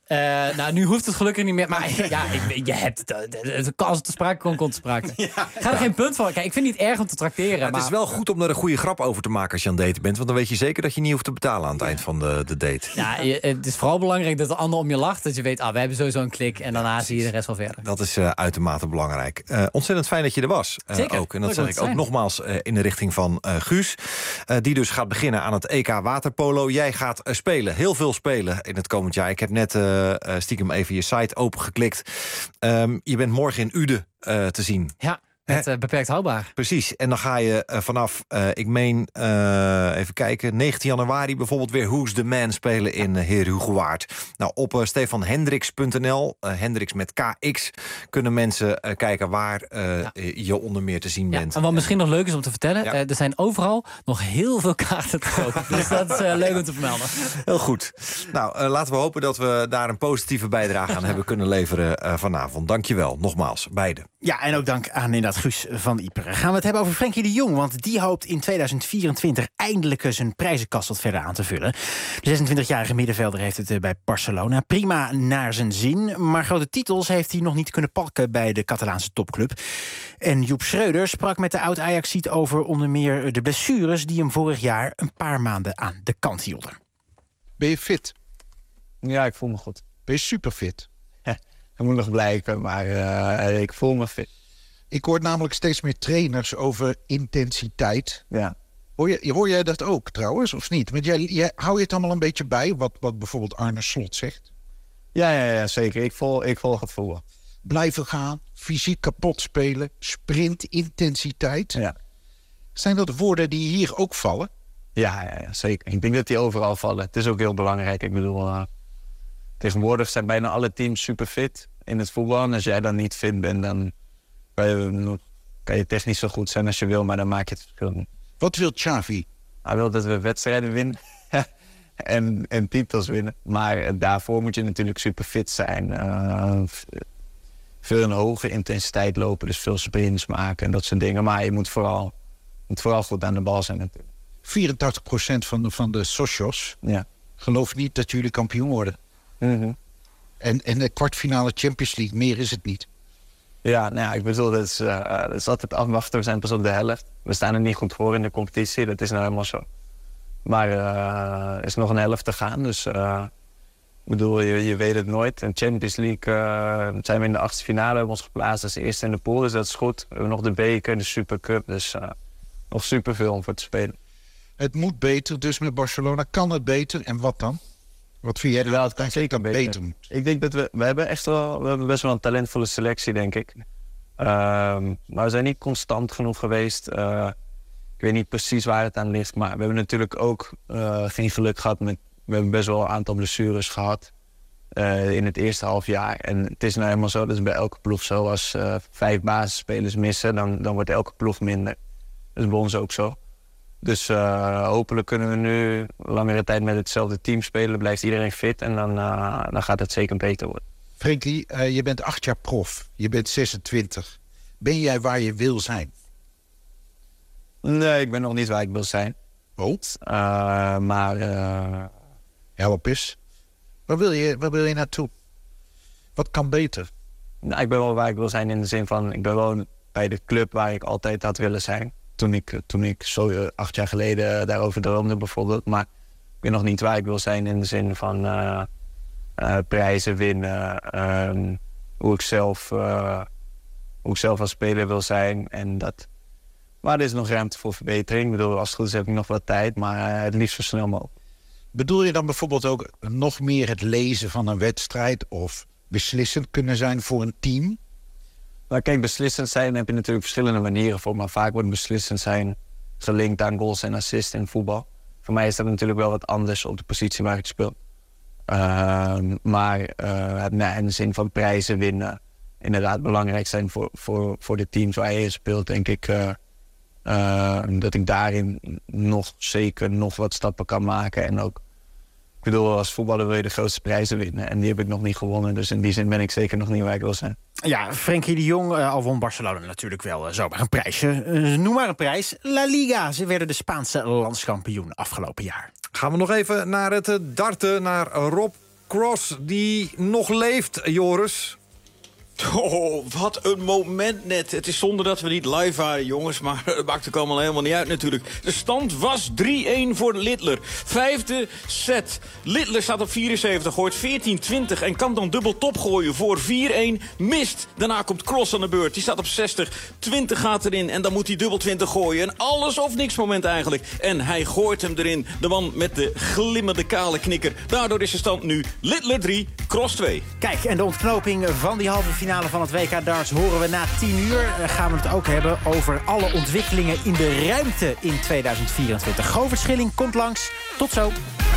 Uh, nou, nu hoeft het gelukkig niet meer. Maar ja, ik, je hebt het. Als het te sprake komt, komt het te sprake. Ja, Ga er ja. geen punt van. Kijk, ik vind het niet erg om te trakteren. Ja, maar... Het is wel goed om er een goede grap over te maken als je aan het daten bent. Want dan weet je zeker dat je niet hoeft te betalen aan het eind van de, de date. Ja, je, het is vooral belangrijk dat de ander om je lacht. Dat je weet, ah, we hebben sowieso een klik. En daarna zie je de rest wel verder. Dat is uh, uitermate belangrijk. Uh, ontzettend fijn dat je er was. Uh, zeker. Ook. En dat zeg ik ook nogmaals uh, in de richting van uh, Guus. Uh, die dus gaat beginnen aan het E K waterpolo. Jij gaat uh, spelen. Heel veel spelen in het komend jaar. Ik heb net uh, stiekem even je site opengeklikt. Um, je bent morgen in Uden uh, te zien. Ja. Met uh, beperkt houdbaar. Precies. En dan ga je uh, vanaf, uh, ik meen, uh, even kijken... negentien januari bijvoorbeeld weer Who's the Man spelen in uh, Heer Hugowaard. Nou, op uh, stefan hendricks punt n l, uh, Hendricks met K X... kunnen mensen uh, kijken waar uh, ja. je onder meer te zien ja, bent. En wat misschien nog leuk is om te vertellen... Ja. Uh, er zijn overal nog heel veel kaarten te kopen. Dus dat is uh, leuk om te vermelden. Heel goed. Nou, uh, laten we hopen dat we daar een positieve bijdrage aan hebben kunnen leveren uh, vanavond. Dank je wel, nogmaals, beide. Ja, en ook dank aan inderdaad Guus van Iperen. Gaan we het hebben over Frenkie de Jong, want die hoopt in tweeduizend vierentwintig eindelijk zijn prijzenkast wat verder aan te vullen. De zesentwintigjarige middenvelder heeft het bij Barcelona prima naar zijn zin, maar grote titels heeft hij nog niet kunnen pakken bij de Catalaanse topclub. En Joep Schreuder sprak met de oud-Ajaxiet over onder meer de blessures die hem vorig jaar een paar maanden aan de kant hielden. Ben je fit? Ja, ik voel me goed. Ben je super fit? Dat moet nog blijken, maar uh, ik voel me fit. Ik hoor namelijk steeds meer trainers over intensiteit. Ja. Hoor, je, hoor jij dat ook trouwens, of niet? Want jij, jij, hou je het allemaal een beetje bij, wat, wat bijvoorbeeld Arne Slot zegt? Ja, ja, ja zeker. Ik volg, ik volg het voetbal. Blijven gaan, fysiek kapot spelen, sprint, intensiteit. Ja. Zijn dat woorden die hier ook vallen? Ja, ja, ja, zeker. Ik denk dat die overal vallen. Het is ook heel belangrijk. Ik bedoel, uh, tegenwoordig zijn bijna alle teams super fit in het voetbal. En als jij dan niet fit bent, dan kan je, kan je technisch zo goed zijn als je wil, maar dan maak je het verschil niet. Wat wil Xavi? Hij wil dat we wedstrijden winnen en, en titels winnen. Maar daarvoor moet je natuurlijk super fit zijn. Uh, veel in hoge intensiteit lopen, dus veel sprints maken en dat soort dingen. Maar je moet vooral, moet vooral goed aan de bal zijn natuurlijk. vierentachtig procent van de, van de socios ja. gelooft niet dat jullie kampioen worden. Mm-hmm. En, en de kwartfinale Champions League, meer is het niet. Ja, nou ja, ik bedoel, dat is, uh, dat is altijd afwachten. We zijn pas op de helft. We staan er niet goed voor in de competitie, dat is nou helemaal zo. Maar uh, er is nog een helft te gaan, dus uh, ik bedoel, je, je weet het nooit. In Champions League uh, zijn we in de achtste finale, hebben we ons geplaatst als eerste in de pool, dus dat is goed. We hebben nog de beker, de Supercup, dus uh, nog superveel om voor te spelen. Het moet beter, dus met Barcelona kan het beter. En wat dan? Wat vind jij er wel? Het kan zeker beter. beter moet. Ik denk dat we, we hebben echt wel, we hebben best wel een talentvolle selectie, denk ik. Uh, maar we zijn niet constant genoeg geweest. Uh, ik weet niet precies waar het aan ligt, maar we hebben natuurlijk ook uh, geen geluk gehad met. We hebben best wel een aantal blessures gehad uh, in het eerste half jaar. En het is nou helemaal zo, dat is bij elke ploeg zo. Als uh, vijf basisspelers missen, dan, dan wordt elke ploeg minder. Dat is bij ons ook zo. Dus uh, hopelijk kunnen we nu langere tijd met hetzelfde team spelen. Blijft iedereen fit en dan, uh, dan gaat het zeker beter worden. Frenkie, uh, je bent acht jaar prof. Je bent zesentwintig. Ben jij waar je wil zijn? Nee, ik ben nog niet waar ik wil zijn. Oh? Uh, maar... Uh... Help eens. Waar wil je, waar wil je naartoe? Wat kan beter? Nou, ik ben wel waar ik wil zijn in de zin van... Ik ben wel bij de club waar ik altijd had willen zijn. Toen ik, toen ik zo uh, acht jaar geleden daarover droomde bijvoorbeeld. Maar ik ben nog niet waar ik wil zijn in de zin van uh, uh, prijzen winnen. Um, hoe, ik zelf, uh, hoe ik zelf als speler wil zijn. En dat... Maar er is nog ruimte voor verbetering. Ik bedoel, als het goed is heb ik nog wat tijd. Maar uh, het liefst zo snel mogelijk. Bedoel je dan bijvoorbeeld ook nog meer het lezen van een wedstrijd... of beslissend kunnen zijn voor een team? Nou, kijk, beslissend zijn heb je natuurlijk verschillende manieren voor. Maar vaak wordt beslissend zijn gelinkt aan goals en assists in voetbal. Voor mij is dat natuurlijk wel wat anders op de positie waar ik speel. Uh, maar uh, nou, in de zin van prijzen winnen... inderdaad belangrijk zijn voor, voor, voor de teams waar je speelt, denk ik... Uh, uh, dat ik daarin nog zeker nog wat stappen kan maken. En ook, ik bedoel, als voetballer wil je de grootste prijzen winnen. En die heb ik nog niet gewonnen. Dus in die zin ben ik zeker nog niet waar ik wil zijn. Ja, Frenkie de Jong, uh, al won Barcelona natuurlijk wel uh, zomaar een prijsje. Uh, noem maar een prijs. La Liga. Ze werden de Spaanse landskampioen afgelopen jaar. Gaan we nog even naar het darten, naar Rob Cross die nog leeft, Joris. Oh, wat een moment net. Het is zonde dat we niet live waren, jongens. Maar dat maakt ook allemaal helemaal niet uit natuurlijk. De stand was drie-een voor Littler. Vijfde set. Littler staat op vierenzeventig, gooit veertien twintig... en kan dan dubbel top gooien voor vier-een. Mist. Daarna komt Cross aan de beurt. Die staat op zestig. twintig gaat erin en dan moet hij dubbel twintig gooien. Een alles of niks moment eigenlijk. En hij gooit hem erin. De man met de glimmende kale knikker. Daardoor is de stand nu Littler drie, Cross twee. Kijk, en de ontknoping van die halve finale van het W K darts horen we na tien uur. Dan gaan we het ook hebben over alle ontwikkelingen in de ruimte in tweeduizend vierentwintig. Govert Schilling komt langs. Tot zo.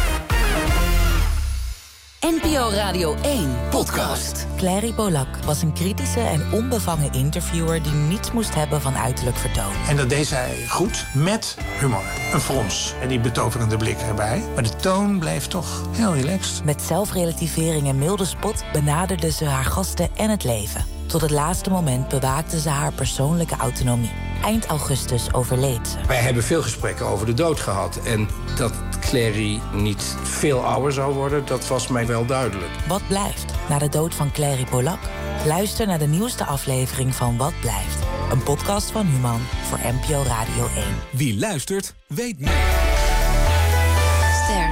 N P O Radio één podcast. Clary Polak was een kritische en onbevangen interviewer die niets moest hebben van uiterlijk vertoon. En dat deed zij goed, met humor. Een frons en die betoverende blik erbij. Maar de toon bleef toch heel relaxed. Met zelfrelativering en milde spot benaderde ze haar gasten en het leven. Tot het laatste moment bewaakte ze haar persoonlijke autonomie. Eind augustus overleed ze. Wij hebben veel gesprekken over de dood gehad. En dat Clary niet veel ouder zou worden, dat was mij wel duidelijk. Wat blijft na de dood van Clary Polak? Luister naar de nieuwste aflevering van Wat blijft. Een podcast van Human voor N P O Radio één. Wie luistert, weet meer. Ster.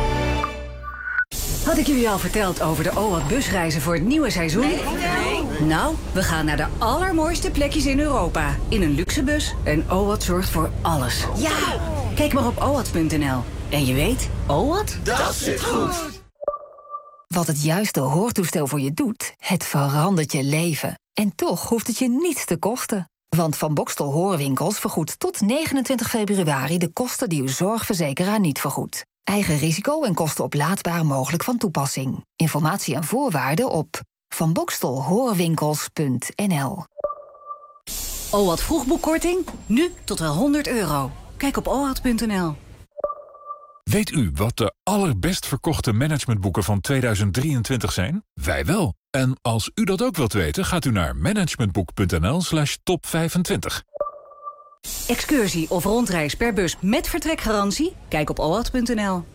Had ik jullie al verteld over de O W A T busreizen voor het nieuwe seizoen? Nee, nee. Nou, we gaan naar de allermooiste plekjes in Europa. In een luxe bus en O W A T zorgt voor alles. Ja! Kijk maar op o w a t punt n l. En je weet, O W A T? Dat zit goed! Wat het juiste hoortoestel voor je doet, het verandert je leven. En toch hoeft het je niets te kosten. Want Van Bokstel Hoorwinkels vergoedt tot negenentwintig februari... de kosten die uw zorgverzekeraar niet vergoedt. Eigen risico en kosten oplaadbaar mogelijk van toepassing. Informatie en voorwaarden op van bokstel hoorwinkels punt n l. O W A T vroegboekkorting? Nu tot wel honderd euro. Kijk op o w a t punt n l. Weet u wat de allerbest verkochte managementboeken van tweeduizend drieëntwintig zijn? Wij wel. En als u dat ook wilt weten, gaat u naar managementboek punt n l slash top vijfentwintig. Excursie of rondreis per bus met vertrekgarantie? Kijk op o w a t punt n l.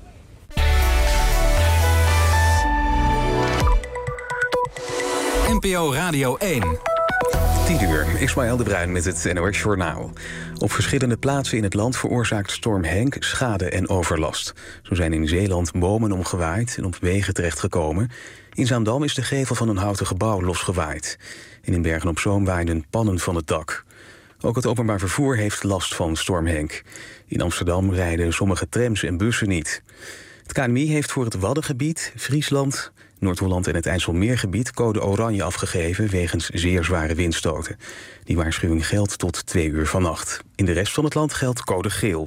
N P O Radio één. tien uur, Ismaël de Bruin met het N O S Journaal. Op verschillende plaatsen in het land veroorzaakt storm Henk schade en overlast. Zo zijn in Zeeland bomen omgewaaid en op wegen terechtgekomen. In Zaandam is de gevel van een houten gebouw losgewaaid. En in Bergen-op-Zoom waaiden pannen van het dak. Ook het openbaar vervoer heeft last van storm Henk. In Amsterdam rijden sommige trams en bussen niet. Het K N M I heeft voor het Waddengebied, Friesland, Noord-Holland en het IJsselmeergebied code oranje afgegeven wegens zeer zware windstoten. Die waarschuwing geldt tot twee uur vannacht. In de rest van het land geldt code geel.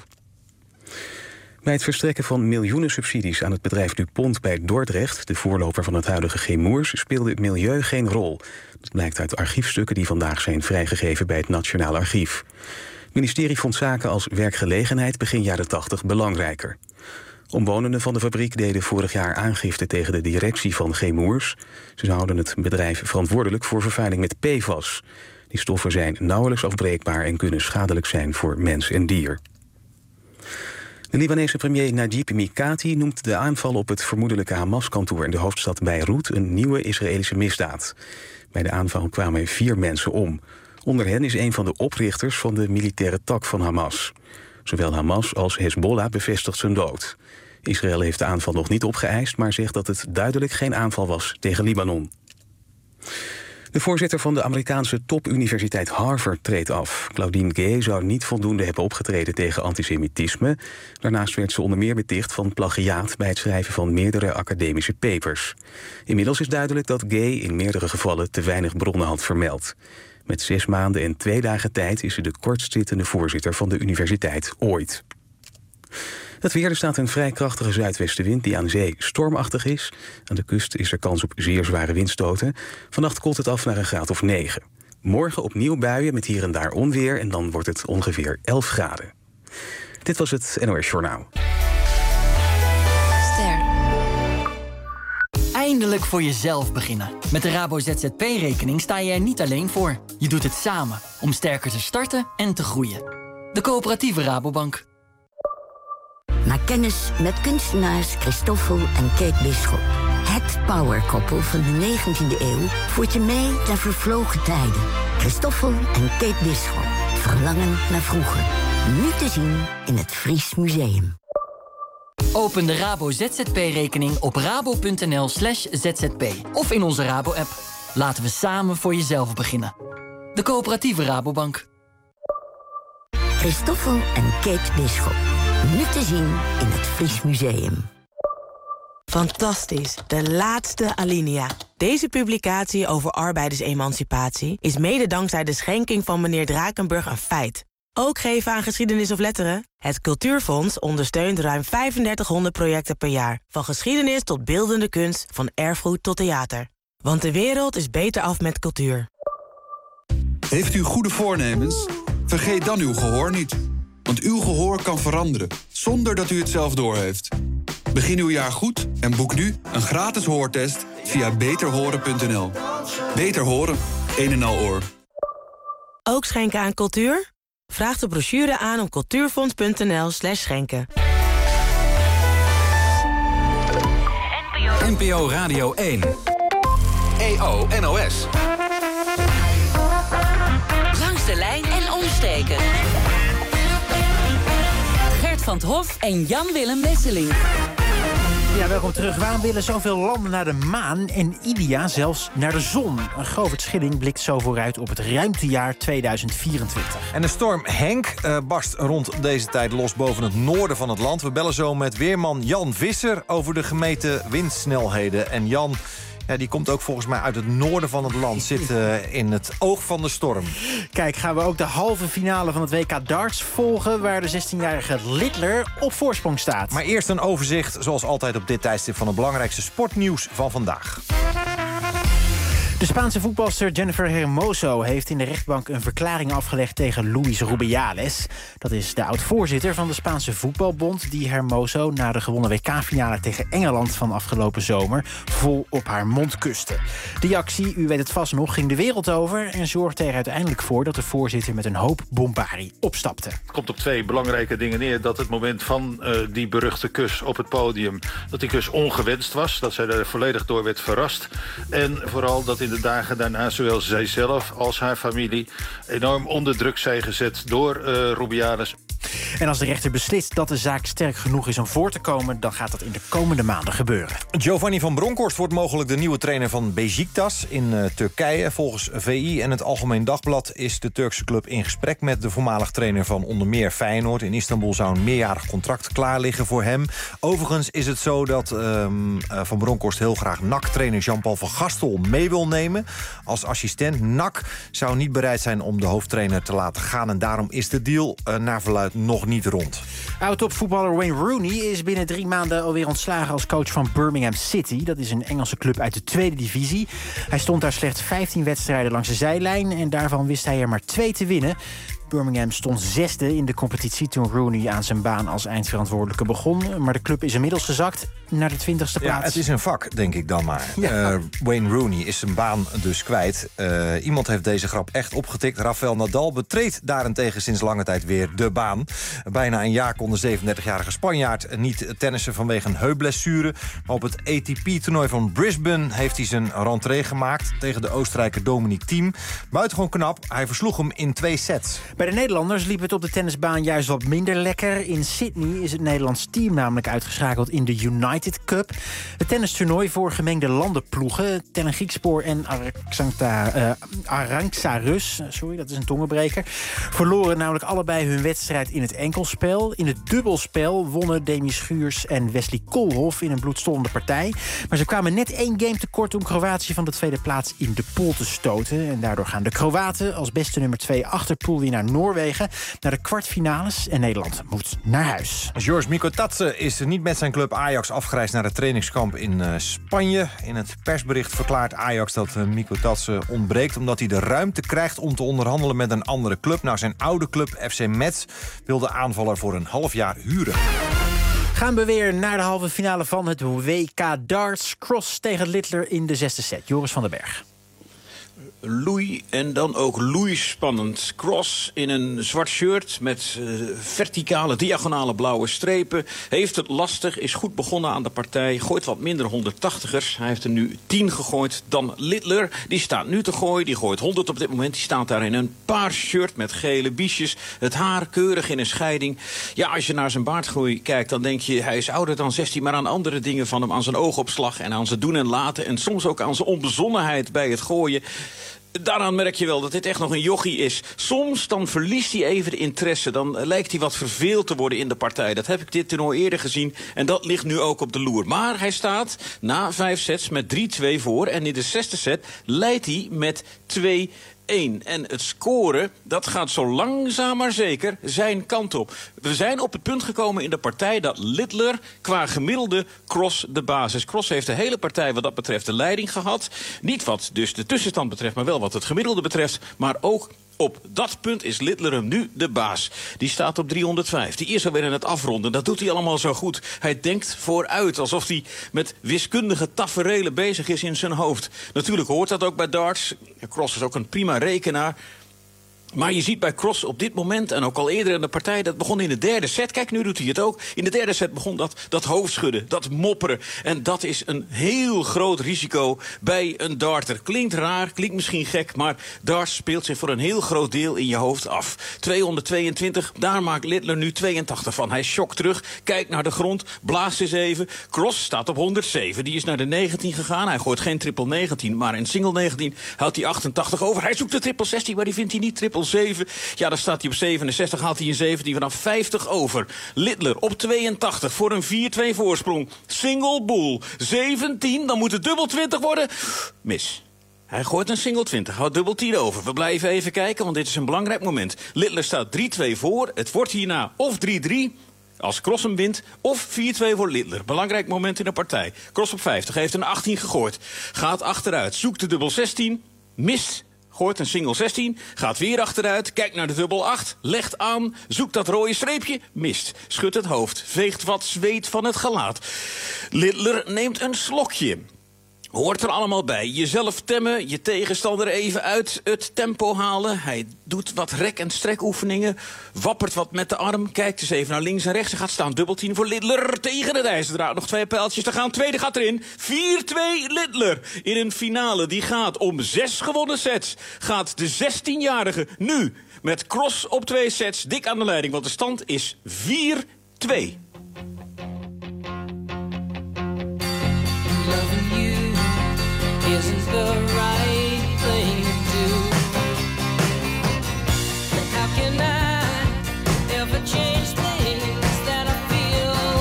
Bij het verstrekken van miljoenen subsidies aan het bedrijf DuPont bij Dordrecht, de voorloper van het huidige Chemours, speelde het milieu geen rol. Dat blijkt uit archiefstukken die vandaag zijn vrijgegeven bij het Nationaal Archief. Het ministerie vond zaken als werkgelegenheid begin jaren tachtig belangrijker. Omwonenden van de fabriek deden vorig jaar aangifte tegen de directie van Chemours. Ze houden het bedrijf verantwoordelijk voor vervuiling met P F A S. Die stoffen zijn nauwelijks afbreekbaar en kunnen schadelijk zijn voor mens en dier. De Libanese premier Najib Mikati noemt de aanval op het vermoedelijke Hamas-kantoor in de hoofdstad Beirut een nieuwe Israëlische misdaad. Bij de aanval kwamen vier mensen om. Onder hen is een van de oprichters van de militaire tak van Hamas. Zowel Hamas als Hezbollah bevestigt zijn dood. Israël heeft de aanval nog niet opgeëist, maar zegt dat het duidelijk geen aanval was tegen Libanon. De voorzitter van de Amerikaanse topuniversiteit Harvard treedt af. Claudine Gay zou niet voldoende hebben opgetreden tegen antisemitisme. Daarnaast werd ze onder meer beticht van plagiaat bij het schrijven van meerdere academische papers. Inmiddels is duidelijk dat Gay in meerdere gevallen te weinig bronnen had vermeld. Met zes maanden en twee dagen tijd is ze de kortstzittende voorzitter van de universiteit ooit. Het weer, er staat een vrij krachtige zuidwestenwind die aan zee stormachtig is. Aan de kust is er kans op zeer zware windstoten. Vannacht koelt het af naar een graad of negen. Morgen opnieuw buien met hier en daar onweer en dan wordt het ongeveer elf graden. Dit was het N O S Journaal. Ster. Eindelijk voor jezelf beginnen. Met de Rabo Z Z P-rekening sta je er niet alleen voor. Je doet het samen om sterker te starten en te groeien. De coöperatieve Rabobank. Maak kennis met kunstenaars Christoffel en Kate Bisschop. Het powerkoppel van de negentiende eeuw voert je mee naar vervlogen tijden. Christoffel en Kate Bisschop. Verlangen naar vroeger. Nu te zien in het Fries Museum. Open de Rabo Z Z P-rekening op rabo.nl slash zzp. Of in onze Rabo-app. Laten we samen voor jezelf beginnen. De coöperatieve Rabobank. Christoffel en Kate Bisschop. Nu te zien in het Fries Museum. Fantastisch, de laatste alinea. Deze publicatie over arbeidersemancipatie is mede dankzij de schenking van meneer Drakenburg een feit. Ook geven aan geschiedenis of letteren? Het Cultuurfonds ondersteunt ruim vijfendertighonderd projecten per jaar. Van geschiedenis tot beeldende kunst, van erfgoed tot theater. Want de wereld is beter af met cultuur. Heeft u goede voornemens? Vergeet dan uw gehoor niet. Want uw gehoor kan veranderen, zonder dat u het zelf doorheeft. Begin uw jaar goed en boek nu een gratis hoortest via beter horen punt n l. Beter horen, een en al oor. Ook schenken aan cultuur? Vraag de brochure aan op cultuurfonds.nl slash schenken. N P O Radio één. E O N O S. Langs de lijn en omsteken. Gert van 't Hof en Jan-Willem Wesseling. Ja, welkom terug. Waarom willen zoveel landen naar de maan en India zelfs naar de zon? Govert Schilling blikt zo vooruit op het ruimtejaar tweeduizend vierentwintig. En de storm Henk uh, barst rond deze tijd los boven het noorden van het land. We bellen zo met weerman Jan Visser over de gemeten windsnelheden. En Jan, ja, die komt ook volgens mij uit het noorden van het land. Zit uh, in het oog van de storm. Kijk, gaan we ook de halve finale van het W K darts volgen, waar de zestienjarige Littler op voorsprong staat. Maar eerst een overzicht, zoals altijd op dit tijdstip, van het belangrijkste sportnieuws van vandaag. De Spaanse voetbalster Jennifer Hermoso heeft in de rechtbank een verklaring afgelegd tegen Luis Rubiales. Dat is de oud-voorzitter van de Spaanse voetbalbond die Hermoso na de gewonnen W K-finale tegen Engeland van afgelopen zomer vol op haar mond kuste. Die actie, u weet het vast nog, ging de wereld over en zorgde er uiteindelijk voor dat de voorzitter met een hoop bombarie opstapte. Het komt op twee belangrijke dingen neer. Dat het moment van uh, die beruchte kus op het podium, dat die kus ongewenst was. Dat zij er volledig door werd verrast. En vooral dat in de dagen daarna zowel zijzelf als haar familie enorm onder druk zijn gezet door uh, Rubiales. En als de rechter beslist dat de zaak sterk genoeg is om voor te komen, dan gaat dat in de komende maanden gebeuren. Giovanni van Bronckhorst wordt mogelijk de nieuwe trainer van Beşiktaş in uh, Turkije. Volgens V I en het Algemeen Dagblad is de Turkse club in gesprek met de voormalig trainer van onder meer Feyenoord. In Istanbul zou een meerjarig contract klaar liggen voor hem. Overigens is het zo dat um, uh, Van Bronckhorst heel graag N A C-trainer Jean-Paul van Gastel mee wil nemen als assistent. N A C zou niet bereid zijn om de hoofdtrainer te laten gaan en daarom is de deal uh, naar verluidt nog niet rond. Oud-topvoetballer Wayne Rooney is binnen drie maanden alweer ontslagen als coach van Birmingham City. Dat is een Engelse club uit de tweede divisie. Hij stond daar slechts vijftien wedstrijden langs de zijlijn en daarvan wist hij er maar twee te winnen. Birmingham stond zesde in de competitie toen Rooney aan zijn baan als eindverantwoordelijke begon. Maar de club is inmiddels gezakt naar de twintigste plaats. Ja, het is een vak, denk ik dan maar. Ja. Uh, Wayne Rooney is zijn baan dus kwijt. Uh, iemand heeft deze grap echt opgetikt. Rafael Nadal betreedt daarentegen sinds lange tijd weer de baan. Bijna een jaar kon de zevenendertigjarige Spanjaard niet tennissen vanwege een heupblessure. Maar op het A T P-toernooi van Brisbane heeft hij zijn rentrée gemaakt tegen de Oostenrijker Dominic Thiem. Buitengewoon knap, hij versloeg hem in twee sets. Bij de Nederlanders liep het op de tennisbaan juist wat minder lekker. In Sydney is het Nederlands team namelijk uitgeschakeld in de United Cup. Het tennistoernooi voor gemengde landenploegen. Tellen Griekspoor en uh, Arantxa-Rus, sorry, dat is een tongenbreker, verloren namelijk allebei hun wedstrijd in het enkelspel. In het dubbelspel wonnen Demi Schuurs en Wesley Koolhof in een bloedstollende partij. Maar ze kwamen net één game tekort om Kroatië van de tweede plaats in de pool te stoten. En daardoor gaan de Kroaten als beste nummer twee achter poolwinnaar Noorwegen naar de kwartfinales en Nederland moet naar huis. George Mikotadze is niet met zijn club Ajax afgereisd naar het trainingskamp in uh, Spanje. In het persbericht verklaart Ajax dat uh, Mikotadze ontbreekt omdat hij de ruimte krijgt om te onderhandelen met een andere club. Nou, zijn oude club F C Metz wil de aanvaller voor een half jaar huren. Gaan we weer naar de halve finale van het W K darts. Cross tegen Littler in de zesde set. Joris van den Berg. loei en dan ook loeispannend. Cross in een zwart shirt met uh, verticale, diagonale blauwe strepen. Heeft het lastig, is goed begonnen aan de partij. Gooit wat minder honderdtachtigers. Hij heeft er nu tien gegooid. Dan Littler, die staat nu te gooien. Die gooit honderd op dit moment. Die staat daar in een paars shirt met gele biesjes. Het haar keurig in een scheiding. Ja, als je naar zijn baardgroei kijkt, dan denk je... hij is ouder dan zestien, maar aan andere dingen van hem... aan zijn oogopslag en aan zijn doen en laten... en soms ook aan zijn onbezonnenheid bij het gooien... Daaraan merk je wel dat dit echt nog een jochie is. Soms dan verliest hij even de interesse. Dan lijkt hij wat verveeld te worden in de partij. Dat heb ik dit toernooi eerder gezien. En dat ligt nu ook op de loer. Maar hij staat na vijf sets met drie twee voor. En in de zesde set leidt hij met twee één. En het scoren, dat gaat zo langzaam maar zeker zijn kant op. We zijn op het punt gekomen in de partij dat Littler qua gemiddelde Cross de basis. Cross heeft de hele partij wat dat betreft de leiding gehad. Niet wat dus de tussenstand betreft, maar wel wat het gemiddelde betreft. Maar ook op dat punt is Littler hem nu de baas. Die staat op driehonderdvijf. Die is alweer in het afronden. Dat doet hij allemaal zo goed. Hij denkt vooruit, alsof hij met wiskundige taferelen bezig is in zijn hoofd. Natuurlijk hoort dat ook bij darts. Cross is ook een prima rekenaar. Maar je ziet bij Cross op dit moment, en ook al eerder in de partij... dat begon in de derde set. Kijk, nu doet hij het ook. In de derde set begon dat, dat hoofdschudden, dat mopperen. En dat is een heel groot risico bij een darter. Klinkt raar, klinkt misschien gek... maar darts speelt zich voor een heel groot deel in je hoofd af. tweehonderdtweeëntwintig, daar maakt Littler nu tweeëntachtig van. Hij schokt terug, kijkt naar de grond, blaast eens even. Cross staat op honderdzeven, die is naar de negentien gegaan. Hij gooit geen triple negentien, maar in single negentien houdt hij achtentachtig over. Hij zoekt de triple zestien, maar die vindt hij niet. Triple zeven. Ja, dan staat hij op zevenenzestig, haalt hij een zeventien vanaf vijftig over. Littler op tweeëntachtig voor een vier twee voorsprong. Single boel. zeventien, dan moet het dubbel twintig worden. Mis. Hij gooit een single twintig, houdt dubbel tien over. We blijven even kijken, want dit is een belangrijk moment. Littler staat drie twee voor. Het wordt hierna of drie drie... als Cross hem wint, of vier twee voor Littler. Belangrijk moment in de partij. Cross op vijftig, heeft een achttien gegooid. Gaat achteruit, zoekt de dubbel zestien, mist... gooit een single zestien, gaat weer achteruit, kijkt naar de dubbel acht, legt aan, zoekt dat rode streepje, mist. Schudt het hoofd, veegt wat zweet van het gelaat. Littler neemt een slokje. Hoort er allemaal bij. Jezelf temmen, je tegenstander even uit het tempo halen. Hij doet wat rek- en strekoefeningen, wappert wat met de arm, kijkt eens even naar links en rechts. Hij gaat staan, dubbel tien voor Littler tegen het ijzerdraad. Nog twee pijltjes te gaan, tweede gaat erin. vier twee Littler in een finale. Die gaat om zes gewonnen sets. Gaat de zestienjarige nu met Cross op twee sets dik aan de leiding. Want de stand is vier twee. Isn't the right thing to do? How can I ever change things that I feel?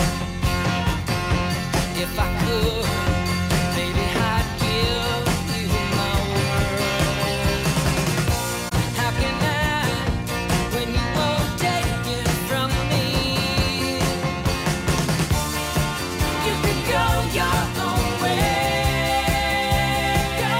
If I could, maybe I'd give you my word. How can I, when you won't take it from me? You could go your own way.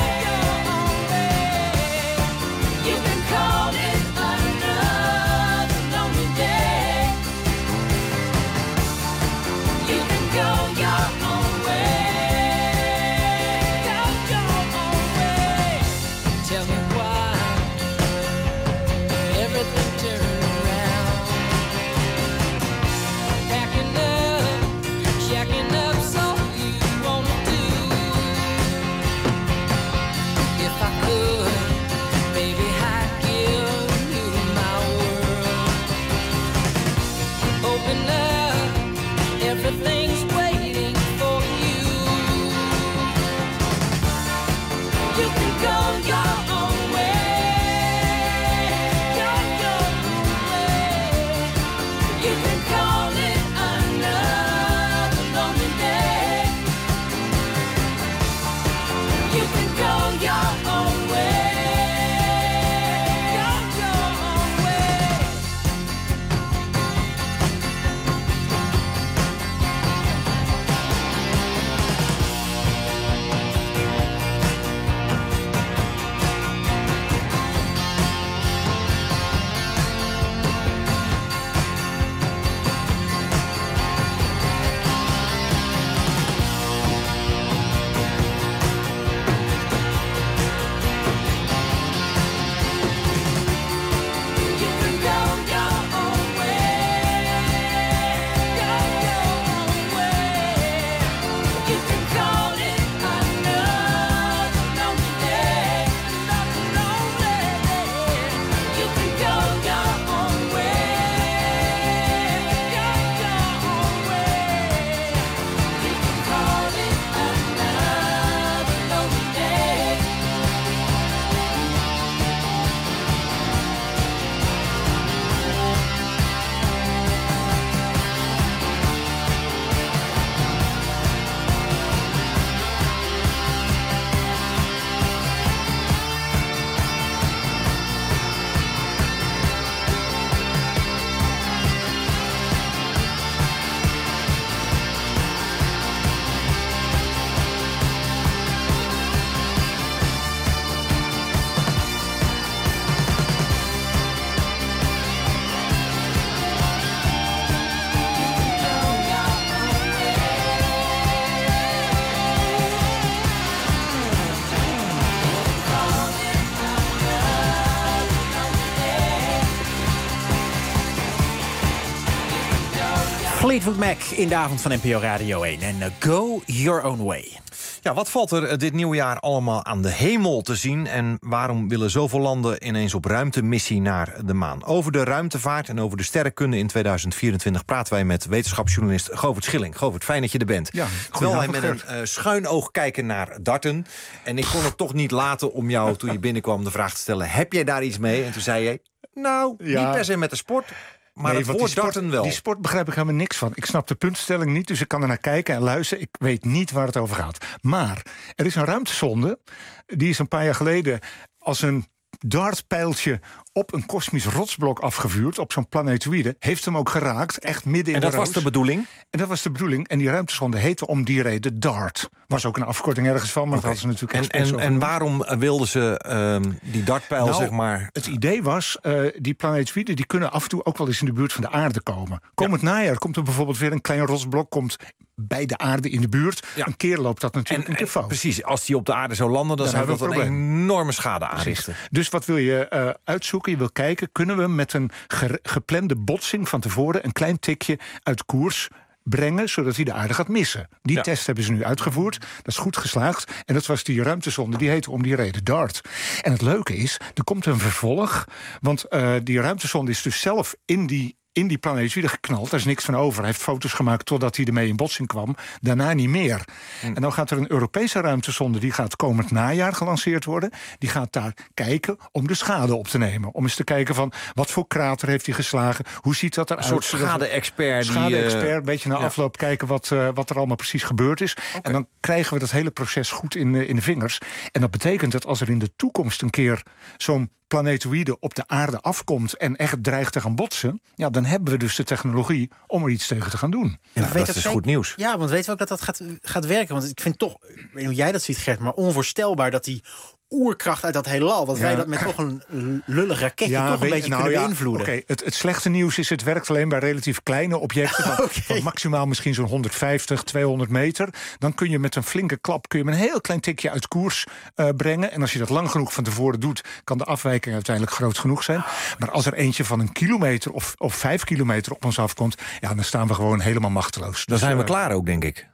Fleetwood Mac in de avond van N P O Radio één. En uh, Go Your Own Way. Ja, wat valt er uh, dit nieuwe jaar allemaal aan de hemel te zien? En waarom willen zoveel landen ineens op ruimtemissie naar de maan? Over de ruimtevaart en over de sterrenkunde in tweeduizend vierentwintig... praten wij met wetenschapsjournalist Govert Schilling. Govert, fijn dat je er bent. Ja, Terwijl wij met een uh, schuin oog kijken naar darten. En ik kon het toch niet laten om jou, toen je binnenkwam, de vraag te stellen... heb jij daar iets mee? En toen zei je, nou, Ja. niet per se met de sport... maar Nee, het want woord die sport, darten wel. Die sport begrijp ik helemaal niks van. Ik snap de puntstelling niet, dus ik kan er naar kijken en luisteren. Ik weet niet waar het over gaat. Maar er is een ruimtesonde. Die is een paar jaar geleden als een dartpijltje op een kosmisch rotsblok afgevuurd, op zo'n planetoïde. Heeft hem ook geraakt, echt midden in En de dat was roos. de bedoeling? En dat was de bedoeling. En die ruimtesonde heette om die reden DART. Was ook een afkorting ergens van, maar dat hadden ze natuurlijk En, expres en, zo en genoemd. waarom wilden ze ehm, die dartpijl, Nou, zeg maar... Het idee was, uh, die planetoïden die kunnen af en toe ook wel eens in de buurt van de aarde komen. Komend najaar komt er bijvoorbeeld weer een klein rotsblok, komt bij de aarde in de buurt. Een keer loopt dat natuurlijk een keer fout. Precies, als die op de aarde zou landen, dan, Dan zou dat hebben een we een probleem. enorme schade aanrichten. Precies. Dus wat wil je uh, uitzoeken? Je wil kijken, kunnen we met een ge- geplande botsing van tevoren een klein tikje uit koers brengen, zodat hij de aarde gaat missen. Die Ja. test hebben ze nu uitgevoerd. Dat is goed geslaagd. En dat was die ruimtesonde. Die heette om die reden DART. En het leuke is, er komt een vervolg. Want uh, die ruimtesonde is dus zelf in die in die planetoïde geknald. Daar is niks van over. Hij heeft foto's gemaakt totdat hij ermee in botsing kwam. Daarna niet meer. Hm. En dan gaat er een Europese ruimtesonde, die gaat komend najaar gelanceerd worden. Die gaat daar kijken om de schade op te nemen. Om eens te kijken van, wat voor krater heeft hij geslagen? Hoe ziet dat eruit? Een soort schade-expert die, Schade-expert, uh, een beetje na ja. afloop kijken wat, uh, wat er allemaal precies gebeurd is. En dan krijgen we dat hele proces goed in, uh, in de vingers. En dat betekent dat als er in de toekomst een keer zo'n planetoïde op de aarde afkomt en echt dreigt te gaan botsen, ja, dan hebben we dus de technologie om er iets tegen te gaan doen. En we weten ook zeker- Ja, want weten we ook dat dat gaat, gaat werken? Want ik vind toch, ik weet niet hoe jij dat ziet, Gert, maar onvoorstelbaar dat die oerkracht uit dat heelal, dat Ja. wij dat met toch een lullig raketje toch een weet- beetje nou kunnen ja, beïnvloeden. Oké, het, het slechte nieuws is, het werkt alleen bij relatief kleine objecten. van, van maximaal misschien zo'n honderdvijftig, tweehonderd meter. Dan kun je met een flinke klap kun je met een heel klein tikje uit koers uh, brengen. En als je dat lang genoeg van tevoren doet, kan de afwijking uiteindelijk groot genoeg zijn. Maar als er eentje van een kilometer of, of vijf kilometer op ons afkomt, ja, dan staan we gewoon helemaal machteloos. Dan zijn we uh, klaar ook, denk ik.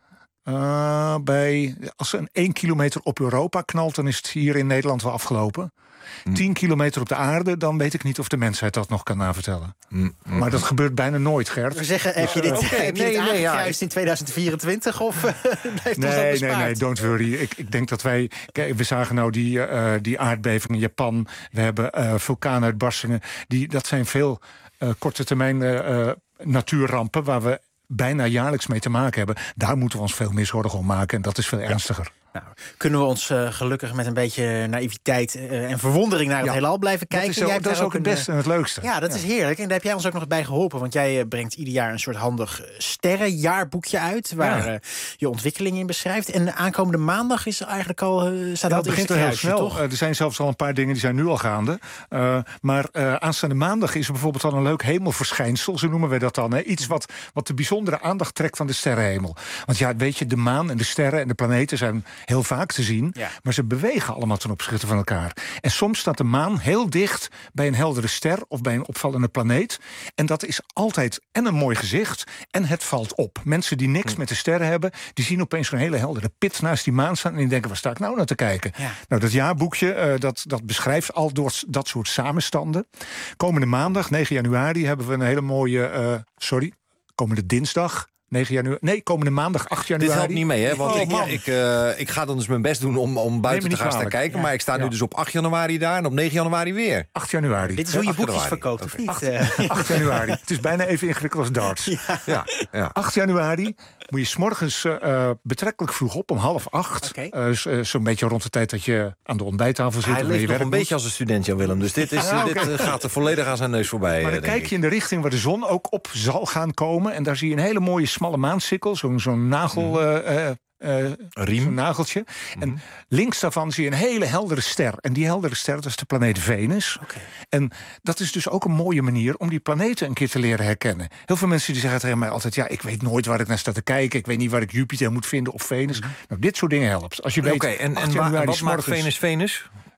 Uh, bij, als er een één kilometer op Europa knalt, dan is het hier in Nederland wel afgelopen. Hm. Tien kilometer op de aarde, dan weet ik niet of de mensheid dat nog kan navertellen. Hm. Maar dat gebeurt bijna nooit, Gert. We zeggen, heb je dit, Dus, uh, heb je dit aangekruist in tweeduizend vierentwintig of uh, blijft ons dat Nee, nee, bespaard? nee, don't worry. Ik, ik denk dat wij... Kijk, we zagen nou die, uh, die aardbeving in Japan. We hebben uh, vulkaanuitbarstingen. Die, dat zijn veel uh, korte termijn uh, natuurrampen waar we bijna jaarlijks mee te maken hebben. Daar moeten we ons veel meer zorgen om maken. En dat is veel ernstiger. Nou, kunnen we ons uh, gelukkig met een beetje naïviteit uh, en verwondering naar het Ja, heelal blijven dat kijken? is ook- Jij hebt dat is daar ook het een, beste en het leukste. Ja, dat Ja. is heerlijk. En daar heb jij ons ook nog bij geholpen. Want jij uh, brengt ieder jaar een soort handig sterrenjaarboekje uit, waar Ja. uh, je ontwikkeling in beschrijft. En de aankomende maandag is er eigenlijk al uh, staat Ja, al het begint eerste er heel kruisje, snel. toch? Uh, er zijn zelfs al een paar dingen die zijn nu al gaande. Uh, maar uh, aanstaande maandag is er bijvoorbeeld al een leuk hemelverschijnsel, zo noemen we dat dan. Hè? Iets wat, wat de bijzondere aandacht trekt van de sterrenhemel. Want ja, weet je, de maan en de sterren en de planeten zijn heel vaak te zien. Ja. Maar ze bewegen allemaal ten opzichte van elkaar. En soms staat de maan heel dicht bij een heldere ster of bij een opvallende planeet. En dat is altijd en een mooi gezicht en het valt op. Mensen die niks met de sterren hebben, die zien opeens zo'n hele heldere pit naast die maan staan en die denken, waar sta ik nou naar te kijken? Ja. Nou, dat jaarboekje, uh, dat, dat beschrijft al door dat soort samenstanden. Komende maandag, negen januari, hebben we een hele mooie... Uh, sorry, komende dinsdag... negen januari. Nee, komende maandag acht januari. Dit helpt niet mee, hè? Want Oh, ik, man. ik, uh, ik ga dan dus mijn best doen om, om buiten me te niet gaan staan kwalijk. kijken. Ja. Maar ik sta nu Ja. dus op acht januari daar en op negen januari weer. acht januari. Dit is hoe je acht boekjes januari. verkoopt, of Oké. niet? acht, Uh, acht januari. Het is bijna even ingewikkeld als darts. Ja, ja. acht januari moet je 's morgens uh, betrekkelijk vroeg op, om half acht. Oké. Uh, z- uh, Zo'n beetje rond de tijd dat je aan de ontbijttafel zit. Hij of bij leeft je nog werk een moet. beetje als een student, Jan Willem. Dus dit, is, Ja, dit oké. uh, gaat er volledig aan zijn neus voorbij. Maar dan uh, denk kijk je in de richting waar de zon ook op zal gaan komen. En daar zie je een hele mooie smalle maansikkel. Zo'n zo'n nagel... Uh, uh, uh, Riem. Zo'n nageltje. En links daarvan zie je een hele heldere ster. En die heldere ster, dat is de planeet Venus. Oké. En dat is dus ook een mooie manier om die planeten een keer te leren herkennen. Heel veel mensen die zeggen tegen mij altijd, ja, ik weet nooit waar ik naar sta te kijken. Ik weet niet waar ik Jupiter moet vinden of Venus. Nou, dit soort dingen helpt. Als je weet, Oké, en, acht en wa- januari wat 's maakt morgens- Venus Venus?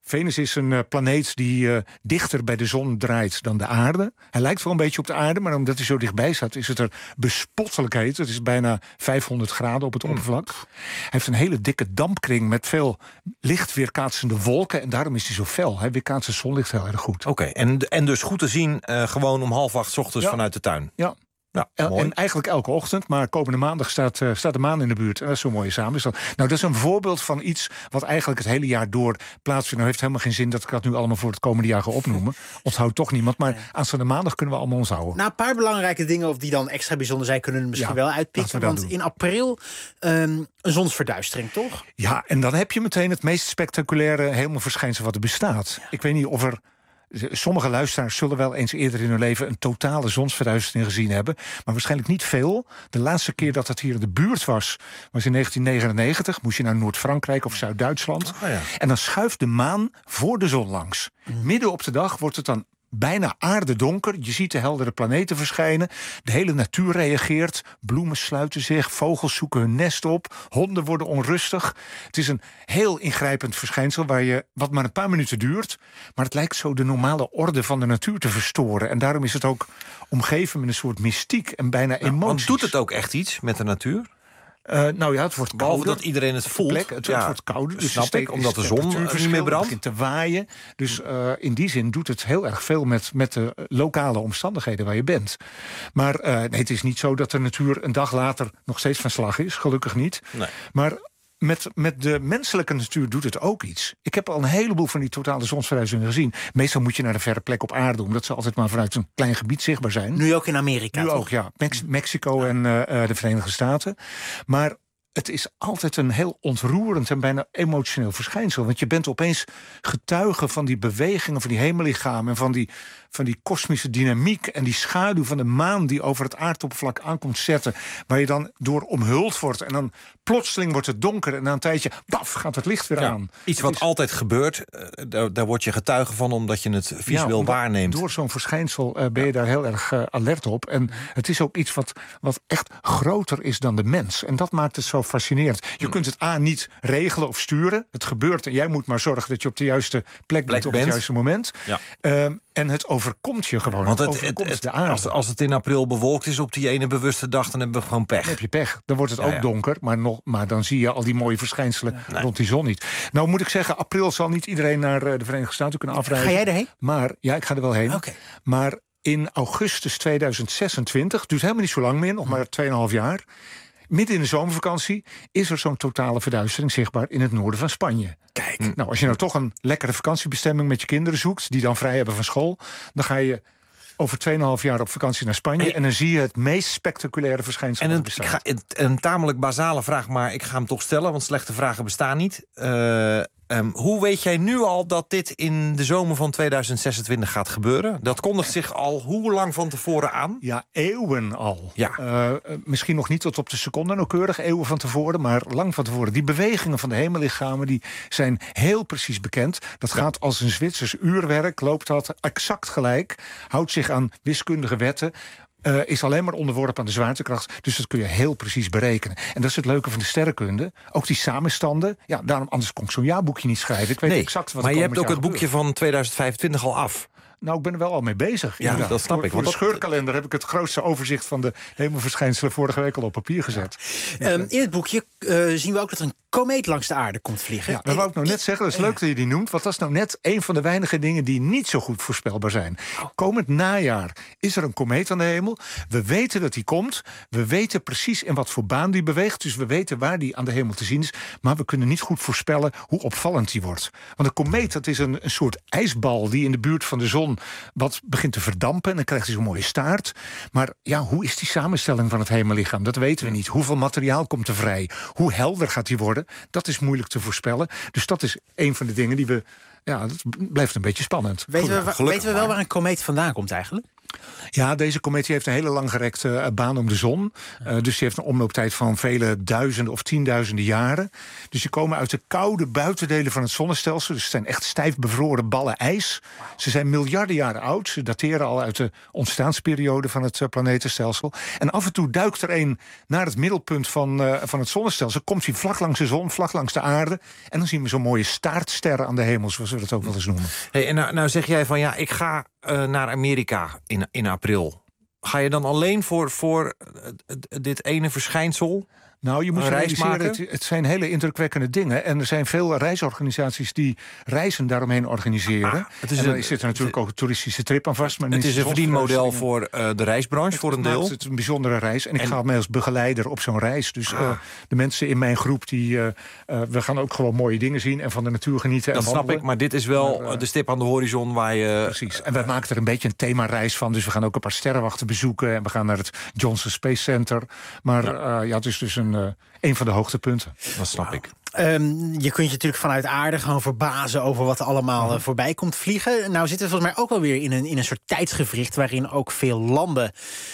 Venus is een uh, planeet die uh, dichter bij de zon draait dan de aarde. Hij lijkt wel een beetje op de aarde, maar omdat hij zo dichtbij staat is het er bespottelijk heet. Het is bijna vijfhonderd graden op het oppervlak. Mm. Hij heeft een hele dikke dampkring met veel licht weerkaatsende wolken. En daarom is hij zo fel. Hij weerkaatst het zonlicht heel erg goed. Oké, okay, en, en dus goed te zien uh, gewoon om half acht 's ochtends ja. vanuit de tuin. Ja. Ja, en, en eigenlijk elke ochtend, maar komende maandag staat, uh, staat de maan in de buurt. En dat is zo'n mooie samenstelling. Nou, dat is een voorbeeld van iets wat eigenlijk het hele jaar door plaatsvindt. Nou heeft helemaal geen zin dat ik dat nu allemaal voor het komende jaar ga opnoemen. Onthoudt toch niemand, maar aanstaande maandag kunnen we allemaal onthouden. Nou, een paar belangrijke dingen of die dan extra bijzonder zijn, kunnen we misschien ja, wel uitpikken. Want doen. in april um, een zonsverduistering, toch? Ja, en dan heb je meteen het meest spectaculaire hemelverschijnsel wat er bestaat. Ja. Ik weet niet of er... Sommige luisteraars zullen wel eens eerder in hun leven een totale zonsverduistering gezien hebben. Maar waarschijnlijk niet veel. De laatste keer dat het hier in de buurt was, was in negentien negenennegentig. Moest je naar Noord-Frankrijk of Zuid-Duitsland. Oh ja. En dan schuift de maan voor de zon langs. Mm. Midden op de dag wordt het dan bijna aardedonker. Je ziet de heldere planeten verschijnen. De hele natuur reageert. Bloemen sluiten zich. Vogels zoeken hun nest op. Honden worden onrustig. Het is een heel ingrijpend verschijnsel waar je, wat maar een paar minuten duurt. Maar het lijkt zo de normale orde van de natuur te verstoren. En daarom is het ook omgeven met een soort mystiek en bijna emoties. Nou, want doet het ook echt iets met de natuur? Uh, nou ja, het wordt Behalve kouder. dat iedereen het voelt. Plek, het, ja, het wordt kouder. Dus snap ik, omdat de zon niet meer brandt. begint te waaien. Dus uh, in die zin doet het heel erg veel met, met de lokale omstandigheden waar je bent. Maar uh, nee, het is niet zo dat de natuur een dag later nog steeds van slag is. Gelukkig niet. Nee. Maar met, met de menselijke natuur doet het ook iets. Ik heb al een heleboel van die totale zonsverduisteringen gezien. Meestal moet je naar de verre plek op aarde, omdat ze altijd maar vanuit een klein gebied zichtbaar zijn. Nu ook in Amerika, Nu toch? ook, ja. Mex- Mexico en uh, de Verenigde Staten. Maar het is altijd een heel ontroerend en bijna emotioneel verschijnsel. Want je bent opeens getuige van die bewegingen van die hemellichamen en van die, van die kosmische dynamiek en die schaduw van de maan die over het aardoppervlak aankomt zetten, waar je dan door omhuld wordt. En dan plotseling wordt het donker en na een tijdje, baf, gaat het licht weer ja, aan. Iets wat is altijd gebeurt, uh, daar, daar word je getuige van omdat je het visueel ja, waarneemt. Door zo'n verschijnsel uh, ben je daar heel erg uh, alert op. En het is ook iets wat, wat echt groter is dan de mens. En dat maakt het zo fascinerend. Je kunt het A niet regelen of sturen. Het gebeurt en jij moet maar zorgen dat je op de juiste plek bent op bent. het juiste moment. Ja. Um, en het overkomt je gewoon. Want het, het overkomt het, het, de aarde. Als, als het in april bewolkt is op die ene bewuste dag, dan hebben we gewoon pech. Dan heb je pech. Dan wordt het ja, ook ja. donker. Maar, nog, maar dan zie je al die mooie verschijnselen ja. rond die zon niet. Nou moet ik zeggen, april zal niet iedereen naar uh, de Verenigde Staten kunnen afreizen. Ga jij erheen? Maar, ja, ik ga er wel heen. Okay. Maar in augustus tweeduizend zesentwintig, duurt helemaal niet zo lang meer, nog maar twee en een half jaar. Midden in de zomervakantie is er zo'n totale verduistering zichtbaar in het noorden van Spanje. Kijk. Nou, als je nou toch een lekkere vakantiebestemming met je kinderen zoekt, die dan vrij hebben van school, dan ga je over twee en een half jaar op vakantie naar Spanje. En, en dan zie je het meest spectaculaire verschijnsel. En een, ik ga, een, een tamelijk basale vraag, maar ik ga hem toch stellen, want slechte vragen bestaan niet. Uh, um, hoe weet jij nu al dat dit in de zomer van tweeduizend zesentwintig gaat gebeuren? Dat kondigt zich al hoe lang van tevoren aan? Ja, eeuwen al. Ja. Uh, misschien nog niet tot op de seconde nauwkeurig, eeuwen van tevoren, maar lang van tevoren. Die bewegingen van de hemellichamen die zijn heel precies bekend. Dat gaat als een Zwitsers uurwerk, loopt dat exact gelijk, houdt zich aan wiskundige wetten. Uh, is alleen maar onderworpen aan de zwaartekracht. Dus dat kun je heel precies berekenen. En dat is het leuke van de sterrenkunde. Ook die samenstanden. Ja, daarom, anders kon ik zo'n jaarboekje niet schrijven. Ik weet nee, exact wat maar er je hebt ook het gebeurt. boekje van tweeduizend vijfentwintig al af. Nou, ik ben er wel al mee bezig. Ja, inderdaad. Dat snap voor, ik. Voor Want de scheurkalender heb ik het grootste overzicht van de hemelverschijnselen vorige week al op papier gezet. Ja. Um, in het boekje uh, zien we ook dat er een komeet langs de aarde komt vliegen. Ja, dat wou ik nou net zeggen. Dat is leuk dat je die noemt. Want dat is nou net een van de weinige dingen die niet zo goed voorspelbaar zijn. Komend najaar is er een komeet aan de hemel. We weten dat die komt. We weten precies in wat voor baan die beweegt. Dus we weten waar die aan de hemel te zien is. Maar we kunnen niet goed voorspellen hoe opvallend die wordt. Want een komeet, dat is een, een soort ijsbal die in de buurt van de zon wat begint te verdampen. En dan krijgt hij zo'n mooie staart. Maar ja, hoe is die samenstelling van het hemellichaam? Dat weten we niet. Hoeveel materiaal komt er vrij? Hoe helder gaat die worden? Dat is moeilijk te voorspellen. Dus dat is een van de dingen die we... Ja, dat blijft een beetje spannend. Weten we, weten we wel waar een komeet vandaan komt eigenlijk? Ja, deze komeet heeft een hele langgerekte uh, baan om de zon. Uh, dus die heeft een omlooptijd van vele duizenden of tienduizenden jaren. Dus die komen uit de koude buitendelen van het zonnestelsel. Dus het zijn echt stijf bevroren ballen ijs. Ze zijn miljarden jaren oud. Ze dateren al uit de ontstaansperiode van het uh, planetenstelsel. En af en toe duikt er een naar het middelpunt van, uh, van het zonnestelsel. Komt hij vlak langs de zon, vlak langs de aarde. En dan zien we zo'n mooie staartsterren aan de hemel, zoals we dat ook wel eens noemen. Hey, en nou, nou zeg jij van ja, ik ga uh, naar Amerika in, in april. Ga je dan alleen voor, voor uh, dit ene verschijnsel? Nou, je moet een je reis realiseren, maken? het, het zijn hele indrukwekkende dingen. En er zijn veel reisorganisaties die reizen daaromheen organiseren. Ah, het is en dan een- zit er natuurlijk ook een toeristische trip aan vast. Maar Het niet is een zoals verdienmodel verhuizingen. voor uh, de reisbranche, voor een Het deel. maakt het een bijzondere reis. En ik En- ga mee als begeleider op zo'n reis. Dus Ah. uh, de mensen in mijn groep, die, uh, uh, we gaan ook gewoon mooie dingen zien en van de natuur genieten. Dat en snap wandelen. ik, maar dit is wel Maar, uh, de stip aan de horizon waar je... Precies. En wij maken er een beetje een themareis van. Dus we gaan ook een paar sterrenwachten bezoeken. En we gaan naar het Johnson Space Center. Maar ja, uh, ja het is dus een, uh, een van de hoogtepunten. Dat snap ik. Um, je kunt je natuurlijk vanuit aarde gewoon verbazen over wat er allemaal uh, voorbij komt vliegen. Nou zitten we volgens mij ook wel weer in een, in een soort tijdsgewricht waarin ook veel landen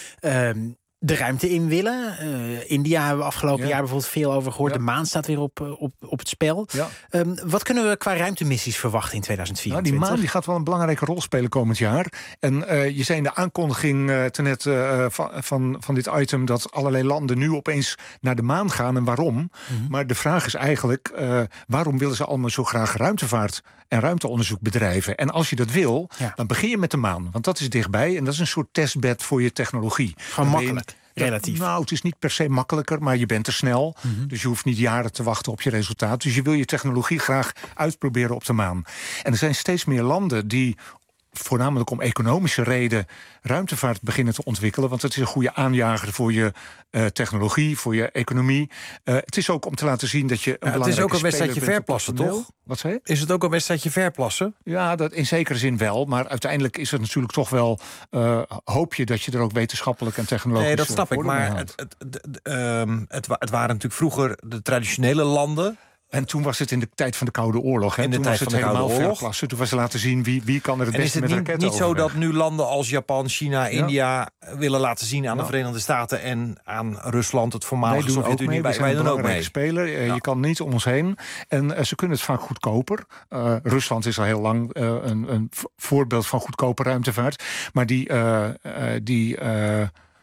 um, de ruimte in willen. Uh, India hebben we afgelopen Ja. jaar bijvoorbeeld veel over gehoord. Ja. De maan staat weer op, uh, op, op het spel. Ja. Um, wat kunnen we qua ruimtemissies verwachten in tweeduizend Nou, die vierentwintig? maan die gaat wel een belangrijke rol spelen komend jaar. En uh, je zei in de aankondiging uh, ten net uh, van, van, van dit item dat allerlei landen nu opeens naar de maan gaan. En waarom? Mhm. Maar de vraag is eigenlijk, uh, waarom willen ze allemaal zo graag ruimtevaart en ruimteonderzoek bedrijven? En als je dat wil, Ja. dan begin je met de maan. Want dat is dichtbij en dat is een soort testbed voor je technologie. Gewoon Dan ben je- makkelijk, relatief. Nou, het is niet per se makkelijker, maar je bent er snel. Mhm. Dus je hoeft niet jaren te wachten op je resultaat. Dus je wil je technologie graag uitproberen op de maan. En er zijn steeds meer landen die voornamelijk om economische reden ruimtevaart beginnen te ontwikkelen. Want het is een goede aanjager voor je uh, technologie, voor je economie. Uh, het is ook om te laten zien dat je een Ja, het is belangrijke ook een speler wedstrijdje bent op het verplassen, toneel. toch? Wat zei je? Is het ook een wedstrijdje verplassen? Ja, dat in zekere zin wel. Maar uiteindelijk is het natuurlijk toch wel... Uh, hoop je dat je er ook wetenschappelijk en technologisch... Nee, dat snap ik. voordeel mee Maar haalt. het, het, het, um, het, wa- het waren natuurlijk vroeger de traditionele landen. En toen was het in de tijd van de Koude Oorlog. Hè? In de toen tijd was het van de Koude helemaal Oorlog. verplassen. Toen was ze laten zien wie, wie kan er het En is beste het met niet, raketten niet zo overweg. dat nu landen als Japan, China, India willen laten zien aan Ja. de Verenigde Staten en aan Rusland, het Wij voormalige doen ook mee. Sovjet-Unie? We Wij, zijn wij een doen ook belangrijke mee. speler. Uh, Ja. Je kan niet om ons heen. En uh, ze kunnen het vaak goedkoper. Uh, Rusland is al heel lang uh, een, een v- voorbeeld van goedkope ruimtevaart. Maar die... Uh, uh, die uh,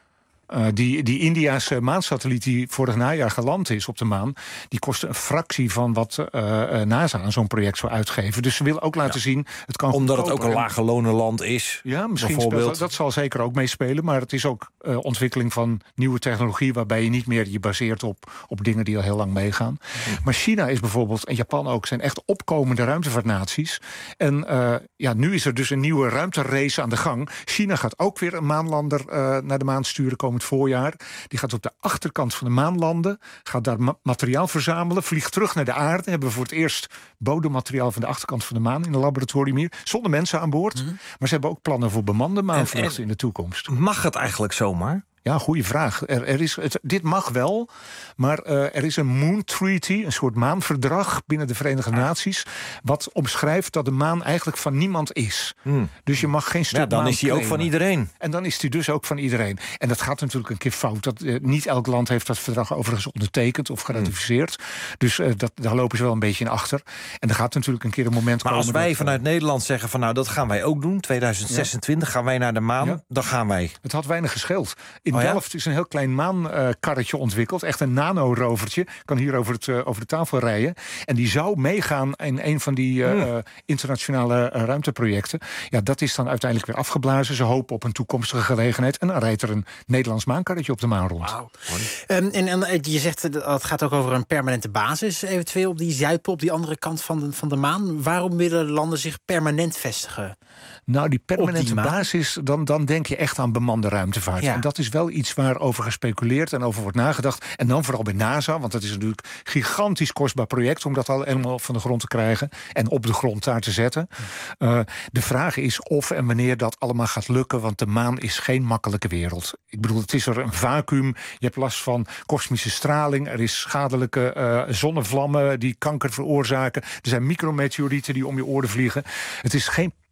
Uh, die, die Indiase maansatelliet die vorig najaar geland is op de maan... die kostte een fractie van wat uh, uh, NASA aan zo'n project zou uitgeven. Dus ze willen ook laten zien... het kan Omdat het ook goedkoper. een lage lonenland is. Ja, misschien speelt bijvoorbeeld. dat, dat zal zeker ook meespelen. Maar het is ook uh, ontwikkeling van nieuwe technologie... waarbij je niet meer je baseert op, op dingen die al heel lang meegaan. Maar China is bijvoorbeeld, en Japan ook... zijn echt opkomende ruimtevaartnaties. En uh, ja, nu is er dus een nieuwe ruimterace aan de gang. China gaat ook weer een maanlander uh, naar de maan sturen komend voorjaar. Die gaat op de achterkant van de maan landen. Gaat daar ma- materiaal verzamelen. Vliegt terug naar de aarde. Hebben we voor het eerst bodemmateriaal van de achterkant van de maan... in een laboratorium hier. Zonder mensen aan boord. Mm-hmm. Maar ze hebben ook plannen voor bemande maanvluchten in de toekomst. Mag het eigenlijk zomaar? Ja, goede vraag. Er, er is, het, dit mag wel, maar uh, er is een Moon Treaty, een soort maanverdrag binnen de Verenigde Naties, wat omschrijft dat de maan eigenlijk van niemand is. Hmm. Dus je mag geen stuk Ja, dan maan is die ook claimen. van iedereen. En dan is die dus ook van iedereen. En dat gaat natuurlijk een keer fout. Dat, uh, niet elk land heeft dat verdrag overigens ondertekend of geratificeerd. Dus uh, dat, daar lopen ze wel een beetje in achter. En er gaat natuurlijk een keer een moment Maar komen... als wij dat, vanuit Nederland zeggen van nou dat gaan wij ook doen, tweeduizend zesentwintig gaan wij naar de maan, Ja. dan gaan wij. Het had weinig gescheeld. In Oh ja? Delft is een heel klein maankarretje uh, ontwikkeld. Echt een nanorovertje. Kan hier over, het, uh, over de tafel rijden. En die zou meegaan in een van die uh, Hmm. uh, internationale uh, ruimteprojecten. Ja, dat is dan uiteindelijk weer afgeblazen. Ze hopen op een toekomstige gelegenheid. En dan rijdt er een Nederlands maankarretje op de maan rond. Wow. Um, en, en je zegt dat het gaat ook over een permanente basis, eventueel op die Zuidpool, op die andere kant van de, van de maan. Waarom willen landen zich permanent vestigen? Nou, die permanente die maan? basis, dan, dan denk je echt aan bemande ruimtevaart. Ja. En dat is wel iets waarover gespeculeerd en over wordt nagedacht. En dan vooral bij NASA, want dat is natuurlijk een gigantisch kostbaar project om dat al helemaal van de grond te krijgen en op de grond daar te zetten. Uh, de vraag is of en wanneer dat allemaal gaat lukken, want de maan is geen makkelijke wereld. Ik bedoel, het is er een vacuüm. Je hebt last van kosmische straling. Er is schadelijke uh, zonnevlammen die kanker veroorzaken. Er zijn micrometeorieten die om je oren vliegen. Het is geen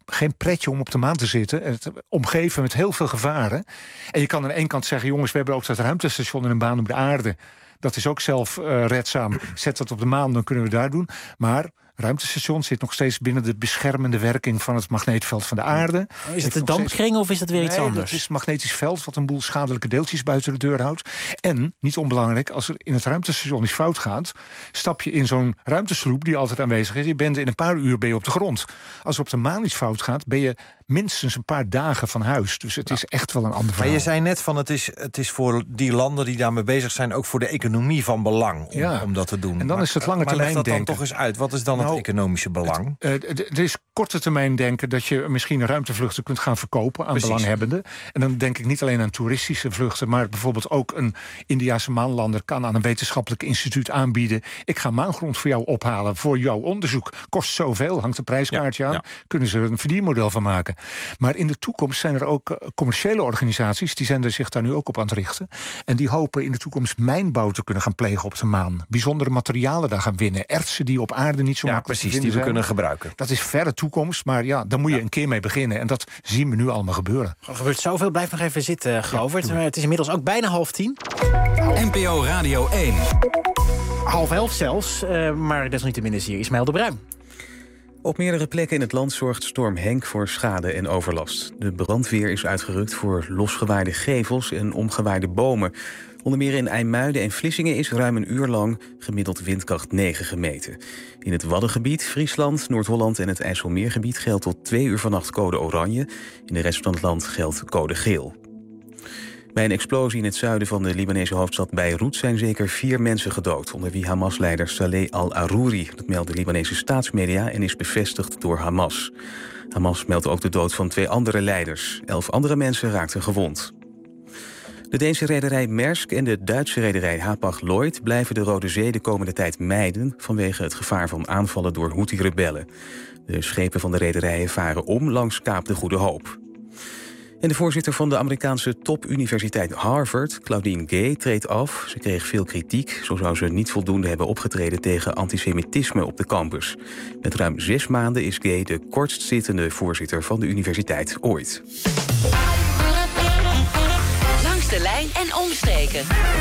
geen pretje om op de maan te zitten. Het omgeven met heel veel gevaren. En je kan aan de ene kant zeggen, jongens, we hebben ook dat ruimtestation in een baan om de aarde. Dat is ook zelfredzaam. Zet dat op de maan, dan kunnen we daar doen. Maar ruimtestation zit nog steeds binnen de beschermende werking van het magneetveld van de aarde. Is het de dampkring of is dat weer iets nee, anders? Het is het magnetisch veld wat een boel schadelijke deeltjes buiten de deur houdt. En, niet onbelangrijk, als er in het ruimtestation iets fout gaat, stap je in zo'n ruimtesloep die altijd aanwezig is. Je bent in een paar uur ben je op de grond. Als er op de maan iets fout gaat, ben je minstens een paar dagen van huis. Dus het is echt wel een ander verhaal. Maar je zei net van het is, het is voor die landen die daarmee bezig zijn ook voor de economie van belang om, Ja. om dat te doen. En dan maar, is het lange maar leg termijn dat dan denken. toch eens uit. Wat is dan Nou, het economische belang? Het, uh, d- er is korte termijn denken dat je misschien ruimtevluchten kunt gaan verkopen aan Precies. belanghebbenden. En dan denk ik niet alleen aan toeristische vluchten, maar bijvoorbeeld ook een Indiase maanlander kan aan een wetenschappelijk instituut aanbieden: ik ga maangrond voor jou ophalen voor jouw onderzoek. Kost zoveel, hangt een prijskaartje Ja, aan. ja. Kunnen ze er een verdienmodel van maken. Maar in de toekomst zijn er ook uh, commerciële organisaties, die zijn er zich daar nu ook op aan het richten. En die hopen in de toekomst mijnbouw te kunnen gaan plegen op de maan. Bijzondere materialen daar gaan winnen. Ertsen die op aarde niet zo Ja, makkelijk te precies, die vinden we zijn. kunnen gebruiken. Dat is verre toekomst, maar ja, daar moet je een keer mee beginnen. En dat zien we nu allemaal gebeuren. Er gebeurt zoveel. Blijf nog even zitten, Govert. Maar het is inmiddels ook bijna half tien. N P O Radio één. Half elf zelfs. Uh, maar desalniettemin is hier Ismaël de Bruin. Op meerdere plekken in het land zorgt storm Henk voor schade en overlast. De brandweer is uitgerukt voor losgewaaide gevels en omgewaaide bomen. Onder meer in IJmuiden en Vlissingen is ruim een uur lang gemiddeld windkracht negen gemeten. In het Waddengebied, Friesland, Noord-Holland en het IJsselmeergebied geldt tot twee uur vannacht code oranje. In de rest van het land geldt code geel. Bij een explosie in het zuiden van de Libanese hoofdstad Beirut zijn zeker vier mensen gedood, onder wie Hamas-leider Saleh al-Arouri. Dat melden Libanese staatsmedia en is bevestigd door Hamas. Hamas meldt ook de dood van twee andere leiders. Elf andere mensen raakten gewond. De Deense rederij Maersk en de Duitse rederij Hapag-Lloyd blijven de Rode Zee de komende tijd mijden vanwege het gevaar van aanvallen door Houthi-rebellen. De schepen van de rederijen varen om langs Kaap de Goede Hoop. En de voorzitter van de Amerikaanse topuniversiteit Harvard, Claudine Gay, treedt af. Ze kreeg veel kritiek. Zo zou ze niet voldoende hebben opgetreden tegen antisemitisme op de campus. Met ruim zes maanden is Gay de kortstzittende voorzitter van de universiteit ooit. Langs de lijn en omstreken.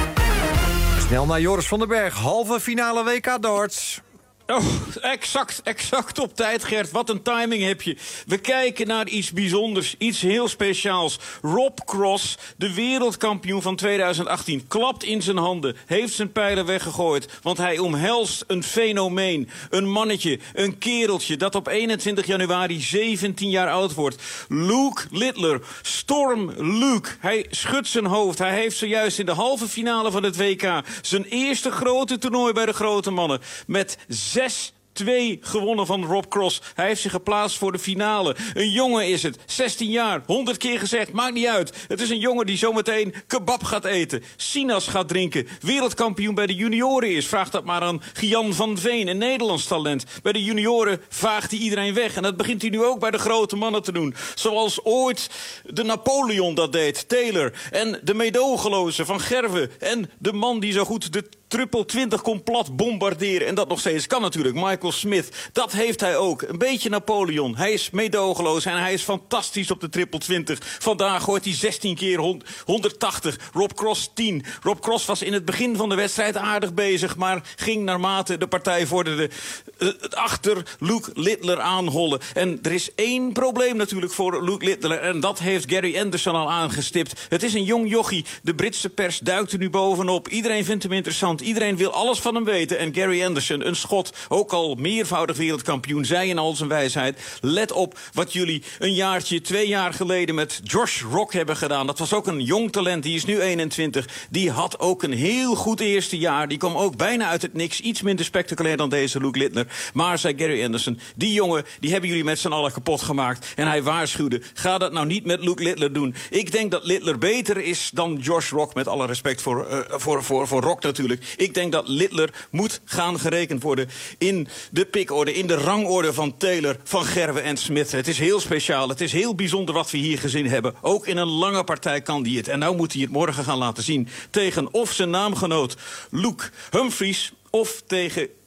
Snel naar Joris van den Berg, halve finale W K darts. Oh, exact, exact op tijd, Gert. Wat een timing heb je. We kijken naar iets bijzonders, iets heel speciaals. Rob Cross, de wereldkampioen van tweeduizend achttien, klapt in zijn handen, heeft zijn pijlen weggegooid, want hij omhelst een fenomeen. Een mannetje, een kereltje, dat op eenentwintig januari zeventien jaar oud wordt. Luke Littler, Storm Luke. Hij schudt zijn hoofd. Hij heeft zojuist in de halve finale van het W K zijn eerste grote toernooi bij de grote mannen met zes twee gewonnen van Rob Cross. Hij heeft zich geplaatst voor de finale. Een jongen is het. zestien jaar. honderd keer gezegd. Maakt niet uit. Het is een jongen die zometeen kebab gaat eten. Sinaas gaat drinken. Wereldkampioen bij de junioren is. Vraag dat maar aan Gian van Veen. Een Nederlands talent. Bij de junioren vaagt hij iedereen weg. En dat begint hij nu ook bij de grote mannen te doen. Zoals ooit de Napoleon dat deed. Taylor. En de meedogenloze van Gerwe. En de man die zo goed de triple twintig kon plat bombarderen. En dat nog steeds kan natuurlijk. Michael Smith. Dat heeft hij ook. Een beetje Napoleon. Hij is meedogenloos en hij is fantastisch op de triple twintig. Vandaag gooit hij zestien keer honderdtachtig. Rob Cross tien. Rob Cross was in het begin van de wedstrijd aardig bezig, maar ging naarmate de partij vorderde uh, achter Luke Littler aanhollen. En er is één probleem natuurlijk voor Luke Littler. En dat heeft Gary Anderson al aangestipt. Het is een jong jochie. De Britse pers duikt er nu bovenop. Iedereen vindt hem interessant. Iedereen wil alles van hem weten. En Gary Anderson, een Schot, ook al meervoudig wereldkampioen, zei in al zijn wijsheid: let op wat jullie een jaartje, twee jaar geleden met Josh Rock hebben gedaan. Dat was ook een jong talent, die is nu eenentwintig. Die had ook een heel goed eerste jaar. Die kwam ook bijna uit het niks. Iets minder spectaculair dan deze Luke Littler. Maar, zei Gary Anderson, die jongen, die hebben jullie met z'n allen kapot gemaakt. En hij waarschuwde: ga dat nou niet met Luke Littler doen. Ik denk dat Littler beter is dan Josh Rock, met alle respect voor, uh, voor, voor, voor Rock natuurlijk. Ik denk dat Littler moet gaan gerekend worden in de pikorde, in de rangorde van Taylor, van Gerwe en Smith. Het is heel speciaal, het is heel bijzonder wat we hier gezien hebben. Ook in een lange partij kan die het. En nou moet hij het morgen gaan laten zien tegen of zijn naamgenoot Luke Humphries of tegen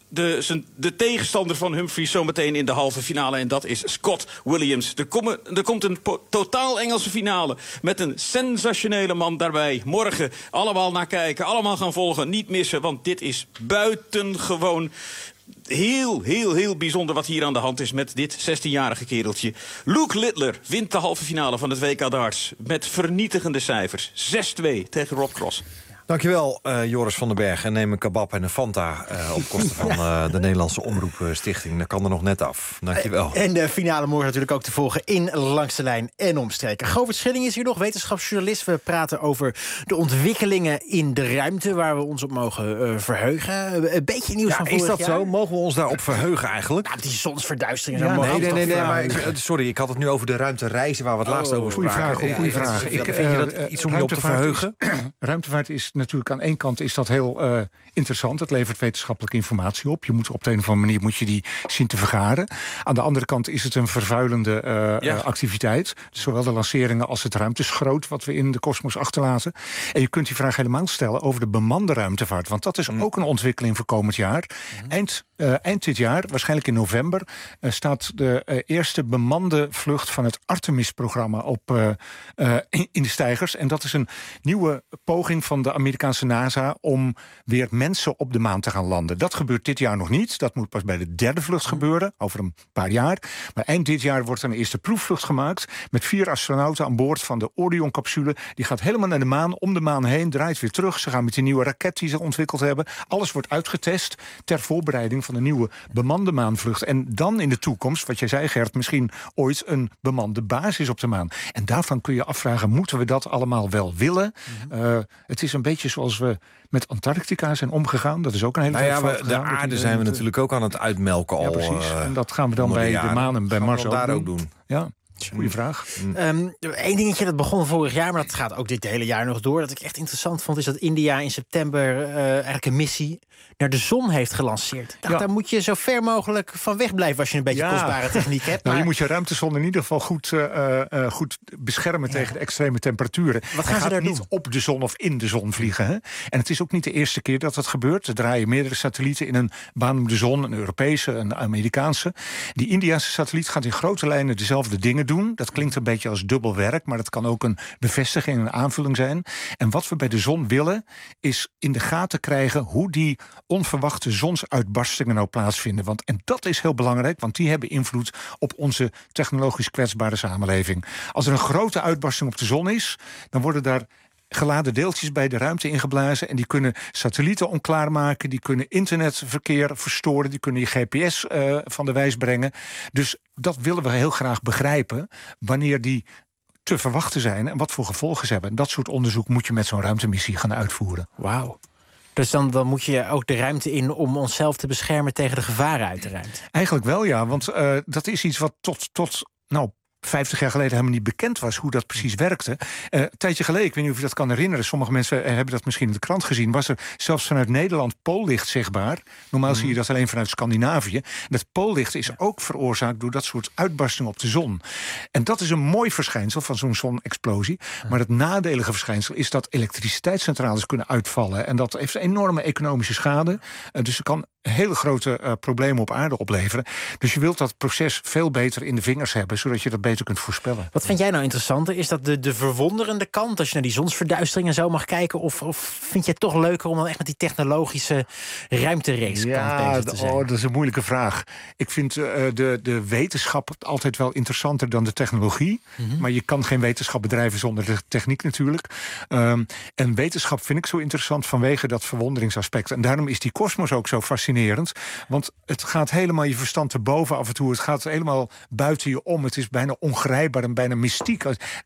de, zijn, de tegenstander van Humphries zometeen in de halve finale. En dat is Scott Williams. Er, komen, er komt een po- totaal Engelse finale met een sensationele man daarbij. Morgen allemaal naar kijken, allemaal gaan volgen. Niet missen, want dit is buitengewoon heel, heel, heel bijzonder wat hier aan de hand is met dit zestienjarige kereltje. Luke Littler wint de halve finale van het W K darts met vernietigende cijfers. zes twee tegen Rob Cross. Dankjewel, uh, Joris van den Berg. En neem een kebab en een Fanta uh, op kosten van uh, de Nederlandse Omroepstichting. Dat kan er nog net af. Dankjewel. En de finale morgen natuurlijk ook te volgen in Langs de Lijn en Omstreken. Govert Schilling is hier nog, wetenschapsjournalist. We praten over de ontwikkelingen in de ruimte waar we ons op mogen uh, verheugen. Een beetje nieuws ja, van is vorig dat jaar. zo? Mogen we ons daarop verheugen eigenlijk? Ja, die zonsverduistering. Ja, mogen nee, we nee, toch nee, nee, maar verheugen. ik, sorry, ik had het nu over de ruimtereizen waar we het laatst Oh, over goeie spraken. vraag, goeie Ja, vraag. Vind je Ik, dat uh, iets om je op te ruimtevaart verheugen? Is, ruimtevaart is natuurlijk aan één kant is dat heel uh, interessant. Het levert wetenschappelijke informatie op. Je moet op de een of andere manier moet je die zien te vergaren. Aan de andere kant is het een vervuilende uh, ja. uh, activiteit. Zowel de lanceringen als het ruimteschroot wat we in de kosmos achterlaten. En je kunt die vraag helemaal stellen over de bemande ruimtevaart. Want dat is mm. ook een ontwikkeling voor komend jaar. Mm. Eind, uh, eind dit jaar, waarschijnlijk in november, uh, staat de uh, eerste bemande vlucht van het Artemis-programma op uh, uh, in, in de steigers. En dat is een nieuwe poging van de Amerikaanse NASA om weer mensen op de maan te gaan landen. Dat gebeurt dit jaar nog niet. Dat moet pas bij de derde vlucht gebeuren, over een paar jaar. Maar eind dit jaar wordt er een eerste proefvlucht gemaakt met vier astronauten aan boord van de Orion-capsule. Die gaat helemaal naar de maan, om de maan heen, draait weer terug. Ze gaan met die nieuwe raket die ze ontwikkeld hebben. Alles wordt uitgetest ter voorbereiding van een nieuwe bemande maanvlucht. En dan in de toekomst, wat jij zei Gert, misschien ooit een bemande basis op de maan. En daarvan kun je afvragen, moeten we dat allemaal wel willen? Mm-hmm. Uh, het is een beetje zoals we met Antarctica zijn omgegaan. Dat is ook een hele nou tijd ja, fout we, gegaan. De aarde zijn we natuurlijk ook aan het uitmelken al. Ja, precies. Uh, en dat gaan we dan bij de, de maan en bij Mars ook, daar doen. ook doen. Ja. Goeie vraag. Um, Eén dingetje, dat begon vorig jaar, maar dat gaat ook dit hele jaar nog door. Dat ik echt interessant vond, is dat India in september uh, eigenlijk een missie naar de zon heeft gelanceerd. Dacht, ja. Daar moet je zo ver mogelijk van weg blijven als je een beetje ja. kostbare techniek hebt. Nou, maar... je moet je ruimtezon in ieder geval goed, uh, uh, goed beschermen ja. tegen de extreme temperaturen. Wat gaan Hij ze daar niet doen? Op de zon of in de zon vliegen. Hè? En het is ook niet de eerste keer dat dat gebeurt. Er draaien meerdere satellieten in een baan om de zon. Een Europese, een Amerikaanse. Die Indiase satelliet gaat in grote lijnen dezelfde dingen doen. Dat klinkt een beetje als dubbel werk, maar dat kan ook een bevestiging en een aanvulling zijn. En wat we bij de zon willen, is in de gaten krijgen hoe die onverwachte zonsuitbarstingen nou plaatsvinden. Want, en dat is heel belangrijk, want die hebben invloed op onze technologisch kwetsbare samenleving. Als er een grote uitbarsting op de zon is, dan worden daar geladen deeltjes bij de ruimte ingeblazen. En die kunnen satellieten onklaarmaken. Die kunnen internetverkeer verstoren. Die kunnen je G P S uh, van de wijs brengen. Dus dat willen we heel graag begrijpen. Wanneer die te verwachten zijn en wat voor gevolgen ze hebben. En dat soort onderzoek moet je met zo'n ruimtemissie gaan uitvoeren. Wauw. Dus dan, dan moet je ook de ruimte in om onszelf te beschermen tegen de gevaren uit de ruimte. Eigenlijk wel, ja. Want uh, dat is iets wat tot, tot nou, vijftig jaar geleden helemaal niet bekend was hoe dat precies werkte. Uh, een tijdje geleden, ik weet niet of je dat kan herinneren, sommige mensen hebben dat misschien in de krant gezien, was er zelfs vanuit Nederland poollicht zichtbaar. Normaal mm. zie je dat alleen vanuit Scandinavië. Dat poollicht is ook veroorzaakt door dat soort uitbarstingen op de zon. En dat is een mooi verschijnsel van zo'n zonexplosie. Mm. Maar het nadelige verschijnsel is dat elektriciteitscentrales kunnen uitvallen. En dat heeft enorme economische schade. Uh, dus er kan hele grote uh, problemen op aarde opleveren. Dus je wilt dat proces veel beter in de vingers hebben, zodat je dat beter kunt voorspellen. Wat vind jij nou interessanter? Is dat de, de verwonderende kant, als je naar die zonsverduistering en zo mag kijken? Of, of vind je het toch leuker om dan echt met die technologische ruimterace ja, kant bezig te zijn? Oh, dat is een moeilijke vraag. Ik vind uh, de, de wetenschap altijd wel interessanter dan de technologie. Mm-hmm. Maar je kan geen wetenschap bedrijven zonder de techniek natuurlijk. Um, en wetenschap vind ik zo interessant vanwege dat verwonderingsaspect. En daarom is die kosmos ook zo fascinerend. Want het gaat helemaal je verstand te boven af en toe. Het gaat helemaal buiten je om. Het is bijna ongrijpbaar en bijna mystiek.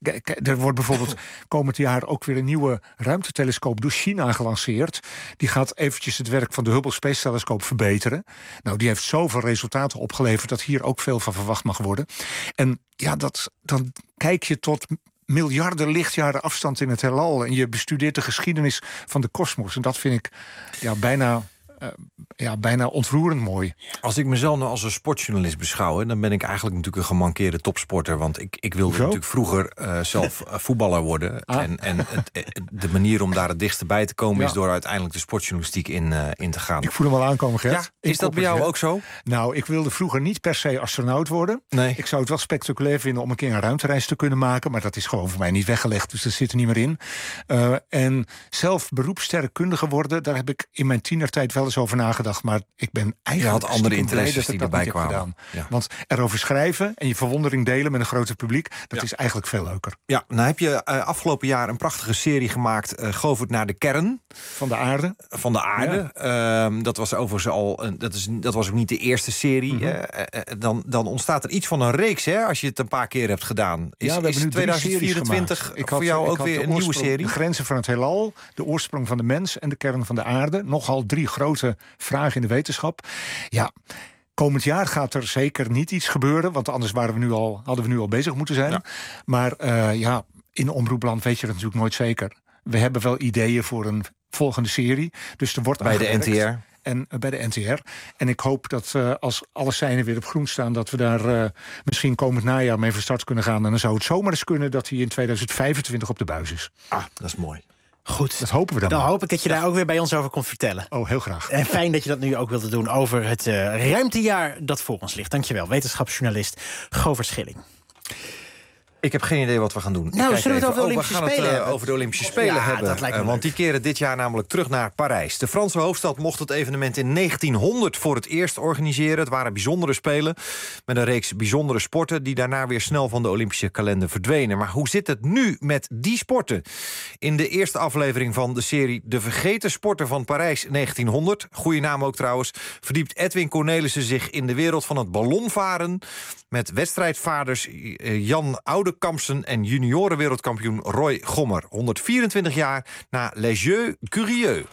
Er wordt bijvoorbeeld komend jaar ook weer een nieuwe ruimtetelescoop door China gelanceerd. Die gaat eventjes het werk van de Hubble Space Telescoop verbeteren. Nou, die heeft zoveel resultaten opgeleverd dat hier ook veel van verwacht mag worden. En ja, dat, dan kijk je tot miljarden lichtjaren afstand in het heelal en je bestudeert de geschiedenis van de kosmos. En dat vind ik ja, bijna uh, ja, bijna ontroerend mooi. Als ik mezelf nou als een sportjournalist beschouw... Hè, dan ben ik eigenlijk natuurlijk een gemankeerde topsporter. Want ik, ik wilde Hoezo? natuurlijk vroeger uh, zelf uh, voetballer worden. Ah. En, en het, de manier om daar het dichtst bij te komen... Ja. is door uiteindelijk de sportjournalistiek in, uh, in te gaan. Ik voel hem al aankomen, Gert. Ja, is Ik dat bij jou Gert. ook zo? Nou, ik wilde vroeger niet per se astronaut worden. Nee. Ik zou het wel spectaculair vinden om een keer een ruimtereis te kunnen maken... maar dat is gewoon voor mij niet weggelegd, dus dat zit er niet meer in. Uh, en zelf beroepssterrenkundige worden... daar heb ik in mijn tienertijd wel eens over nagedacht... maar ik ben eigenlijk Je had andere stiekem blij interesses dat ik die dat erbij niet heb kwamen. gedaan. Ja. Want erover schrijven en je verwondering delen met een groter publiek... dat Ja. is eigenlijk veel leuker. Ja, nou heb je uh, afgelopen jaar een prachtige serie gemaakt... Uh, Govert naar de kern. Van de aarde. Van de aarde. Ja. Uh, dat was overigens al... Uh, dat, is, dat was ook niet de eerste serie. Mm-hmm. uh, uh, dan, dan ontstaat er iets van een reeks, hè, als je het een paar keer hebt gedaan. Is, Ja, we is hebben nu tweeduizend drie series vierentwintig gemaakt. Ik voor had- jou ik ook had weer de een nieuwe oorsprong- serie? De grenzen van het heelal, de oorsprong van de mens... en de kern van de aarde. Nogal drie grote vragen in de wetenschap. Ja, komend jaar gaat er zeker niet iets gebeuren... want anders waren we nu al, hadden we nu al bezig moeten zijn. Ja. Maar uh, ja, in Omroepland weet je dat natuurlijk nooit zeker. We hebben wel ideeën voor een volgende serie. Dus er wordt bij de N T R? En uh, bij de N T R. En ik hoop dat uh, als alle seinen weer op groen staan... dat we daar uh, misschien komend najaar mee van start kunnen gaan. En dan zou het zomaar eens kunnen dat hij in tweeduizend vijfentwintig op de buis is. Ah, dat is mooi. Goed. Dat hopen we dan. Dan maar. hoop ik dat je daar ook weer bij ons over komt vertellen. Oh, heel graag. En fijn dat je dat nu ook wilde doen over het uh, ruimtejaar dat voor ons ligt. Dankjewel, wetenschapsjournalist Govert Schilling. Ik heb geen idee wat we gaan doen. Nou, Ik zullen we het over de oh, Olympische we gaan Spelen het uh, hebben? over de Olympische Spelen Ja, hebben. dat lijkt me uh, want leuk. die keren dit jaar namelijk terug naar Parijs. De Franse hoofdstad mocht het evenement in negentienhonderd voor het eerst organiseren. Het waren bijzondere Spelen met een reeks bijzondere sporten... die daarna weer snel van de Olympische kalender verdwenen. Maar hoe zit het nu met die sporten? In de eerste aflevering van de serie De Vergeten Sporten van Parijs negentienhonderd... goeie naam ook trouwens, verdiept Edwin Cornelissen zich in de wereld van het ballonvaren... met wedstrijdvaarders Jan Oudekampsen en juniorenwereldkampioen Roy Gommer. honderdvierentwintig jaar na Les Jeux Curieux.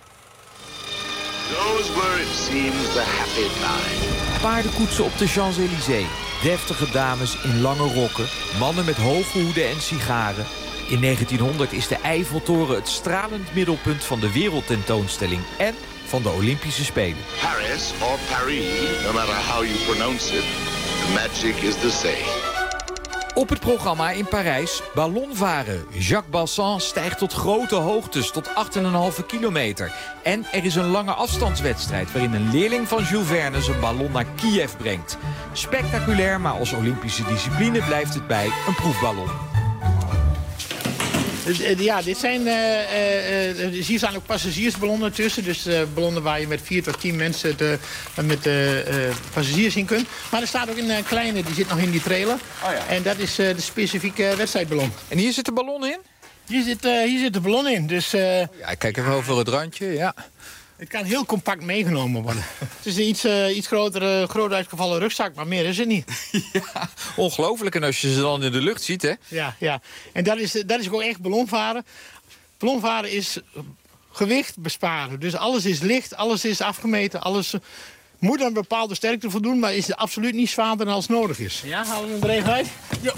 Those were, it seems, the happy times. Paardenkoetsen op de Champs-Élysées. Deftige dames in lange rokken. Mannen met hoge hoeden en sigaren. In negentienhonderd is de Eiffeltoren het stralend middelpunt van de wereldtentoonstelling en van de Olympische Spelen. Paris or Paris, no matter how you pronounce it, the magic is the same. Op het programma in Parijs ballonvaren. Jacques Balsan stijgt tot grote hoogtes, tot acht komma vijf kilometer. En er is een lange afstandswedstrijd... waarin een leerling van Jules Verne zijn ballon naar Kiev brengt. Spectaculair, maar als Olympische discipline blijft het bij een proefballon. Ja, dit zijn, uh, uh, hier staan ook passagiersballonnen tussen. Dus uh, ballonnen waar je met vier tot tien mensen de, met de uh, passagiers in kunt. Maar er staat ook een uh, kleine, die zit nog in die trailer. Oh ja. En dat is uh, de specifieke wedstrijdballon. En hier zit de ballon in? Hier zit, uh, hier zit de ballon in. Dus, uh, ja, ik kijk even over het randje, ja. Het kan heel compact meegenomen worden. Het is een iets, uh, iets grotere, groot uitgevallen rugzak, maar meer is het niet. Ja, ongelooflijk. En als je ze dan in de lucht ziet, hè? Ja, ja. En dat is, dat is ook echt ballonvaren. Ballonvaren is gewicht besparen. Dus alles is licht, alles is afgemeten, alles moet aan een bepaalde sterkte voldoen, maar is absoluut niet zwaarder dan als nodig is. Ja, halen we hem er even uit? Ja.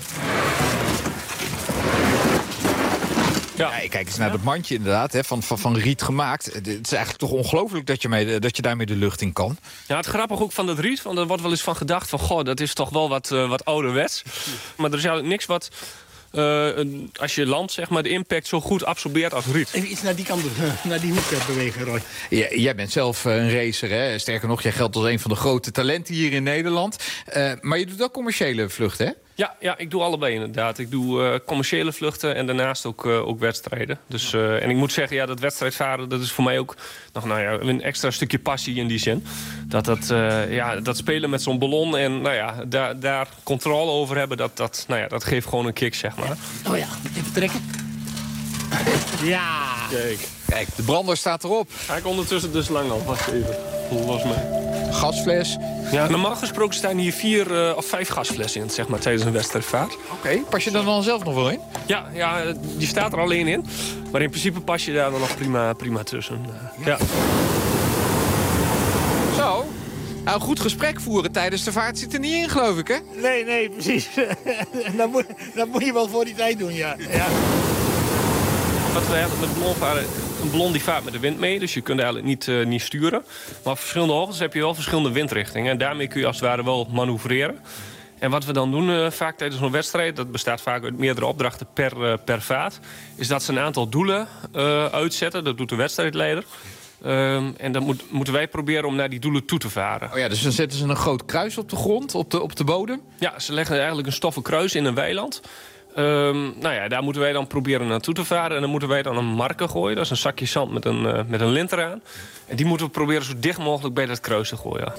Ja, kijk eens naar dat mandje inderdaad, hè, van, van, van riet gemaakt. Het is eigenlijk toch ongelooflijk dat je, mee, dat je daarmee de lucht in kan. Ja, het grappige ook van dat riet, want er wordt wel eens van gedacht van... goh, dat is toch wel wat, uh, wat ouderwets. Maar er is eigenlijk niks wat... Uh, als je landt, zeg maar, de impact zo goed absorbeert als riet. Even iets naar die kant, naar die hoek bewegen, Roy. Ja, jij bent zelf een racer, hè? Sterker nog, jij geldt als een van de grote talenten hier in Nederland. Uh, maar je doet ook commerciële vluchten, hè? Ja, ja, ik doe allebei inderdaad. Ik doe uh, commerciële vluchten en daarnaast ook, uh, ook wedstrijden. Dus, uh, en ik moet zeggen, ja, dat wedstrijdvaren... dat is voor mij ook nog nou ja, een extra stukje passie in die zin. Dat, dat, uh, ja, dat spelen met zo'n ballon en nou ja, daar, daar controle over hebben... Dat, dat, nou ja, dat geeft gewoon een kick, zeg maar. Oh ja, even trekken. Ja. Kijk, Kijk, de brander staat erop. Ga ik ondertussen dus lang al. Wacht even. Los mij. Gasfles. Ja, normaal gesproken staan hier vier uh, of vijf gasflessen in, zeg maar, tijdens een wedstrijdvaart. Oké, okay. Pas je er dan zelf nog wel in? Ja, ja, die staat er alleen in. Maar in principe pas je daar dan nog prima, prima tussen. Uh, ja. Zo. Nou, een goed gesprek voeren tijdens de vaart zit er niet in, geloof ik, hè? Nee, nee, precies. dat, moet, dat moet je wel voor die tijd doen, ja. ja. Wat wij hadden met ballonvaren... Een ballon die vaart met de wind mee, dus je kunt eigenlijk niet, uh, niet sturen. Maar op verschillende hoogtes heb je wel verschillende windrichtingen. En daarmee kun je als het ware wel manoeuvreren. En wat we dan doen uh, vaak tijdens een wedstrijd, dat bestaat vaak uit meerdere opdrachten per, uh, per vaart, is dat ze een aantal doelen uh, uitzetten. Dat doet de wedstrijdleider. Um, en dan moet, moeten wij proberen om naar die doelen toe te varen. Oh ja, dus dan zetten ze een groot kruis op de grond, op de, op de bodem? Ja, ze leggen eigenlijk een stoffen kruis in een weiland. Um, nou ja, daar moeten wij dan proberen naartoe te varen. En dan moeten wij dan een marker gooien. Dat is een zakje zand met een, uh, met een lint eraan. En die moeten we proberen zo dicht mogelijk bij dat kruis te gooien.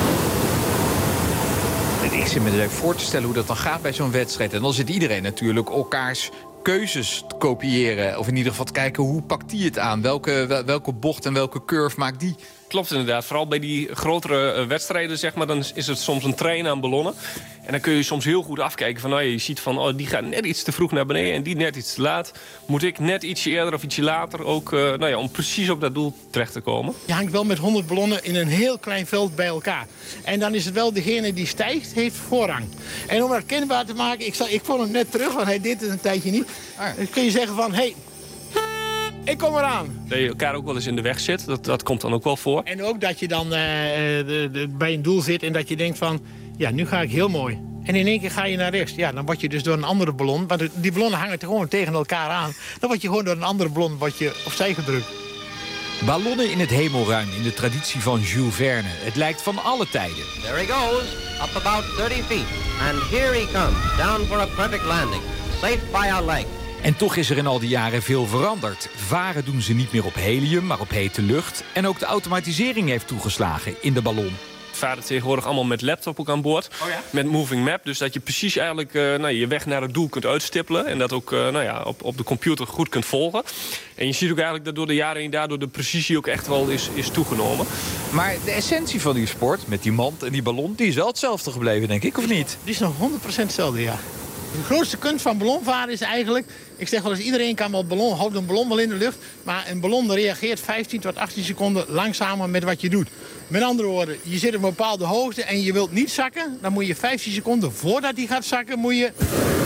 Ik zit me er even voor te stellen hoe dat dan gaat bij zo'n wedstrijd. En dan zit iedereen natuurlijk elkaars keuzes te kopiëren. Of in ieder geval te kijken, hoe pakt die het aan? Welke, welke bocht en welke curve maakt die? Klopt inderdaad. Vooral bij die grotere uh, wedstrijden, zeg maar, dan is het soms een trein aan ballonnen. En dan kun je soms heel goed afkijken van, nou, je ziet van, oh, die gaat net iets te vroeg naar beneden en die net iets te laat. Moet ik net ietsje eerder of ietsje later ook, uh, nou ja, om precies op dat doel terecht te komen? Je hangt wel met honderd ballonnen in een heel klein veld bij elkaar. En dan is het wel degene die stijgt, heeft voorrang. En om dat kenbaar te maken, ik, zal, ik vond hem net terug, want hij deed het een tijdje niet. Dan kun je zeggen van, hé, hey, ik kom eraan. Dat je elkaar ook wel eens in de weg zit, dat, dat komt dan ook wel voor. En ook dat je dan uh, de, de, bij een doel zit en dat je denkt van, ja, nu ga ik heel mooi. En in één keer ga je naar rechts. Ja, dan word je dus door een andere ballon, want die ballonnen hangen gewoon tegen elkaar aan. Dan word je gewoon door een andere ballon word je opzij gedrukt. Ballonnen in het hemelruim in de traditie van Jules Verne. Het lijkt van alle tijden. There he goes, up about thirty feet. And here he comes, down for a perfect landing. Safe by a leg. En toch is er in al die jaren veel veranderd. Varen doen ze niet meer op helium, maar op hete lucht. En ook de automatisering heeft toegeslagen in de ballon. Varen tegenwoordig allemaal met laptop ook aan boord. Oh ja? Met Moving Map, dus dat je precies eigenlijk uh, nou, je weg naar het doel kunt uitstippelen. En dat ook uh, nou ja, op, op de computer goed kunt volgen. En je ziet ook eigenlijk dat door de jaren heen daardoor de precisie ook echt wel is, is toegenomen. Maar de essentie van die sport, met die mand en die ballon, die is wel hetzelfde gebleven, denk ik, of niet? Die is nog honderd procent hetzelfde, ja. De grootste kunst van ballonvaren is eigenlijk, ik zeg wel eens, iedereen kan wel ballon, houdt een ballon wel in de lucht, maar een ballon reageert vijftien tot achttien seconden langzamer met wat je doet. Met andere woorden, je zit op een bepaalde hoogte en je wilt niet zakken, dan moet je vijftien seconden voordat die gaat zakken, moet je,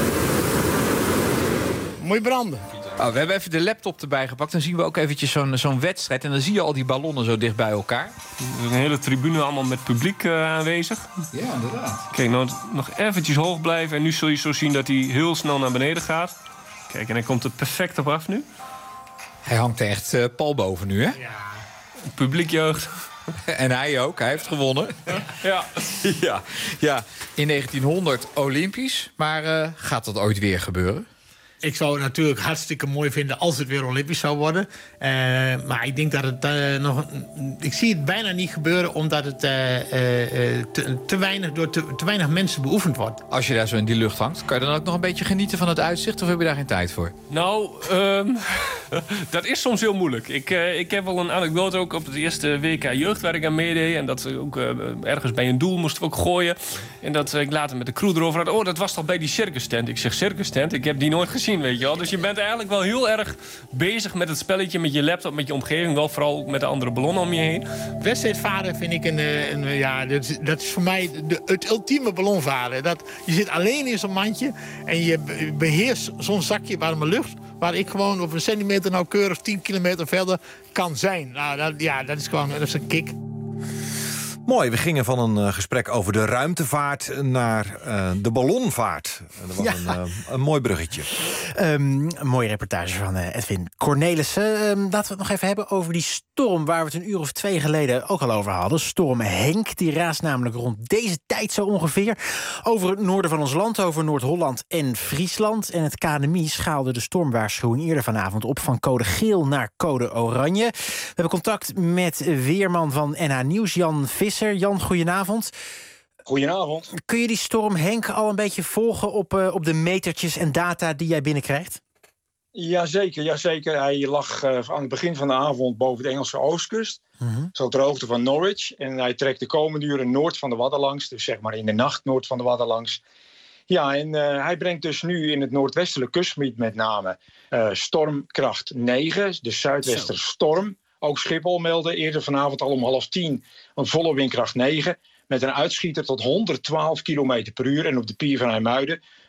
moet je branden. Oh, we hebben even de laptop erbij gepakt. Dan zien we ook eventjes zo'n zo'n wedstrijd. En dan zie je al die ballonnen zo dicht bij elkaar. Er is een hele tribune allemaal met publiek uh, aanwezig. Ja, inderdaad. Kijk, nou nog eventjes hoog blijven. En nu zul je zo zien dat hij heel snel naar beneden gaat. Kijk, en hij komt er perfect op af nu. Hij hangt er echt uh, pal boven nu, hè? Ja. Publiek jeugd. En hij ook, hij heeft gewonnen. Ja. ja. ja. In negentienhonderd Olympisch. Maar uh, gaat dat ooit weer gebeuren? Ik zou het natuurlijk hartstikke mooi vinden als het weer Olympisch zou worden. Uh, maar ik denk dat het uh, nog... Ik zie het bijna niet gebeuren omdat het uh, uh, te, te, weinig, door te, te weinig mensen beoefend wordt. Als je daar zo in die lucht hangt, kan je dan ook nog een beetje genieten van het uitzicht? Of heb je daar geen tijd voor? Nou, um, dat is soms heel moeilijk. Ik, uh, ik heb wel een anekdote ook op het eerste W K Jeugd waar ik aan meedeed. En dat ook uh, ergens bij een doel moesten we ook gooien. En dat uh, ik later met de crew erover had. Oh, dat was toch bij die circus tent? Ik zeg, circus tent? Ik heb die nooit gezien. Weet je wel. Dus je bent eigenlijk wel heel erg bezig met het spelletje, met je laptop, met je omgeving. Wel vooral ook met de andere ballonnen om je heen. Wedstrijdvaren vind ik een, een ja, dat is, dat is voor mij de, het ultieme ballonvaren. Dat, je zit alleen in zo'n mandje en je beheerst zo'n zakje warme lucht, waar ik gewoon op een centimeter nauwkeurig tien kilometer verder kan zijn. Nou, dat, ja, dat is gewoon dat is een kick. Mooi, we gingen van een uh, gesprek over de ruimtevaart naar uh, de ballonvaart. Dat was Ja. een, uh, een mooi bruggetje. Um, een mooie reportage van uh, Edwin Cornelissen. Um, laten we het nog even hebben over die storm waar we het een uur of twee geleden ook al over hadden. Storm Henk, die raast namelijk rond deze tijd zo ongeveer over het noorden van ons land, over Noord-Holland en Friesland. En het K N M I schaalde de stormwaarschuwing eerder vanavond op van code geel naar code oranje. We hebben contact met weerman van N H Nieuws, Jan Visser. Jan, goedenavond. Goedenavond. Kun je die storm Henk al een beetje volgen op, uh, op de metertjes en data die jij binnenkrijgt? Jazeker, jazeker. Hij lag uh, aan het begin van de avond boven de Engelse oostkust. Mm-hmm. Zo ter hoogte van Norwich. En hij trekt de komende uren noord van de Wadden langs. Dus zeg maar in de nacht noord van de Wadden langs. Ja, en uh, hij brengt dus nu in het noordwestelijk kustgebied met name uh, stormkracht negen. De zuidwesterstorm. Ook Schiphol meldde eerder vanavond al om half tien een volle windkracht negen. Met een uitschieter tot honderdtwaalf kilometer per uur. En op de pier van IJmuiden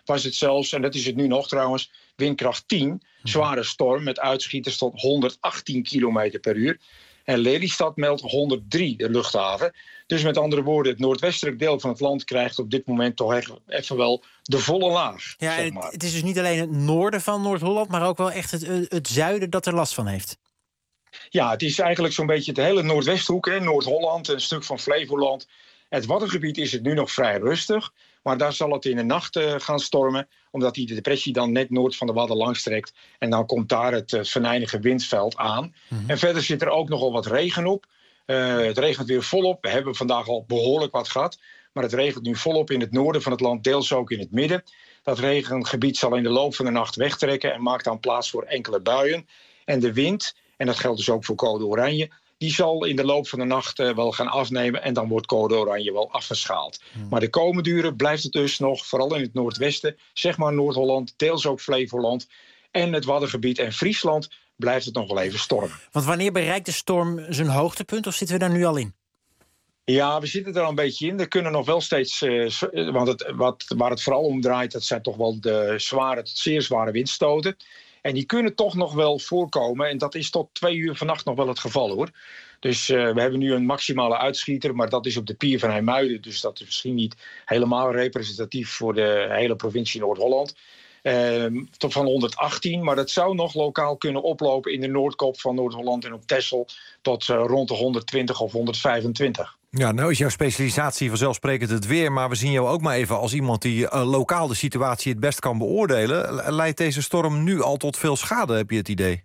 was het zelfs, en dat is het nu nog trouwens, windkracht tien. Zware storm met uitschieters tot honderdachttien kilometer per uur. En Lelystad meldt honderddrie, de luchthaven. Dus met andere woorden, het noordwestelijk deel van het land krijgt op dit moment toch echt even wel de volle laag. Ja, zeg het, maar. het is dus niet alleen het noorden van Noord-Holland, maar ook wel echt het, het zuiden dat er last van heeft. Ja, het is eigenlijk zo'n beetje de hele Noordwesthoek, hè, Noord-Holland, een stuk van Flevoland. Het Waddengebied is het nu nog vrij rustig, maar daar zal het in de nacht uh, gaan stormen, omdat die depressie dan net noord van de Wadden langs trekt. En dan komt daar het uh, venijnige windveld aan. Mm-hmm. En verder zit er ook nogal wat regen op. Uh, het regent weer volop. We hebben vandaag al behoorlijk wat gehad, maar het regent nu volop in het noorden van het land, deels ook in het midden. Dat regengebied zal in de loop van de nacht wegtrekken en maakt dan plaats voor enkele buien. En de wind, en dat geldt dus ook voor code oranje, die zal in de loop van de nacht uh, wel gaan afnemen en dan wordt code oranje wel afgeschaald. Hmm. Maar de komende uren blijft het dus nog, vooral in het noordwesten, zeg maar Noord-Holland, deels ook Flevoland en het Waddengebied en Friesland, blijft het nog wel even stormen. Want wanneer bereikt de storm zijn hoogtepunt of zitten we daar nu al in? Ja, we zitten er al een beetje in. Er kunnen nog wel steeds, uh, want het, wat, waar het vooral om draait, dat zijn toch wel de zware, zeer zware windstoten. En die kunnen toch nog wel voorkomen. En dat is tot twee uur vannacht nog wel het geval, hoor. Dus uh, we hebben nu een maximale uitschieter, maar dat is op de pier van IJmuiden. Dus dat is misschien niet helemaal representatief voor de hele provincie Noord-Holland. Uh, tot van honderdachttien, maar dat zou nog lokaal kunnen oplopen in de Noordkop van Noord-Holland en op Texel tot uh, rond de honderdtwintig of honderdvijfentwintig. Ja, nou is jouw specialisatie vanzelfsprekend het weer, maar we zien jou ook maar even als iemand die uh, lokaal de situatie het best kan beoordelen. Leidt deze storm nu al tot veel schade, heb je het idee?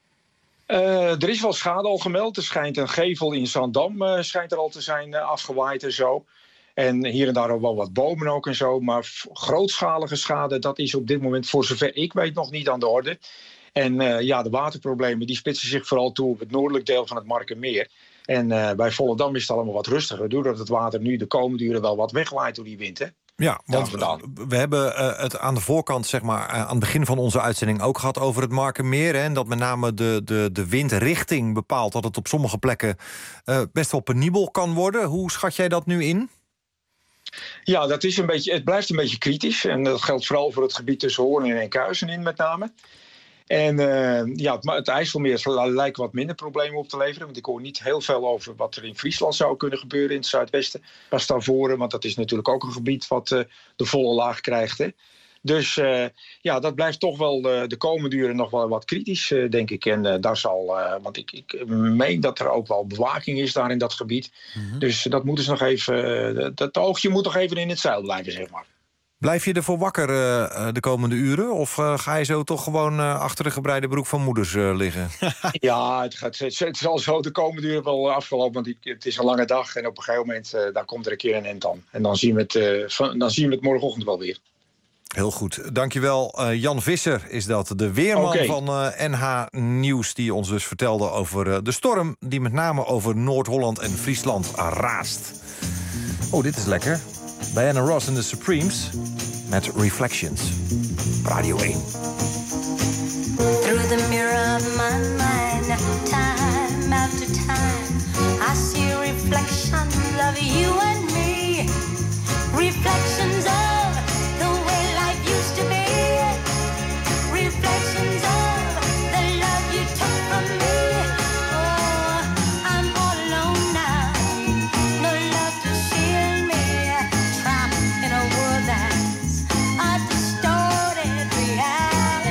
Uh, er is wel schade al gemeld. Er schijnt een gevel in Zandam uh, schijnt er al te zijn uh, afgewaaid en zo. En hier en daar ook wel wat bomen ook en zo. Maar grootschalige schade, dat is op dit moment voor zover ik weet nog niet aan de orde. En uh, ja, de waterproblemen die spitsen zich vooral toe op het noordelijk deel van het Markermeer. En uh, bij Volendam is het allemaal wat rustiger, doordat het water nu de komende uren wel wat wegwaait door die wind, hè? Ja, want we hebben uh, het aan de voorkant, zeg maar, uh, aan het begin van onze uitzending ook gehad over het Markermeer. Hè, en dat met name de, de, de windrichting bepaalt dat het op sommige plekken uh, best wel penibel kan worden. Hoe schat jij dat nu in? Ja, dat is een beetje, het blijft een beetje kritisch. En dat geldt vooral voor het gebied tussen Hoorn en Enkhuizen in met name. En uh, ja, het, het IJsselmeer lijkt wat minder problemen op te leveren. Want ik hoor niet heel veel over wat er in Friesland zou kunnen gebeuren in het zuidwesten. Pas daarvoor, want dat is natuurlijk ook een gebied wat uh, de volle laag krijgt. Hè. Dus uh, ja, dat blijft toch wel uh, de komende uren nog wel wat kritisch, uh, denk ik. En uh, daar zal, uh, want ik, ik meen dat er ook wel bewaking is daar in dat gebied. Mm-hmm. Dus dat moeten ze nog even, uh, dat oogje moet nog even in het zeil blijven, zeg maar. Blijf je ervoor wakker uh, de komende uren? Of uh, ga je zo toch gewoon uh, achter de gebreide broek van moeders uh, liggen? Ja, het, gaat, het, het zal zo de komende uren wel afgelopen. Want het is een lange dag en op een gegeven moment uh, daar komt er een keer een end aan. En dan zien we het, uh, van, dan zien we het morgenochtend wel weer. Heel goed, dankjewel. Uh, Jan Visser is dat, de weerman okay. van uh, N H Nieuws... die ons dus vertelde over uh, de storm... die met name over Noord-Holland en Friesland raast. Oh, dit is lekker. Diana Ross en de Supremes met Reflections. Radio één. Through the mirror of my mind, time after time, I see reflections of you and me. Reflections of the way life used to be. Reflections of the love you took from me. Oh, I'm all alone now. No love to shield me. Trapped in a world that's a distorted reality.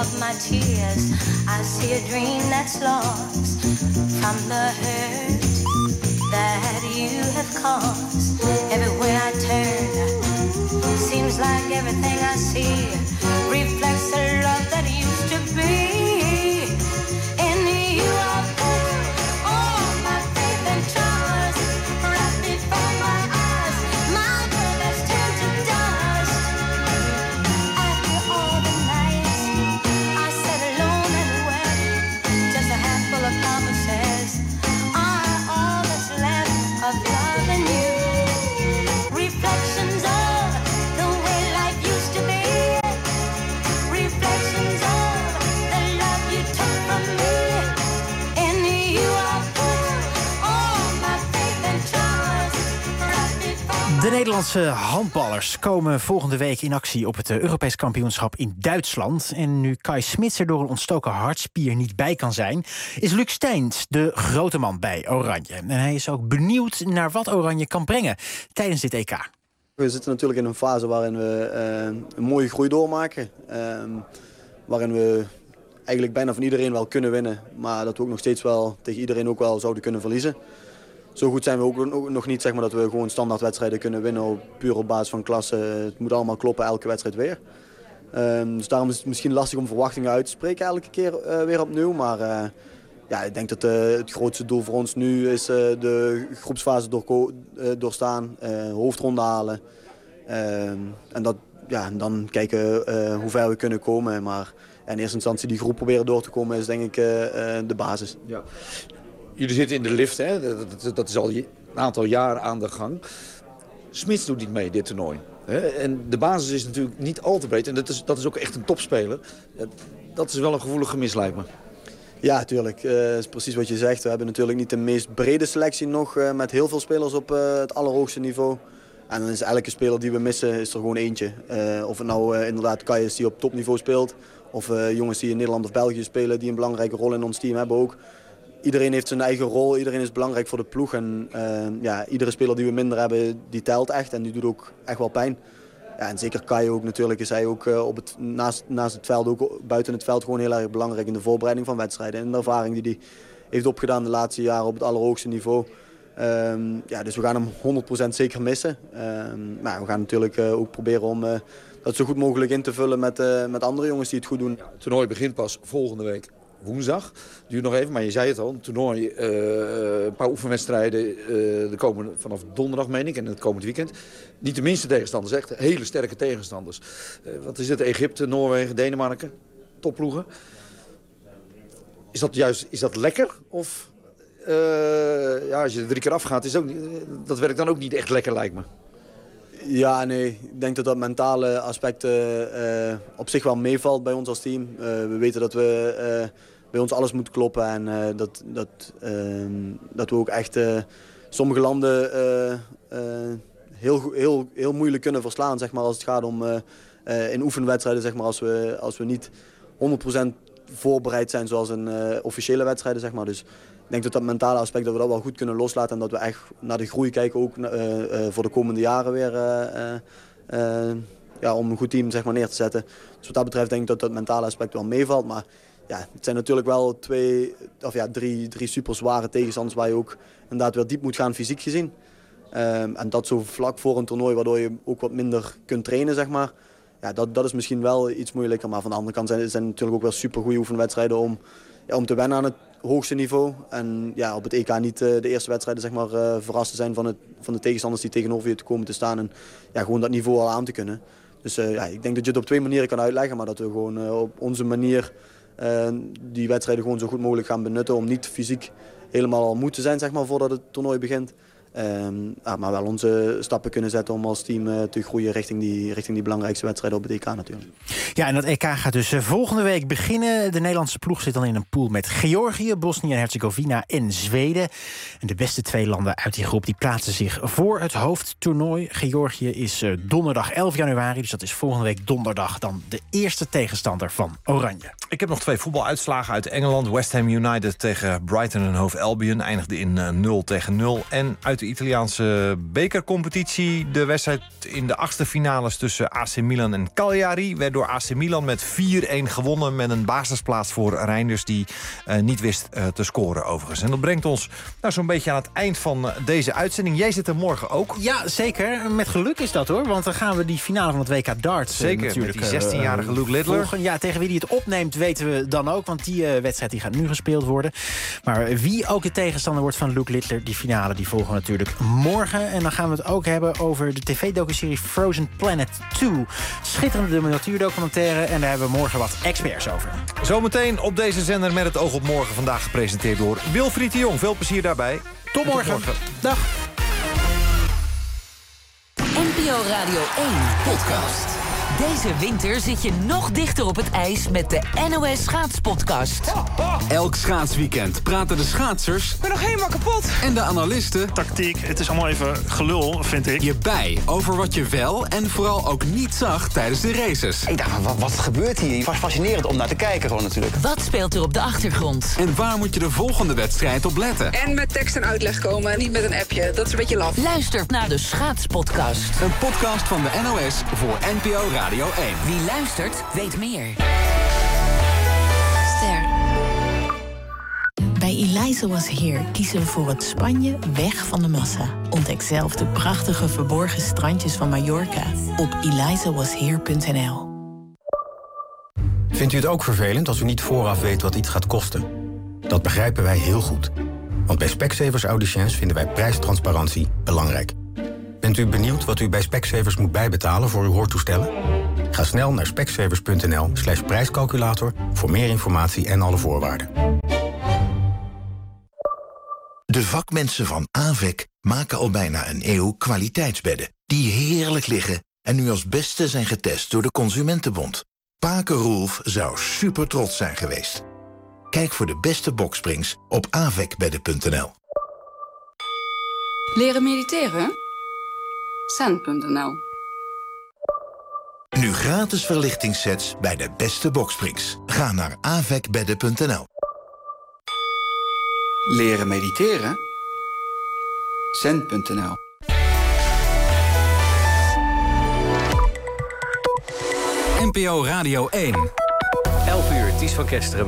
of my tears, I see a dream that's lost from the hurt that you have caused. Everywhere I turn, seems like everything I see reflects the love that used to be. In you I put all my faith and trust, right before my eyes, my world has turned to dust. After all the nights I sat alone and wept, just a handful of promises are all that's left of loving you. Reflections of the way life used to be. Reflections of the love you took from me. In you I put all my faith and trust, right before De Nederlandse handballers komen volgende week in actie op het eh, Europees kampioenschap in Duitsland. En nu Kai Smits er door een ontstoken hartspier niet bij kan zijn, is Luc Steins de grote man bij Oranje. En hij is ook benieuwd naar wat Oranje kan brengen tijdens dit E K. We zitten natuurlijk in een fase waarin we uh, een mooie groei doormaken. Uh, waarin we eigenlijk bijna van iedereen wel kunnen winnen. Maar dat we ook nog steeds wel tegen iedereen ook wel zouden kunnen verliezen. Zo goed zijn we ook nog niet, zeg maar, dat we gewoon standaard wedstrijden kunnen winnen. Op, puur op basis van klasse. Het moet allemaal kloppen, elke wedstrijd weer. Uh, dus daarom is het misschien lastig om verwachtingen uit te spreken elke keer uh, weer opnieuw. Maar uh, ja, ik denk dat uh, het grootste doel voor ons nu is uh, de groepsfase doorko- uh, doorstaan. Uh, hoofdronde halen. Uh, en dat, ja, dan kijken uh, hoe ver we kunnen komen. Maar in eerste instantie die groep proberen door te komen is denk ik uh, uh, de basis. Ja. Jullie zitten in de lift, hè? Dat, dat, dat is al een aantal jaar aan de gang. Smits doet niet mee, dit toernooi. Hè? En de basis is natuurlijk niet al te breed. En dat is, dat is ook echt een topspeler. Dat is wel een gevoelig gemis, lijkt me. Ja, tuurlijk. Uh, dat is precies wat je zegt. We hebben natuurlijk niet de meest brede selectie nog. Uh, met heel veel spelers op uh, het allerhoogste niveau. En dan is elke speler die we missen, is er gewoon eentje. Uh, of het nou uh, inderdaad Kai is die op topniveau speelt. Of uh, jongens die in Nederland of België spelen, die een belangrijke rol in ons team hebben ook. Iedereen heeft zijn eigen rol, iedereen is belangrijk voor de ploeg. En uh, ja, iedere speler die we minder hebben, die telt echt. En die doet ook echt wel pijn. Ja, en zeker Kai ook natuurlijk, is hij ook uh, op het, naast, naast het veld, ook buiten het veld gewoon heel erg belangrijk in de voorbereiding van wedstrijden. En de ervaring die hij heeft opgedaan de laatste jaren op het allerhoogste niveau. Um, ja, dus we gaan hem honderd procent zeker missen. Um, maar we gaan natuurlijk uh, ook proberen om uh, dat zo goed mogelijk in te vullen met, uh, met andere jongens die het goed doen. Het toernooi begint pas volgende week woensdag. Duurt nog even, maar je zei het al. Een toernooi, uh, een paar oefenwedstrijden uh, de komen vanaf donderdag, meen ik, en het komend weekend. Niet de minste tegenstanders, echt hele sterke tegenstanders. Uh, wat is het? Egypte, Noorwegen, Denemarken, topploegen. Is dat juist is dat lekker? Of uh, ja, als je er drie keer afgaat, is ook, dat werkt dan ook niet echt lekker, lijkt me. Ja, nee. Ik denk dat dat mentale aspect uh, uh, op zich wel meevalt bij ons als team. Uh, we weten dat we uh, bij ons alles moet kloppen en uh, dat, dat, uh, dat we ook echt uh, sommige landen uh, uh, heel, heel, heel moeilijk kunnen verslaan, zeg maar, als het gaat om uh, uh, in oefenwedstrijden, zeg maar, als we, als we niet honderd procent voorbereid zijn zoals in uh, officiële wedstrijden, zeg maar. Dus ik denk dat dat mentale aspect dat we dat wel goed kunnen loslaten en dat we echt naar de groei kijken, ook uh, uh, voor de komende jaren weer, uh, uh, uh, ja, om een goed team, zeg maar, neer te zetten. Dus wat dat betreft denk ik dat dat mentale aspect wel meevalt. Maar ja, het zijn natuurlijk wel twee, of ja, drie, drie super zware tegenstanders waar je ook inderdaad weer diep moet gaan fysiek gezien. Um, en dat zo vlak voor een toernooi waardoor je ook wat minder kunt trainen, zeg maar. Ja, dat, dat is misschien wel iets moeilijker. Maar van de andere kant zijn het natuurlijk ook wel super goede oefenwedstrijden om, ja, om te wennen aan het hoogste niveau. En ja, op het E K niet uh, de eerste wedstrijden, zeg maar, uh, verrast te zijn van, het, van de tegenstanders die tegenover je te komen te staan. En ja, gewoon dat niveau al aan te kunnen. Dus uh, ja, ik denk dat je het op twee manieren kan uitleggen. Maar dat we gewoon uh, op onze manier uh, die wedstrijden gewoon zo goed mogelijk gaan benutten. Om niet fysiek helemaal al moe te zijn, zeg maar, voordat het toernooi begint. Um, ja, maar wel onze stappen kunnen zetten om als team uh, te groeien richting die, richting die belangrijkste wedstrijden op het E K natuurlijk. Ja, en dat E K gaat dus volgende week beginnen. De Nederlandse ploeg zit dan in een pool met Georgië, Bosnië en Herzegovina en Zweden. En de beste twee landen uit die groep die plaatsen zich voor het hoofdtoernooi. Georgië is uh, donderdag elf januari, dus dat is volgende week donderdag dan de eerste tegenstander van Oranje. Ik heb nog twee voetbaluitslagen uit Engeland. West Ham United tegen Brighton en Hove Albion eindigde in uh, nul tegen nul. En uit de Italiaanse bekercompetitie. De wedstrijd in de achtste finales tussen A C Milan en Cagliari werd door A C Milan met vier-een gewonnen met een basisplaats voor Reinders die uh, niet wist uh, te scoren overigens. En dat brengt ons nou, zo'n beetje aan het eind van uh, deze uitzending. Jij zit er morgen ook. Ja, zeker. Met geluk is dat hoor. Want dan gaan we die finale van het W K darts uh, zeker, natuurlijk met die zestienjarige uh, Luke Littler. Volgen. Ja, tegen wie die het opneemt weten we dan ook. Want die uh, wedstrijd die gaat nu gespeeld worden. Maar wie ook de tegenstander wordt van Luke Littler, die finale die volgen we natuurlijk morgen. En dan gaan we het ook hebben over de tv-docuserie Frozen Planet twee. Schitterende natuurdocumentaire. En daar hebben we morgen wat experts over. Zometeen op deze zender Met het oog op morgen. Vandaag gepresenteerd door Wilfried de Jong. Veel plezier daarbij. Tot morgen. Tot morgen. Dag. N P O Radio één podcast. Deze winter zit je nog dichter op het ijs met de N O S Schaatspodcast. Elk schaatsweekend praten de schaatsers... Ik ben nog helemaal kapot. ...en de analisten... Tactiek, het is allemaal even gelul, vind ik. ...je bij over wat je wel en vooral ook niet zag tijdens de races. Ik dacht, wat, wat gebeurt hier? Was fascinerend om naar te kijken gewoon natuurlijk. Wat speelt er op de achtergrond? En waar moet je de volgende wedstrijd op letten? En met tekst en uitleg komen, niet met een appje. Dat is een beetje laf. Luister naar de Schaatspodcast. Een podcast van de N O S voor N P O Radio één. Wie luistert, weet meer. Ster. Bij Eliza Was Here kiezen we voor het Spanje weg van de massa. Ontdek zelf de prachtige verborgen strandjes van Mallorca op eliza was here punt n l. Vindt u het ook vervelend als u niet vooraf weet wat iets gaat kosten? Dat begrijpen wij heel goed. Want bij Specsavers Audiciëns vinden wij prijstransparantie belangrijk. Bent u benieuwd wat u bij Specsavers moet bijbetalen voor uw hoortoestellen? Ga snel naar specsavers punt n l slash prijscalculator voor meer informatie en alle voorwaarden. De vakmensen van A V E C maken al bijna een eeuw kwaliteitsbedden die heerlijk liggen en nu als beste zijn getest door de Consumentenbond. Paken Roelf zou super trots zijn geweest. Kijk voor de beste boksprings op avecbedden punt n l. Leren mediteren? Zen punt n l. Nu gratis verlichtingssets bij de beste boksprings. Ga naar avecbedden punt n l. Leren mediteren? Zen punt n l. N P O Radio één. elf uur, Ties van Kesteren.